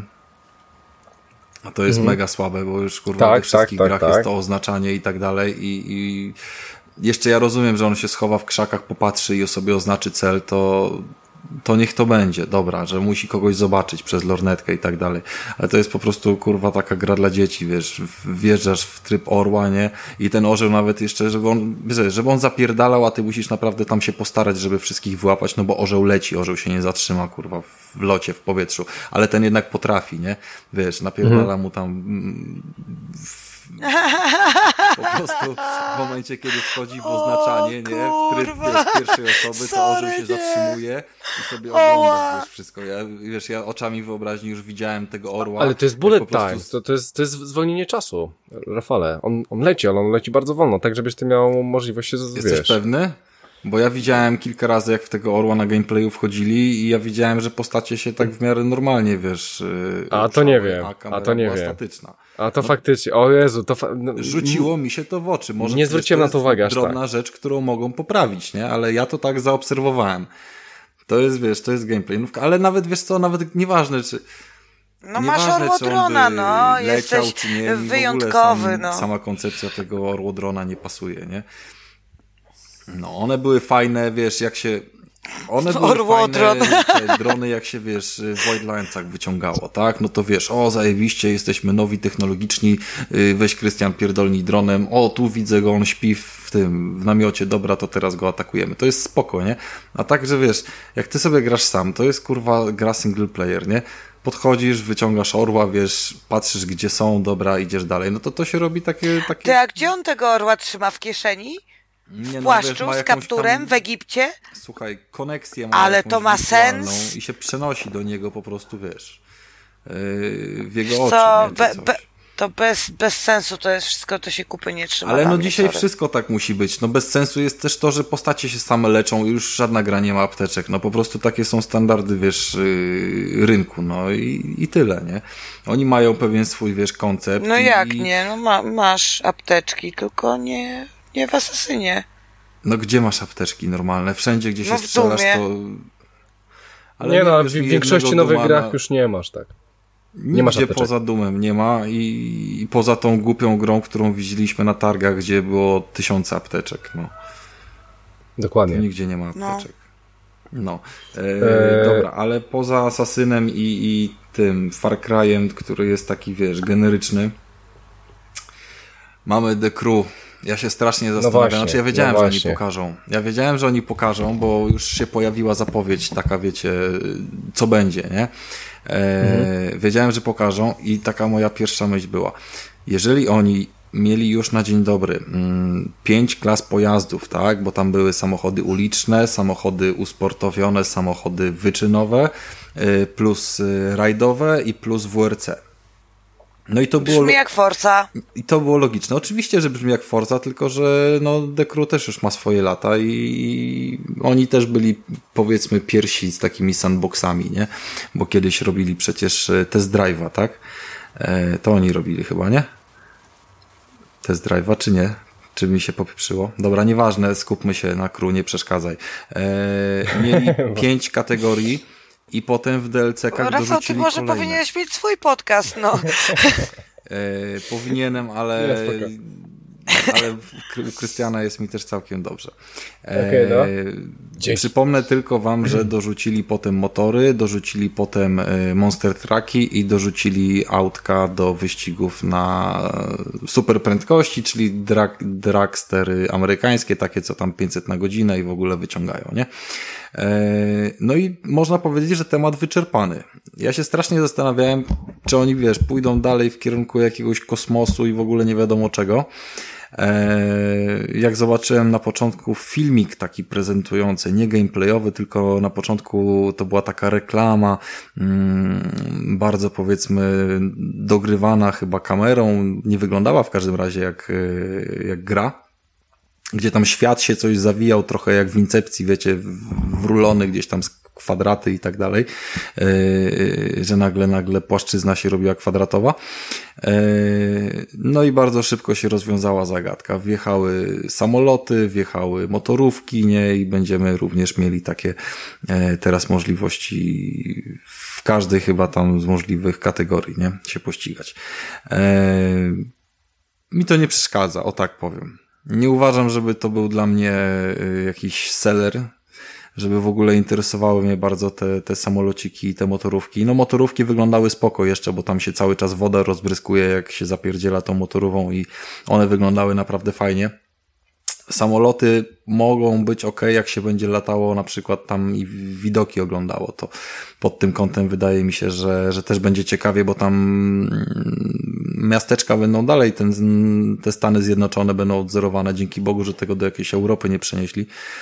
A to jest mega słabe, bo już kurwa we wszystkich grach jest to oznaczanie i tak dalej i jeszcze ja rozumiem, że on się schowa w krzakach, popatrzy i sobie oznaczy cel, to to niech to będzie, dobra, że musi kogoś zobaczyć przez lornetkę i tak dalej, ale to jest po prostu, kurwa, taka gra dla dzieci, wiesz, wjeżdżasz w tryb orła, nie, i ten orzeł nawet jeszcze, żeby on zapierdalał, a ty musisz naprawdę tam się postarać, żeby wszystkich wyłapać, no bo orzeł leci, orzeł się nie zatrzyma, kurwa, w locie, w powietrzu, ale ten jednak potrafi, nie, wiesz, napierdala mu tam po prostu w momencie, kiedy wchodzi w oznaczanie, nie, w tryb pierwszej osoby, to orzeł się zatrzymuje i sobie ogląda, wiesz, wszystko. Ja oczami wyobraźni już widziałem tego orła. Ale to jest bullet time, to jest zwolnienie czasu, Rafale. On leci, ale on leci bardzo wolno, tak żebyś ty miał możliwość się, Jesteś pewny? Bo ja widziałem kilka razy, jak w tego orła na gameplayu wchodzili i ja widziałem, że postacie się tak w miarę normalnie, wiesz... A to nie wiem, a to nie wiem. Statyczna. A to faktycznie, o Jezu, to... Rzuciło mi się to w oczy. Może nie zwróciłem na to uwagi aż drobna rzecz, którą mogą poprawić, nie? Ale ja to tak zaobserwowałem. To jest, wiesz, to jest gameplay. Ale nawet, wiesz co, nawet nieważne, czy... No masz orłodrona, no, leciał, jesteś czy nie, wyjątkowy, no. Sama koncepcja tego orłodrona nie pasuje, nie? No, one były fajne, wiesz, jak się... One były fajne, te drony, jak się, wiesz, w Wildlandsach wyciągało, tak? No to wiesz, o, zajebiście, jesteśmy nowi, technologiczni, weź Krystian, pierdolnij dronem, o, tu widzę go, on śpi w namiocie, dobra, to teraz go atakujemy. To jest spoko, nie? A tak, że wiesz, jak ty sobie grasz sam, to jest, kurwa, gra single player, nie? Podchodzisz, wyciągasz orła, wiesz, patrzysz, gdzie są, dobra, idziesz dalej. No to się robi takie... Ty, a gdzie on tego orła trzyma? W kieszeni? W płaszczu, z kapturem, w Egipcie? Słuchaj, koneksję ma. Ale to ma sens? I się przenosi do niego po prostu, wiesz, w jego oczy. To bez sensu to jest wszystko, to się kupy nie trzyma. Ale no dzisiaj wszystko tak musi być. No bez sensu jest też to, że postacie się same leczą i już żadna gra nie ma apteczek. No po prostu takie są standardy, wiesz, rynku. No i tyle, nie? Oni mają pewien swój, wiesz, koncept. No jak nie? No masz apteczki, tylko nie w Asasynie. No gdzie masz apteczki normalne? Wszędzie, gdzie się strzelasz, to... Ale nie no, w większości nowych grach już nie masz, tak. Nie masz apteczek. Poza Doomem nie ma i poza tą głupią grą, którą widzieliśmy na targach, gdzie było 1000 apteczek, no. Dokładnie. To nigdzie nie ma apteczek. No. Dobra, ale poza Asasynem i tym Far Cry'em, który jest taki, wiesz, generyczny, mamy The Crew. Ja się strasznie zastanawiam. Znaczy ja wiedziałem, że oni pokażą. Ja wiedziałem, że oni pokażą, bo już się pojawiła zapowiedź taka, wiecie, co będzie, nie? Wiedziałem, że pokażą i taka moja pierwsza myśl była. Jeżeli oni mieli już na dzień dobry 5 klas pojazdów, tak? Bo tam były samochody uliczne, samochody usportowione, samochody wyczynowe, plus rajdowe i plus WRC. No i to było... Brzmi jak Forza. I to było logiczne. Oczywiście, że brzmi jak Forza, tylko że no The Crew też już ma swoje lata i oni też byli, powiedzmy, pierwsi z takimi sandboxami, nie? Bo kiedyś robili przecież Test Drive'a, tak? To oni robili chyba, nie? Test Drive'a, czy nie? Czy mi się popieprzyło? Dobra, nieważne, skupmy się na Crew, nie przeszkadzaj. Mieli 5 kategorii i potem w DLC-kach Rafał, ty może kolejne. powinieneś mieć swój podcast, no. Powinienem, ale Krystiana jest mi też całkiem dobrze. No. Przypomnę tylko wam, że dorzucili potem motory, dorzucili potem Monster Trucki i dorzucili autka do wyścigów na super prędkości, czyli dragstery amerykańskie, takie co tam 500 na godzinę i w ogóle wyciągają, nie? No i można powiedzieć, że temat wyczerpany. Ja się strasznie zastanawiałem, czy oni, wiesz, pójdą dalej w kierunku jakiegoś kosmosu i w ogóle nie wiadomo czego. Jak zobaczyłem na początku filmik taki prezentujący, nie gameplayowy, tylko na początku to była taka reklama, bardzo, powiedzmy, dogrywana chyba kamerą, nie wyglądała w każdym razie jak gra, gdzie tam świat się coś zawijał trochę jak w Incepcji, wiecie, wrulony gdzieś tam kwadraty i tak dalej, że nagle płaszczyzna się robiła kwadratowa. No i bardzo szybko się rozwiązała zagadka. Wjechały samoloty, wjechały motorówki, nie? I będziemy również mieli takie teraz możliwości w każdej chyba tam z możliwych kategorii, nie? Się pościgać. Mi to nie przeszkadza, o tak powiem. Nie uważam, żeby to był dla mnie jakiś seller, żeby w ogóle interesowały mnie bardzo te samolociki i te motorówki. No motorówki wyglądały spoko jeszcze, bo tam się cały czas woda rozbryskuje, jak się zapierdziela tą motorową i one wyglądały naprawdę fajnie. Samoloty mogą być ok, jak się będzie latało na przykład tam i widoki oglądało, to pod tym kątem wydaje mi się, że też będzie ciekawie, bo tam miasteczka będą dalej, te Stany Zjednoczone będą odzorowane, dzięki Bogu, że tego do jakiejś Europy nie przenieśli.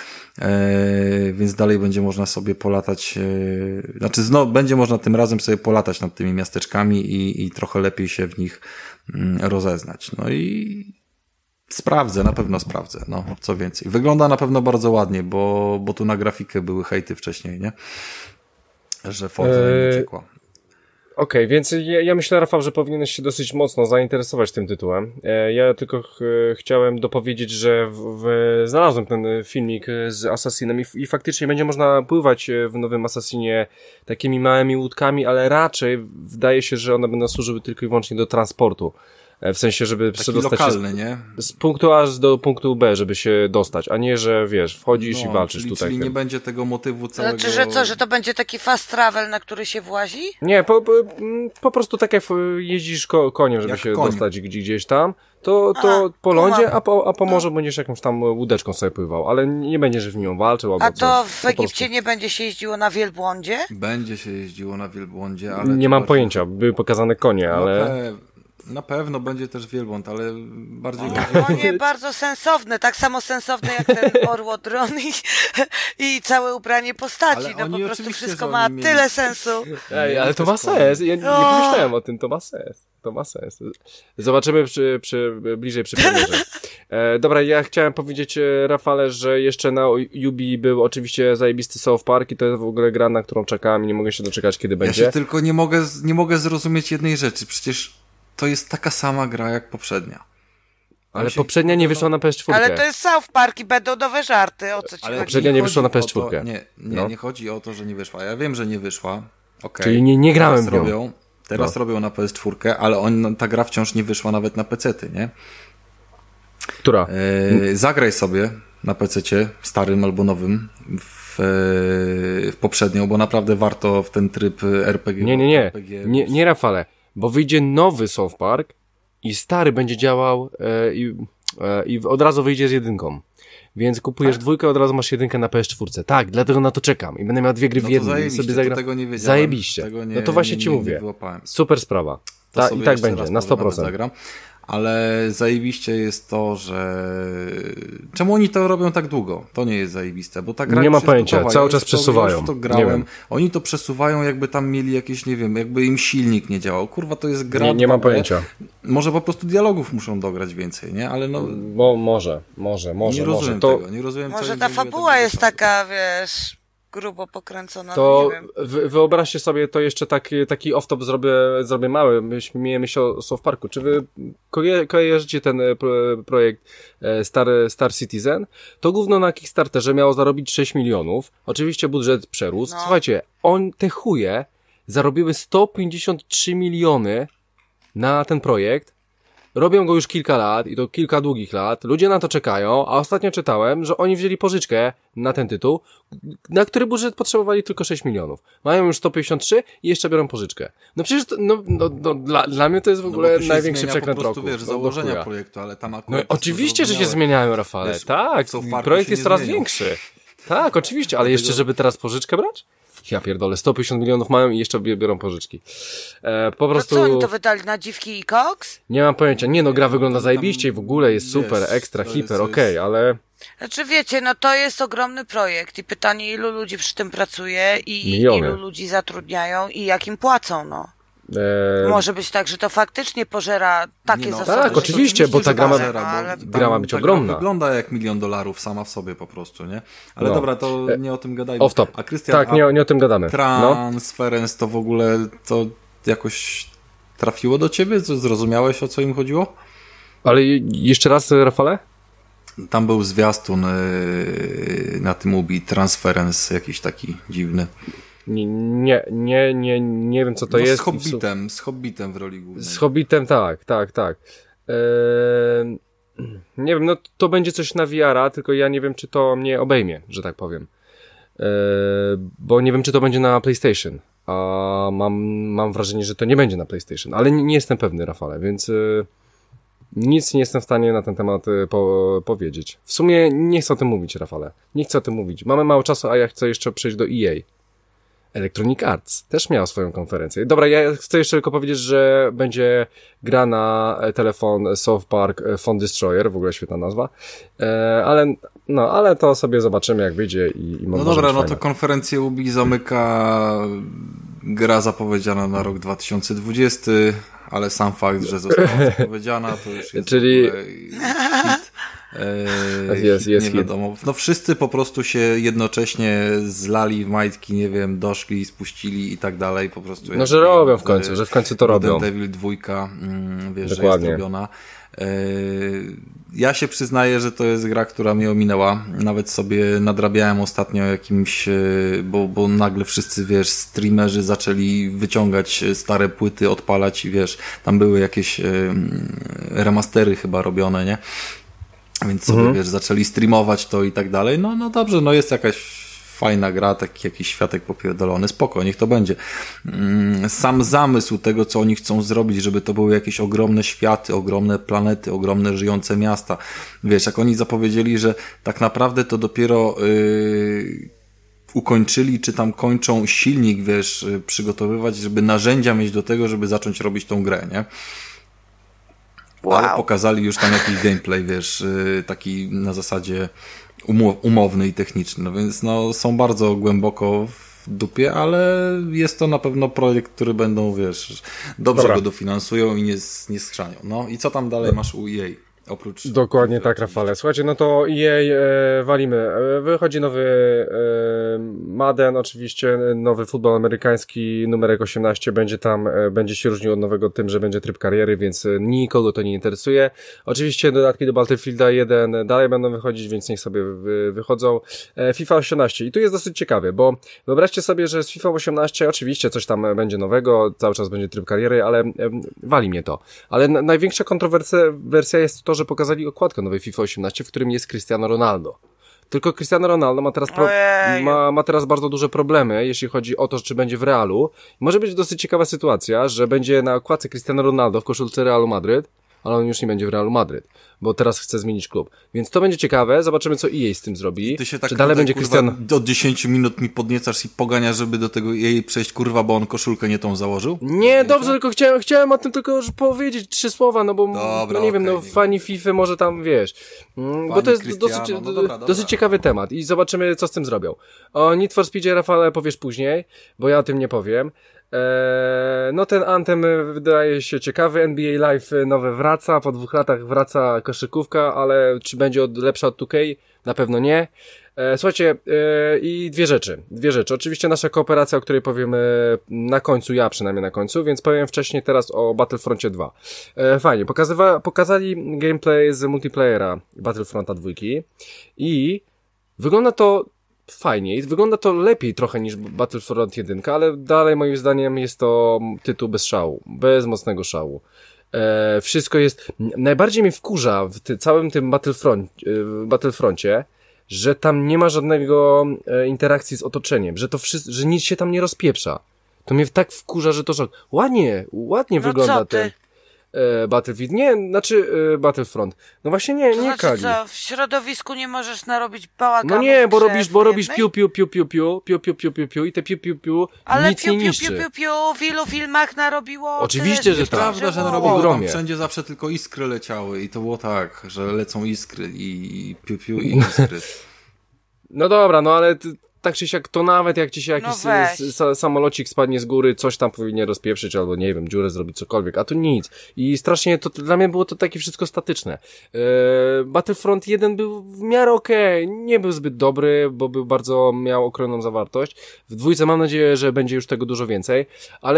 Więc dalej będzie można sobie polatać, będzie można tym razem sobie polatać nad tymi miasteczkami i trochę lepiej się w nich rozeznać. No i na pewno sprawdzę, no, co więcej. Wygląda na pewno bardzo ładnie, bo tu na grafikę były hejty wcześniej, nie? Że Forza nie uciekła. Okej, więc ja myślę, Rafał, że powinieneś się dosyć mocno zainteresować tym tytułem. Ja tylko chciałem dopowiedzieć, że znalazłem ten filmik z Assassinem i faktycznie będzie można pływać w nowym Assassinie takimi małymi łódkami, ale raczej wydaje się, że one będą służyły tylko i wyłącznie do transportu. W sensie, żeby przedostać lokalny, się nie? Z punktu A do punktu B, żeby się dostać, a nie, że wiesz, wchodzisz i walczysz tutaj. Czyli nie będzie tego motywu całego... Znaczy, że to będzie taki fast travel, na który się włazi? Nie, po prostu tak jak jeździsz koniem, żeby się dostać gdzieś tam, to po lądzie, a po morzu będziesz jakąś tam łódeczką sobie pływał, ale nie będziesz w nią walczył albo coś. A to w Egipcie nie będzie się jeździło na wielbłądzie? Będzie się jeździło na wielbłądzie, ale... Nie mam pojęcia, były pokazane konie, ale... Na pewno będzie też wielbłąd, ale bardziej... Konie bardzo sensowne, tak samo sensowne jak ten orłodron i całe ubranie postaci. Ale no po prostu wszystko ma tyle sensu. Ej, ale to ma sens. Ja nie pomyślałem o tym, to ma sens. To ma sens. Zobaczymy bliżej przy premierze. Dobra, ja chciałem powiedzieć, Rafale, że jeszcze na Ubi był oczywiście zajebisty South Park i to jest w ogóle gra, na którą czekałem i nie mogę się doczekać, kiedy będzie. Ja się tylko nie mogę zrozumieć jednej rzeczy. Przecież to jest taka sama gra jak poprzednia. Ale poprzednia nie wyszła na PS4. Ale to jest South Park i będą nowe żarty, o co ci chodzi? Poprzednia nie wyszła na PS4. Nie chodzi o to, że nie wyszła. Ja wiem, że nie wyszła. Okay. Czyli nie grałem w nią. Teraz robią na PS4, ale ta gra wciąż nie wyszła nawet na PC-ty, nie? Która? Zagraj sobie na PC-cie, starym albo nowym, w poprzednią, bo naprawdę warto w ten tryb RPG. Nie, Rafale, bo wyjdzie nowy South Park i stary będzie działał i od razu wyjdzie z jedynką. Więc kupujesz dwójkę, od razu masz jedynkę na PS4. Tak, dlatego na to czekam. I będę miał dwie gry w jednym. Sobie zagram. Tego nie wiedziałem. Zajebiście. No to właśnie ci mówię. Super sprawa. I tak będzie, na 100%. Ale zajebiście jest to, że... Czemu oni to robią tak długo? To nie jest zajebiste, bo ta gra nie ma pojęcia, cały czas przesuwają. Ja to grałem. Oni to przesuwają, jakby tam mieli jakieś, nie wiem, jakby im silnik nie działał. Kurwa, to jest gra... Nie mam pojęcia. Może po prostu dialogów muszą dograć więcej, nie? Ale no... Może. Nie rozumiem tego. Nie rozumiem, może ta fabuła jest taka, wiesz... grubo pokręcona, to nie wiem. Wyobraźcie sobie, to jeszcze taki off-top zrobię mały, śmiejemy się o South Parku. Czy wy kojarzycie ten projekt Star Citizen? To gówno na Kickstarterze miało zarobić 6 milionów. Oczywiście budżet przerósł. No. Słuchajcie, te chuje zarobiły 153 miliony na ten projekt. Robią go już kilka lat i to kilka długich lat. Ludzie na to czekają, a ostatnio czytałem, że oni wzięli pożyczkę na ten tytuł, na który budżet potrzebowali tylko 6 milionów. Mają już 153 i jeszcze biorą pożyczkę. No przecież dla mnie to jest w ogóle największy przekręt roku. Wiesz, założenia projektu, ale tam akurat... No oczywiście, że się zmieniają, Rafale. Wiesz, tak, projekt jest coraz większy. Tak, oczywiście, ale jeszcze żeby teraz pożyczkę brać? Ja pierdolę, 150 milionów mają i jeszcze biorą pożyczki. Po prostu... To co oni to wydali na dziwki i koks? Nie mam pojęcia. Nie no, gra wygląda zajebiście i w ogóle jest super, ekstra, hiper, okej, ale... Znaczy wiecie, no to jest ogromny projekt i pytanie, ilu ludzi przy tym pracuje i ilu ludzi zatrudniają i jak im płacą, no. Może być tak, że to faktycznie pożera takie zasoby. Tak, oczywiście, bo ta gra ma być ogromna. Wygląda jak $1 milion sama w sobie po prostu, nie? Ale dobra, to nie o tym gadajmy. Off-top. A Krystian, tak, nie o tym gadamy. Transference to w ogóle to jakoś trafiło do ciebie? Zrozumiałeś, o co im chodziło? Ale jeszcze raz, Rafale? Tam był zwiastun na tym Ubi, Transference jakiś taki dziwny. Nie wiem co to jest. Z Hobbitem w roli głównej. Z Hobbitem, tak. Nie wiem, no to będzie coś na VR-a, tylko ja nie wiem, czy to mnie obejmie, że tak powiem. bo nie wiem, czy to będzie na PlayStation, a mam wrażenie, że to nie będzie na PlayStation, ale nie jestem pewny, Rafale, więc nic nie jestem w stanie na ten temat powiedzieć. W sumie nie chcę o tym mówić, Rafale, nie chcę o tym mówić. Mamy mało czasu, a ja chcę jeszcze przejść do EA. Electronic Arts też miał swoją konferencję. Dobra, ja chcę jeszcze tylko powiedzieć, że będzie gra na telefon South Park Phone Destroyer, w ogóle świetna nazwa, ale to sobie zobaczymy, jak wyjdzie i no dobra, no to konferencję Ubi zamyka gra zapowiedziana na rok 2020, ale sam fakt, że została zapowiedziana, to już jest czyli hit. Jest nie wiadomo. No wszyscy po prostu się jednocześnie zlali w majtki, nie wiem, doszli, spuścili i tak dalej, po prostu. No, że robią w końcu, że w końcu to robią. Devil 2, wiesz, dokładnie, że jest robiona. Ja się przyznaję, że to jest gra, która mnie ominęła. Nawet sobie nadrabiałem ostatnio jakimś, bo nagle wszyscy, wiesz, streamerzy zaczęli wyciągać stare płyty, odpalać i wiesz, tam były jakieś remastery chyba robione, nie? Więc sobie, wiesz, zaczęli streamować to i tak dalej. No dobrze, no jest jakaś fajna gra, taki jakiś światek popierdolony, spoko, niech to będzie. Sam zamysł tego, co oni chcą zrobić, żeby to były jakieś ogromne światy, ogromne planety, ogromne żyjące miasta. Wiesz, jak oni zapowiedzieli, że tak naprawdę to dopiero ukończyli, czy tam kończą silnik, wiesz, przygotowywać, żeby narzędzia mieć do tego, żeby zacząć robić tą grę, nie? Wow. Ale pokazali już tam jakiś gameplay, wiesz, taki na zasadzie umowny i techniczny, no więc no są bardzo głęboko w dupie, ale jest to na pewno projekt, który będą, wiesz, dobrze go dofinansują i nie schrzanią. No i co tam dalej masz u EA? Oprócz dokładnie tak, Rafale. Słuchajcie, no to EA walimy. Wychodzi nowy Madden, oczywiście nowy futbol amerykański, numerek 18 będzie się różnił od nowego tym, że będzie tryb kariery, więc nikogo to nie interesuje. Oczywiście dodatki do Battlefielda 1 dalej będą wychodzić, więc niech sobie wychodzą. FIFA 18 i tu jest dosyć ciekawie, bo wyobraźcie sobie, że z FIFA 18 oczywiście coś tam będzie nowego, cały czas będzie tryb kariery, ale wali mnie to. Ale największa kontrowersja jest to, że pokazali okładkę nowej FIFA 18, w którym jest Cristiano Ronaldo. Tylko Cristiano Ronaldo ma teraz bardzo duże problemy, jeśli chodzi o to, czy będzie w Realu. Może być dosyć ciekawa sytuacja, że będzie na okładce Cristiano Ronaldo w koszulce Realu Madryt, ale on już nie będzie w Realu Madryt, bo teraz chce zmienić klub. Więc to będzie ciekawe, zobaczymy, co EA z tym zrobi. Ty się tak czy dalej będzie Cristiano... od 10 minut mi podniecasz i poganiasz, żeby do tego EA przejść, kurwa, bo on koszulkę nie tą założył? Nie, dobrze, tylko chciałem o tym tylko już powiedzieć 3 słowa, no bo dobra, no nie wiem, fani FIFA może tam, wiesz, bo to jest dosyć ciekawy temat i zobaczymy, co z tym zrobią. O Need for Speedzie, Rafale, powiesz później, bo ja o tym nie powiem. No ten Anthem wydaje się ciekawy, NBA Live nowe wraca, po 2 latach wraca koszykówka, ale czy będzie lepsza od 2K? Na pewno nie. Słuchajcie, i dwie rzeczy. Oczywiście nasza kooperacja, o której powiemy na końcu, ja przynajmniej na końcu, więc powiem wcześniej teraz o Battlefroncie 2. Fajnie, pokazali gameplay z multiplayera Battlefronta 2 i wygląda to fajnie i wygląda to lepiej trochę niż Battlefront 1, ale dalej moim zdaniem jest to tytuł bez szału, bez mocnego szału. Wszystko jest... Najbardziej mnie wkurza w całym tym Battlefroncie, że tam nie ma żadnego interakcji z otoczeniem, że nic się tam nie rozpieprza. To mnie tak wkurza, że to szok. Ładnie wygląda ten Battlefield. Nie, znaczy Battlefront. No właśnie nie Kali. Co, w środowisku nie możesz narobić bałaganu. No nie, bo robisz piu i te piu ale nic nie niszczy. Ale w ilu filmach narobiło? Oczywiście, że tak. Prawda, że narobiło, tam wszędzie zawsze tylko iskry leciały i to było tak, że lecą iskry i piu i iskry. No dobra, no ale tak czy siak, to nawet jak ci się jakiś samolocik spadnie z góry, coś tam powinien rozpieprzyć, albo nie wiem, dziurę zrobić, cokolwiek, a tu nic. I strasznie to dla mnie było to takie wszystko statyczne. Battlefront 1 był w miarę okej, nie był zbyt dobry, bo miał okrojoną zawartość. W 2 mam nadzieję, że będzie już tego dużo więcej, ale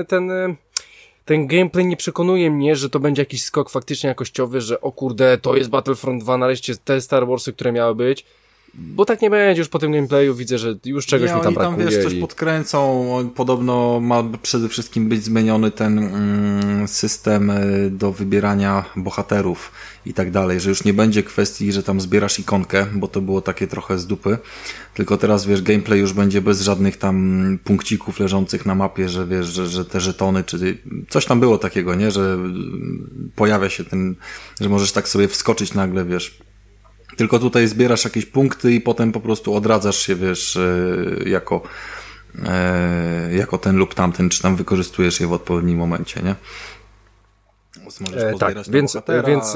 ten gameplay nie przekonuje mnie, że to będzie jakiś skok faktycznie jakościowy, że o kurde, to jest Battlefront 2, nareszcie te Star Warsy, które miały być. Bo tak nie będzie już po tym gameplayu, widzę, że już czegoś mi tam brakuje. Oni tam, wiesz, coś podkręcą, podobno ma przede wszystkim być zmieniony ten system do wybierania bohaterów i tak dalej, że już nie będzie kwestii, że tam zbierasz ikonkę, bo to było takie trochę z dupy, tylko teraz, wiesz, gameplay już będzie bez żadnych tam punkcików leżących na mapie, że wiesz, że te żetony, czy coś tam było takiego, nie, że pojawia się ten, że możesz tak sobie wskoczyć nagle, wiesz. Tylko tutaj zbierasz jakieś punkty i potem po prostu odradzasz się, wiesz, jako ten lub tamten, czy tam wykorzystujesz je w odpowiednim momencie, nie? Tak, więc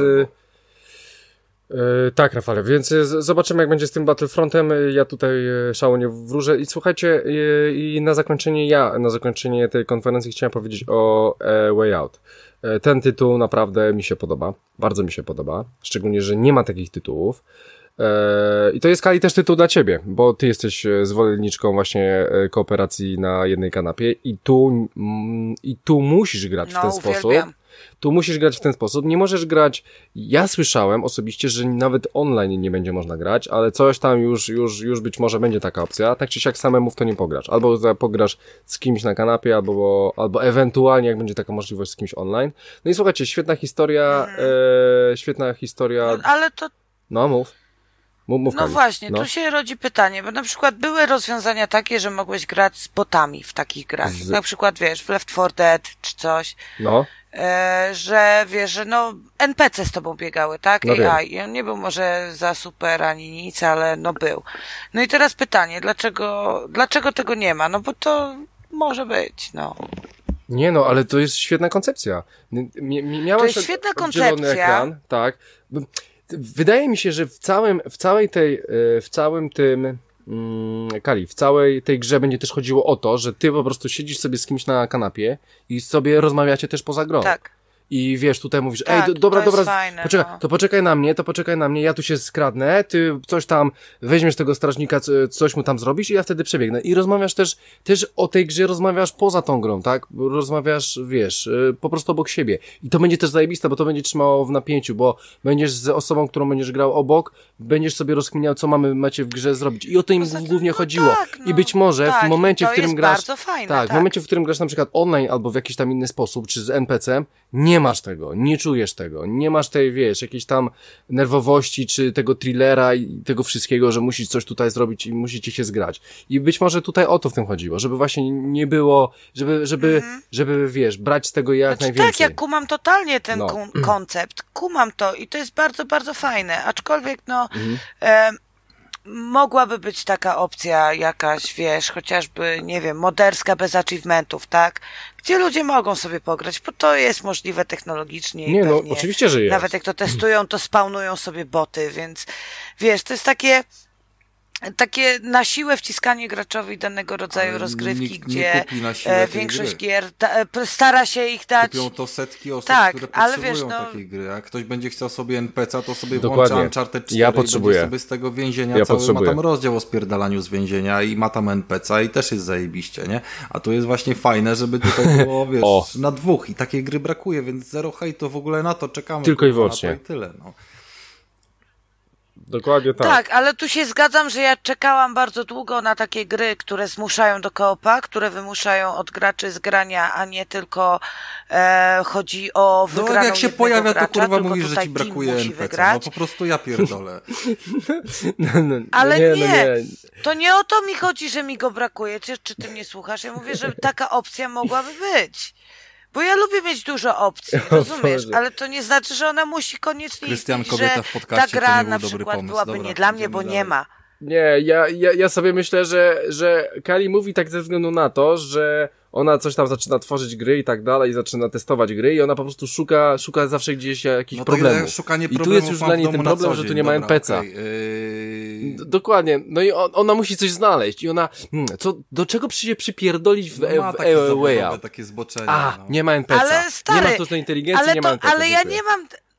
tak, Rafale, więc zobaczymy, jak będzie z tym Battlefrontem. Ja tutaj szału nie wróżę. I słuchajcie, i na zakończenie tej konferencji chciałem powiedzieć o Way Out. Ten tytuł naprawdę mi się podoba. Bardzo mi się podoba. Szczególnie, że nie ma takich tytułów. I to jest, Kali, też tytuł dla ciebie, bo ty jesteś zwolenniczką właśnie kooperacji na jednej kanapie i tu musisz grać w ten sposób. Tu musisz grać w ten sposób. Nie możesz grać. Ja słyszałem osobiście, że nawet online nie będzie można grać, ale coś tam już być może będzie taka opcja. Tak czy siak samemu w to nie pograsz. Albo pograsz z kimś na kanapie, albo ewentualnie, jak będzie taka możliwość, z kimś online. No i słuchajcie, świetna historia. No, ale to... No, mów. No Kali. właśnie, tu się rodzi pytanie, bo na przykład były rozwiązania takie, że mogłeś grać z botami w takich grach. Na przykład, wiesz, w Left 4 Dead czy coś. No. Że wiesz, że no NPC z tobą biegały, tak? No AI. I on nie był może za super ani nic, ale no był. No i teraz pytanie, dlaczego tego nie ma? No bo to może być, no. Nie no, ale to jest świetna koncepcja. To jest świetna koncepcja. Ekran, tak. Wydaje mi się, że w całej tej grze będzie też chodziło o to, że ty po prostu siedzisz sobie z kimś na kanapie i sobie rozmawiacie też poza grą. Tak. I wiesz, tutaj mówisz, tak, dobra, fajne, poczekaj, no. to poczekaj na mnie, ja tu się skradnę, ty coś tam weźmiesz tego strażnika, coś mu tam zrobisz i ja wtedy przebiegnę. I rozmawiasz też o tej grze rozmawiasz poza tą grą, tak? Rozmawiasz, wiesz, po prostu obok siebie. I to będzie też zajebiste, bo to będzie trzymało w napięciu, bo będziesz z osobą, którą będziesz grał obok, będziesz sobie rozkminiał, co macie w grze zrobić. I o to im głównie chodziło. Tak, I być może w momencie, w którym grasz, bardzo fajne, tak, w momencie, w którym grasz na przykład online albo w jakiś tam inny sposób, czy z NPC-em, nie masz tego, nie czujesz tego, nie masz tej, wiesz, jakiejś tam nerwowości, czy tego thrillera i tego wszystkiego, że musisz coś tutaj zrobić i musicie się zgrać. I być może tutaj o to w tym chodziło, żeby właśnie nie było, żeby wiesz, brać z tego jak najwięcej. Tak, ja kumam totalnie ten koncept, kumam to i to jest bardzo, bardzo fajne, aczkolwiek mogłaby być taka opcja jakaś, wiesz, chociażby, nie wiem, moderska bez achievementów, tak? Gdzie ludzie mogą sobie pograć, bo to jest możliwe technologicznie. Nie, no, oczywiście, że jest. Nawet jak to testują, to spawnują sobie boty, więc wiesz, to jest takie na siłę wciskanie graczowi danego rodzaju rozgrywki, gdzie większość gier stara się ich dać. Kupią to setki osób, tak, które ale potrzebują wiesz, takiej gry. Jak ktoś będzie chciał sobie NPC-a, to sobie Dokładnie. włącza Uncharted 4 ja i będzie potrzebuję. sobie z tego więzienia ma tam rozdział o spierdalaniu z więzienia i ma tam NPC-a i też jest zajebiście, nie? A tu jest właśnie fajne, żeby tutaj było, wiesz, na dwóch i takiej gry brakuje, więc zero hejtu w ogóle na to czekamy. Tylko i wyłącznie. Na to i tyle, no. Dokładnie tak. Tak, ale tu się zgadzam, że ja czekałam bardzo długo na takie gry, które zmuszają do koopa, które wymuszają od graczy zgrania, a nie tylko chodzi o wygraną No jak się pojawia, gracza, to kurwa mówisz, że ci team brakuje musi NPC. wygrać. No po prostu ja pierdolę. Ale nie, to nie o to mi chodzi, że mi go brakuje. Czy ty mnie słuchasz? Ja mówię, że taka opcja mogłaby być. Bo ja lubię mieć dużo opcji, rozumiesz? Ale to nie znaczy, że ona musi koniecznie Krystian, istnieć, kobieta że w podcaście, ta gra to nie na był dobry przykład pomysł. byłaby Dobra, nie dla mnie, bo dalej. nie ma. Nie, ja sobie myślę, że Kali mówi tak ze względu na to, że ona coś tam zaczyna tworzyć gry i tak dalej, zaczyna testować gry i ona po prostu szuka zawsze gdzieś jakichś problemów. I tu jest już dla niej ten problem, że tu nie ma NPC-a. Dokładnie. No i ona musi coś znaleźć i ona, do czego się przypierdolić w Way Out? Takie zboczenia. Nie ma NPC-a. Ale stary, nie ma sztucznej inteligencji, nie ma NPC-a. Ale ja nie mam...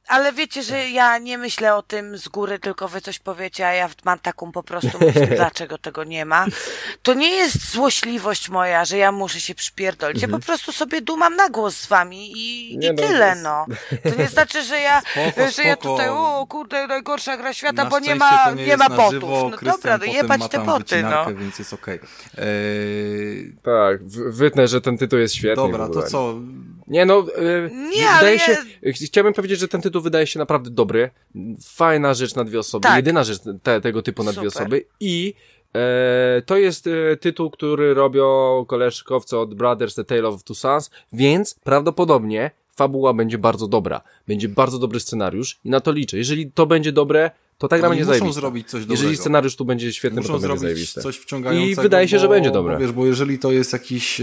Ale wiecie, że ja nie myślę o tym z góry, tylko wy coś powiecie, a ja mam taką po prostu myśl, dlaczego tego nie ma. To nie jest złośliwość moja, że ja muszę się przypierdolić. Ja po prostu sobie dumam na głos z wami i tyle, no. To nie znaczy, że ja, ja tutaj, o kurde, najgorsza gra świata, bo nie ma botów. No dobra, no jebać te boty, no. Więc jest okej. Tak, wytnę, że ten tytuł jest świetny. Dobra, to co? Nie no, ale chciałbym powiedzieć, że ten tytuł wydaje się naprawdę dobry. Fajna rzecz na dwie osoby, tak. Jedyna rzecz tego typu na dwie Super. osoby i to jest tytuł, który robią koleżkowcy od Brothers The Tale of Two Sons, więc prawdopodobnie fabuła będzie bardzo dobra. Będzie bardzo dobry scenariusz i na to liczę. Jeżeli to będzie dobre, to ta gra będzie zajebista. Muszą zrobić coś dobrego. Jeżeli scenariusz tu będzie świetny, muszą to będzie zrobić zajebiste. coś wciągającego. I wydaje się, że będzie dobre. Bo jeżeli to jest jakiś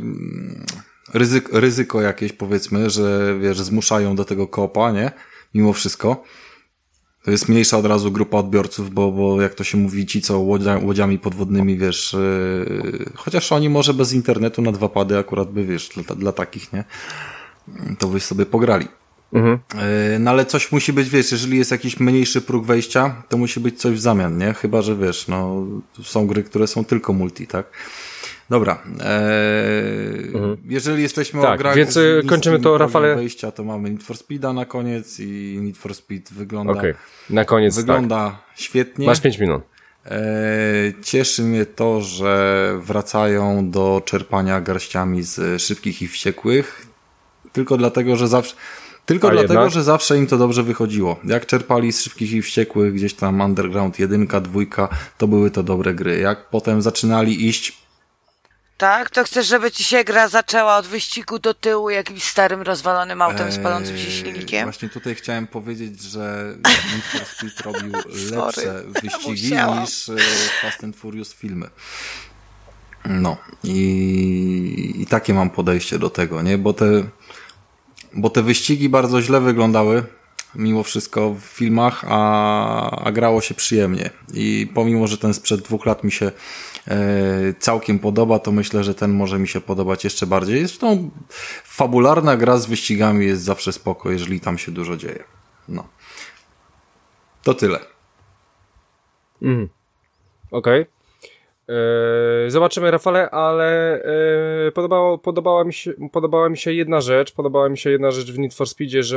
ryzyko jakieś, powiedzmy, że wiesz, zmuszają do tego koopa, nie? Mimo wszystko. To jest mniejsza od razu grupa odbiorców, bo jak to się mówi, ci co łodziami podwodnymi, wiesz, chociaż oni może bez internetu na 2 pady akurat by, wiesz, dla takich, nie? To byś sobie pograli. No ale coś musi być, wiesz, jeżeli jest jakiś mniejszy próg wejścia, to musi być coś w zamian, nie? Chyba że wiesz, no są gry, które są tylko multi, tak? Dobra. Jeżeli jesteśmy o grach więc z kończymy to, Rafale. Wejścia, to mamy Need for Speeda na koniec i Need for Speed wygląda na koniec wygląda świetnie. Masz 5 minut. Cieszy mnie to, że wracają do czerpania garściami z Szybkich i Wściekłych. Tylko dlatego, że zawsze im to dobrze wychodziło. Jak czerpali z Szybkich i Wściekłych, gdzieś tam Underground 1, 2, to były to dobre gry. Jak potem zaczynali iść... Tak? To chcesz, żeby ci się gra zaczęła od wyścigu do tyłu jakimś starym, rozwalonym autem z palącym się silnikiem? Właśnie tutaj chciałem powiedzieć, że Need for Speed robił lepsze wyścigi niż Fast and Furious filmy. No. I takie mam podejście do tego, nie? Bo te wyścigi bardzo źle wyglądały mimo wszystko w filmach, a grało się przyjemnie. I pomimo, że ten sprzed 2 lat mi się całkiem podoba, to myślę, że ten może mi się podobać jeszcze bardziej. Zresztą fabularna gra z wyścigami jest zawsze spoko, jeżeli tam się dużo dzieje. No. To tyle. Okej. Zobaczymy, Rafale, ale podobała mi się jedna rzecz. Podobała mi się jedna rzecz w Need for Speedzie, że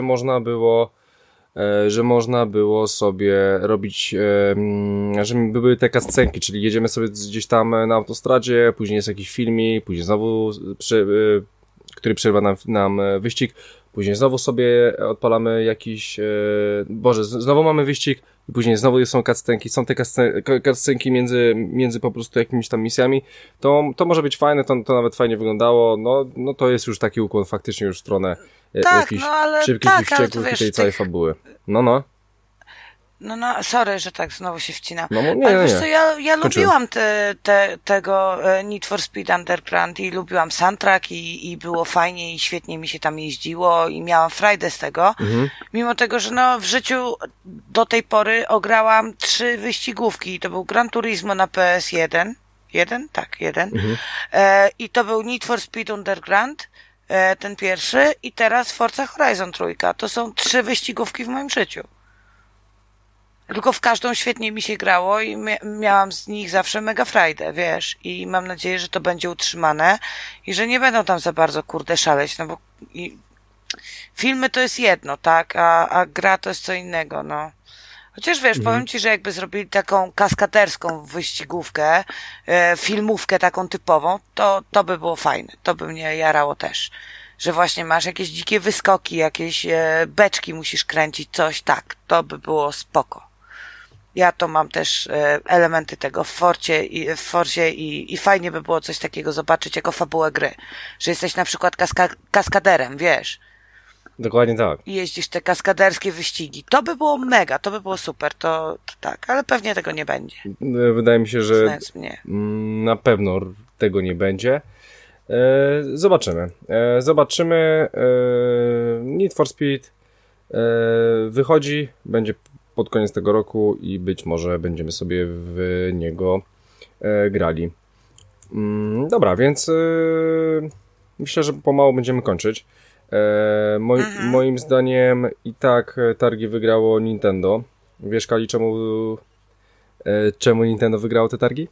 można było sobie robić, że były te cutscenki, czyli jedziemy sobie gdzieś tam na autostradzie, później jest jakiś filmik, później znowu, który przerwa nam wyścig, później znowu sobie odpalamy jakiś, znowu mamy wyścig, i później znowu są cutscenki, są te cutscenki między po prostu jakimiś tam misjami, to może być fajne, to nawet fajnie wyglądało, no to jest już taki ukłon faktycznie już w stronę jakichś Szybkich i Wściekłych i tej całej fabuły. No, sorry, że tak znowu się wcina. Nie. Wiesz co, ja lubiłam tego Need for Speed Underground i lubiłam soundtrack i było fajnie i świetnie mi się tam jeździło i miałam frajdę z tego. Mimo tego, że w życiu do tej pory ograłam 3 wyścigówki. To był Gran Turismo na PS1. Jeden. I to był Need for Speed Underground, ten pierwszy, i teraz Forza Horizon 3. To są 3 wyścigówki w moim życiu. Tylko w każdą świetnie mi się grało i miałam z nich zawsze mega frajdę, wiesz, i mam nadzieję, że to będzie utrzymane i że nie będą tam za bardzo szaleć, no bo filmy to jest jedno, tak, a gra to jest co innego, no. Chociaż wiesz, powiem ci, że jakby zrobili taką kaskaderską wyścigówkę, filmówkę taką typową, to by było fajne, to by mnie jarało też. Że właśnie masz jakieś dzikie wyskoki, jakieś beczki musisz kręcić, coś, tak, to by było spoko. Ja to mam też elementy tego w Forcie i fajnie by było coś takiego zobaczyć jako fabułę gry. Że jesteś na przykład kaskaderem, wiesz. Dokładnie tak. I jeździsz te kaskaderskie wyścigi. To by było mega, to by było super, to tak, ale pewnie tego nie będzie. Wydaje mi się, że na pewno tego nie będzie. Zobaczymy. Need for Speed wychodzi, będzie pod koniec tego roku i być może będziemy sobie w niego grali. Dobra, więc myślę, że pomału będziemy kończyć. Moim zdaniem i tak targi wygrało Nintendo. Wiesz, Kali, czemu Nintendo wygrało te targi?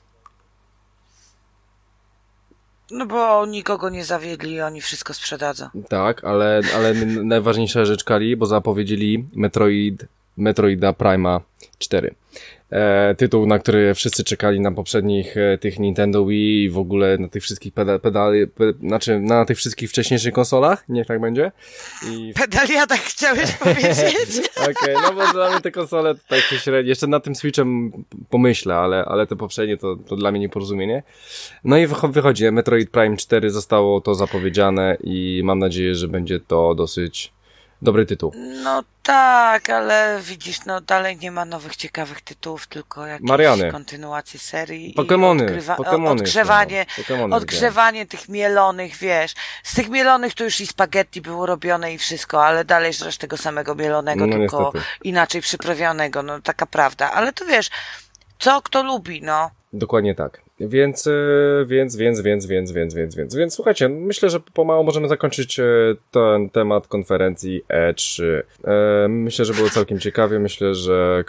No bo nikogo nie zawiedli i oni wszystko sprzedadzą. Tak, ale najważniejsza rzecz, Kali, bo zapowiedzieli Metroida Prima 4. Tytuł, na który wszyscy czekali na poprzednich tych Nintendo Wii i w ogóle na tych wszystkich na tych wszystkich wcześniejszych konsolach, niech tak będzie. Pedaliadach chciałeś powiedzieć? Okej, no bo dla mnie te konsole to tak średnio, jeszcze nad tym Switchem pomyślę, ale te poprzednie to dla mnie nieporozumienie. No i wychodzi, Metroid Prime 4 zostało to zapowiedziane i mam nadzieję, że będzie to dosyć dobry tytuł. No tak, ale widzisz, no dalej nie ma nowych ciekawych tytułów, tylko jakieś kontynuacje serii. Odgrzewanie tych mielonych, wiesz. Z tych mielonych to już i spaghetti było robione i wszystko, ale dalej żresz tego samego mielonego, no, tylko niestety. Inaczej przyprawionego, no taka prawda. Ale to wiesz, co kto lubi, no. Dokładnie tak. Więc słuchajcie, myślę, że pomału możemy zakończyć ten temat konferencji E3. Myślę, że było całkiem ciekawie. Myślę, że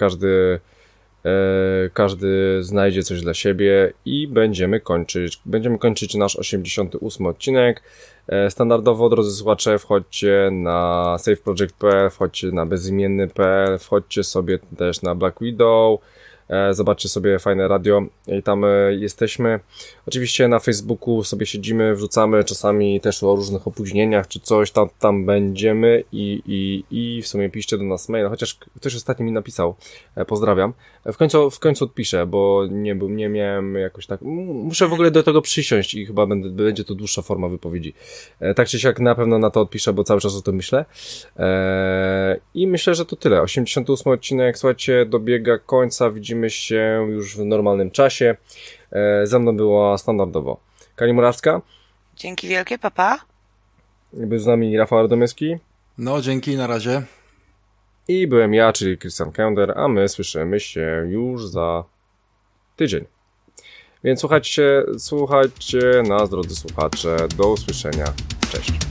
każdy znajdzie coś dla siebie i będziemy kończyć nasz 88 odcinek. Standardowo, drodzy słuchacze, wchodźcie na saveproject.pl, wchodźcie na bezimienny.pl, wchodźcie sobie też na Black Widow. Zobaczcie sobie fajne radio i tam jesteśmy. Oczywiście na Facebooku sobie siedzimy, wrzucamy czasami też o różnych opóźnieniach czy coś, tam będziemy i w sumie piszcie do nas maila, chociaż ktoś ostatnio mi napisał, pozdrawiam. W końcu odpiszę, bo nie miałem jakoś tak, muszę w ogóle do tego przysiąść i chyba będzie to dłuższa forma wypowiedzi. Tak czy siak na pewno na to odpiszę, bo cały czas o tym myślę. I myślę, że to tyle. 88 odcinek, słuchajcie, dobiega końca, widzimy się już w normalnym czasie. Ze mną była standardowo Kali Murawska. Dzięki wielkie, papa. Był z nami Rafał Ardomyski. No, dzięki, na razie. I byłem ja, czyli Christian Kender, a my słyszymy się już za tydzień. Więc słuchajcie nas, drodzy słuchacze. Do usłyszenia. Cześć.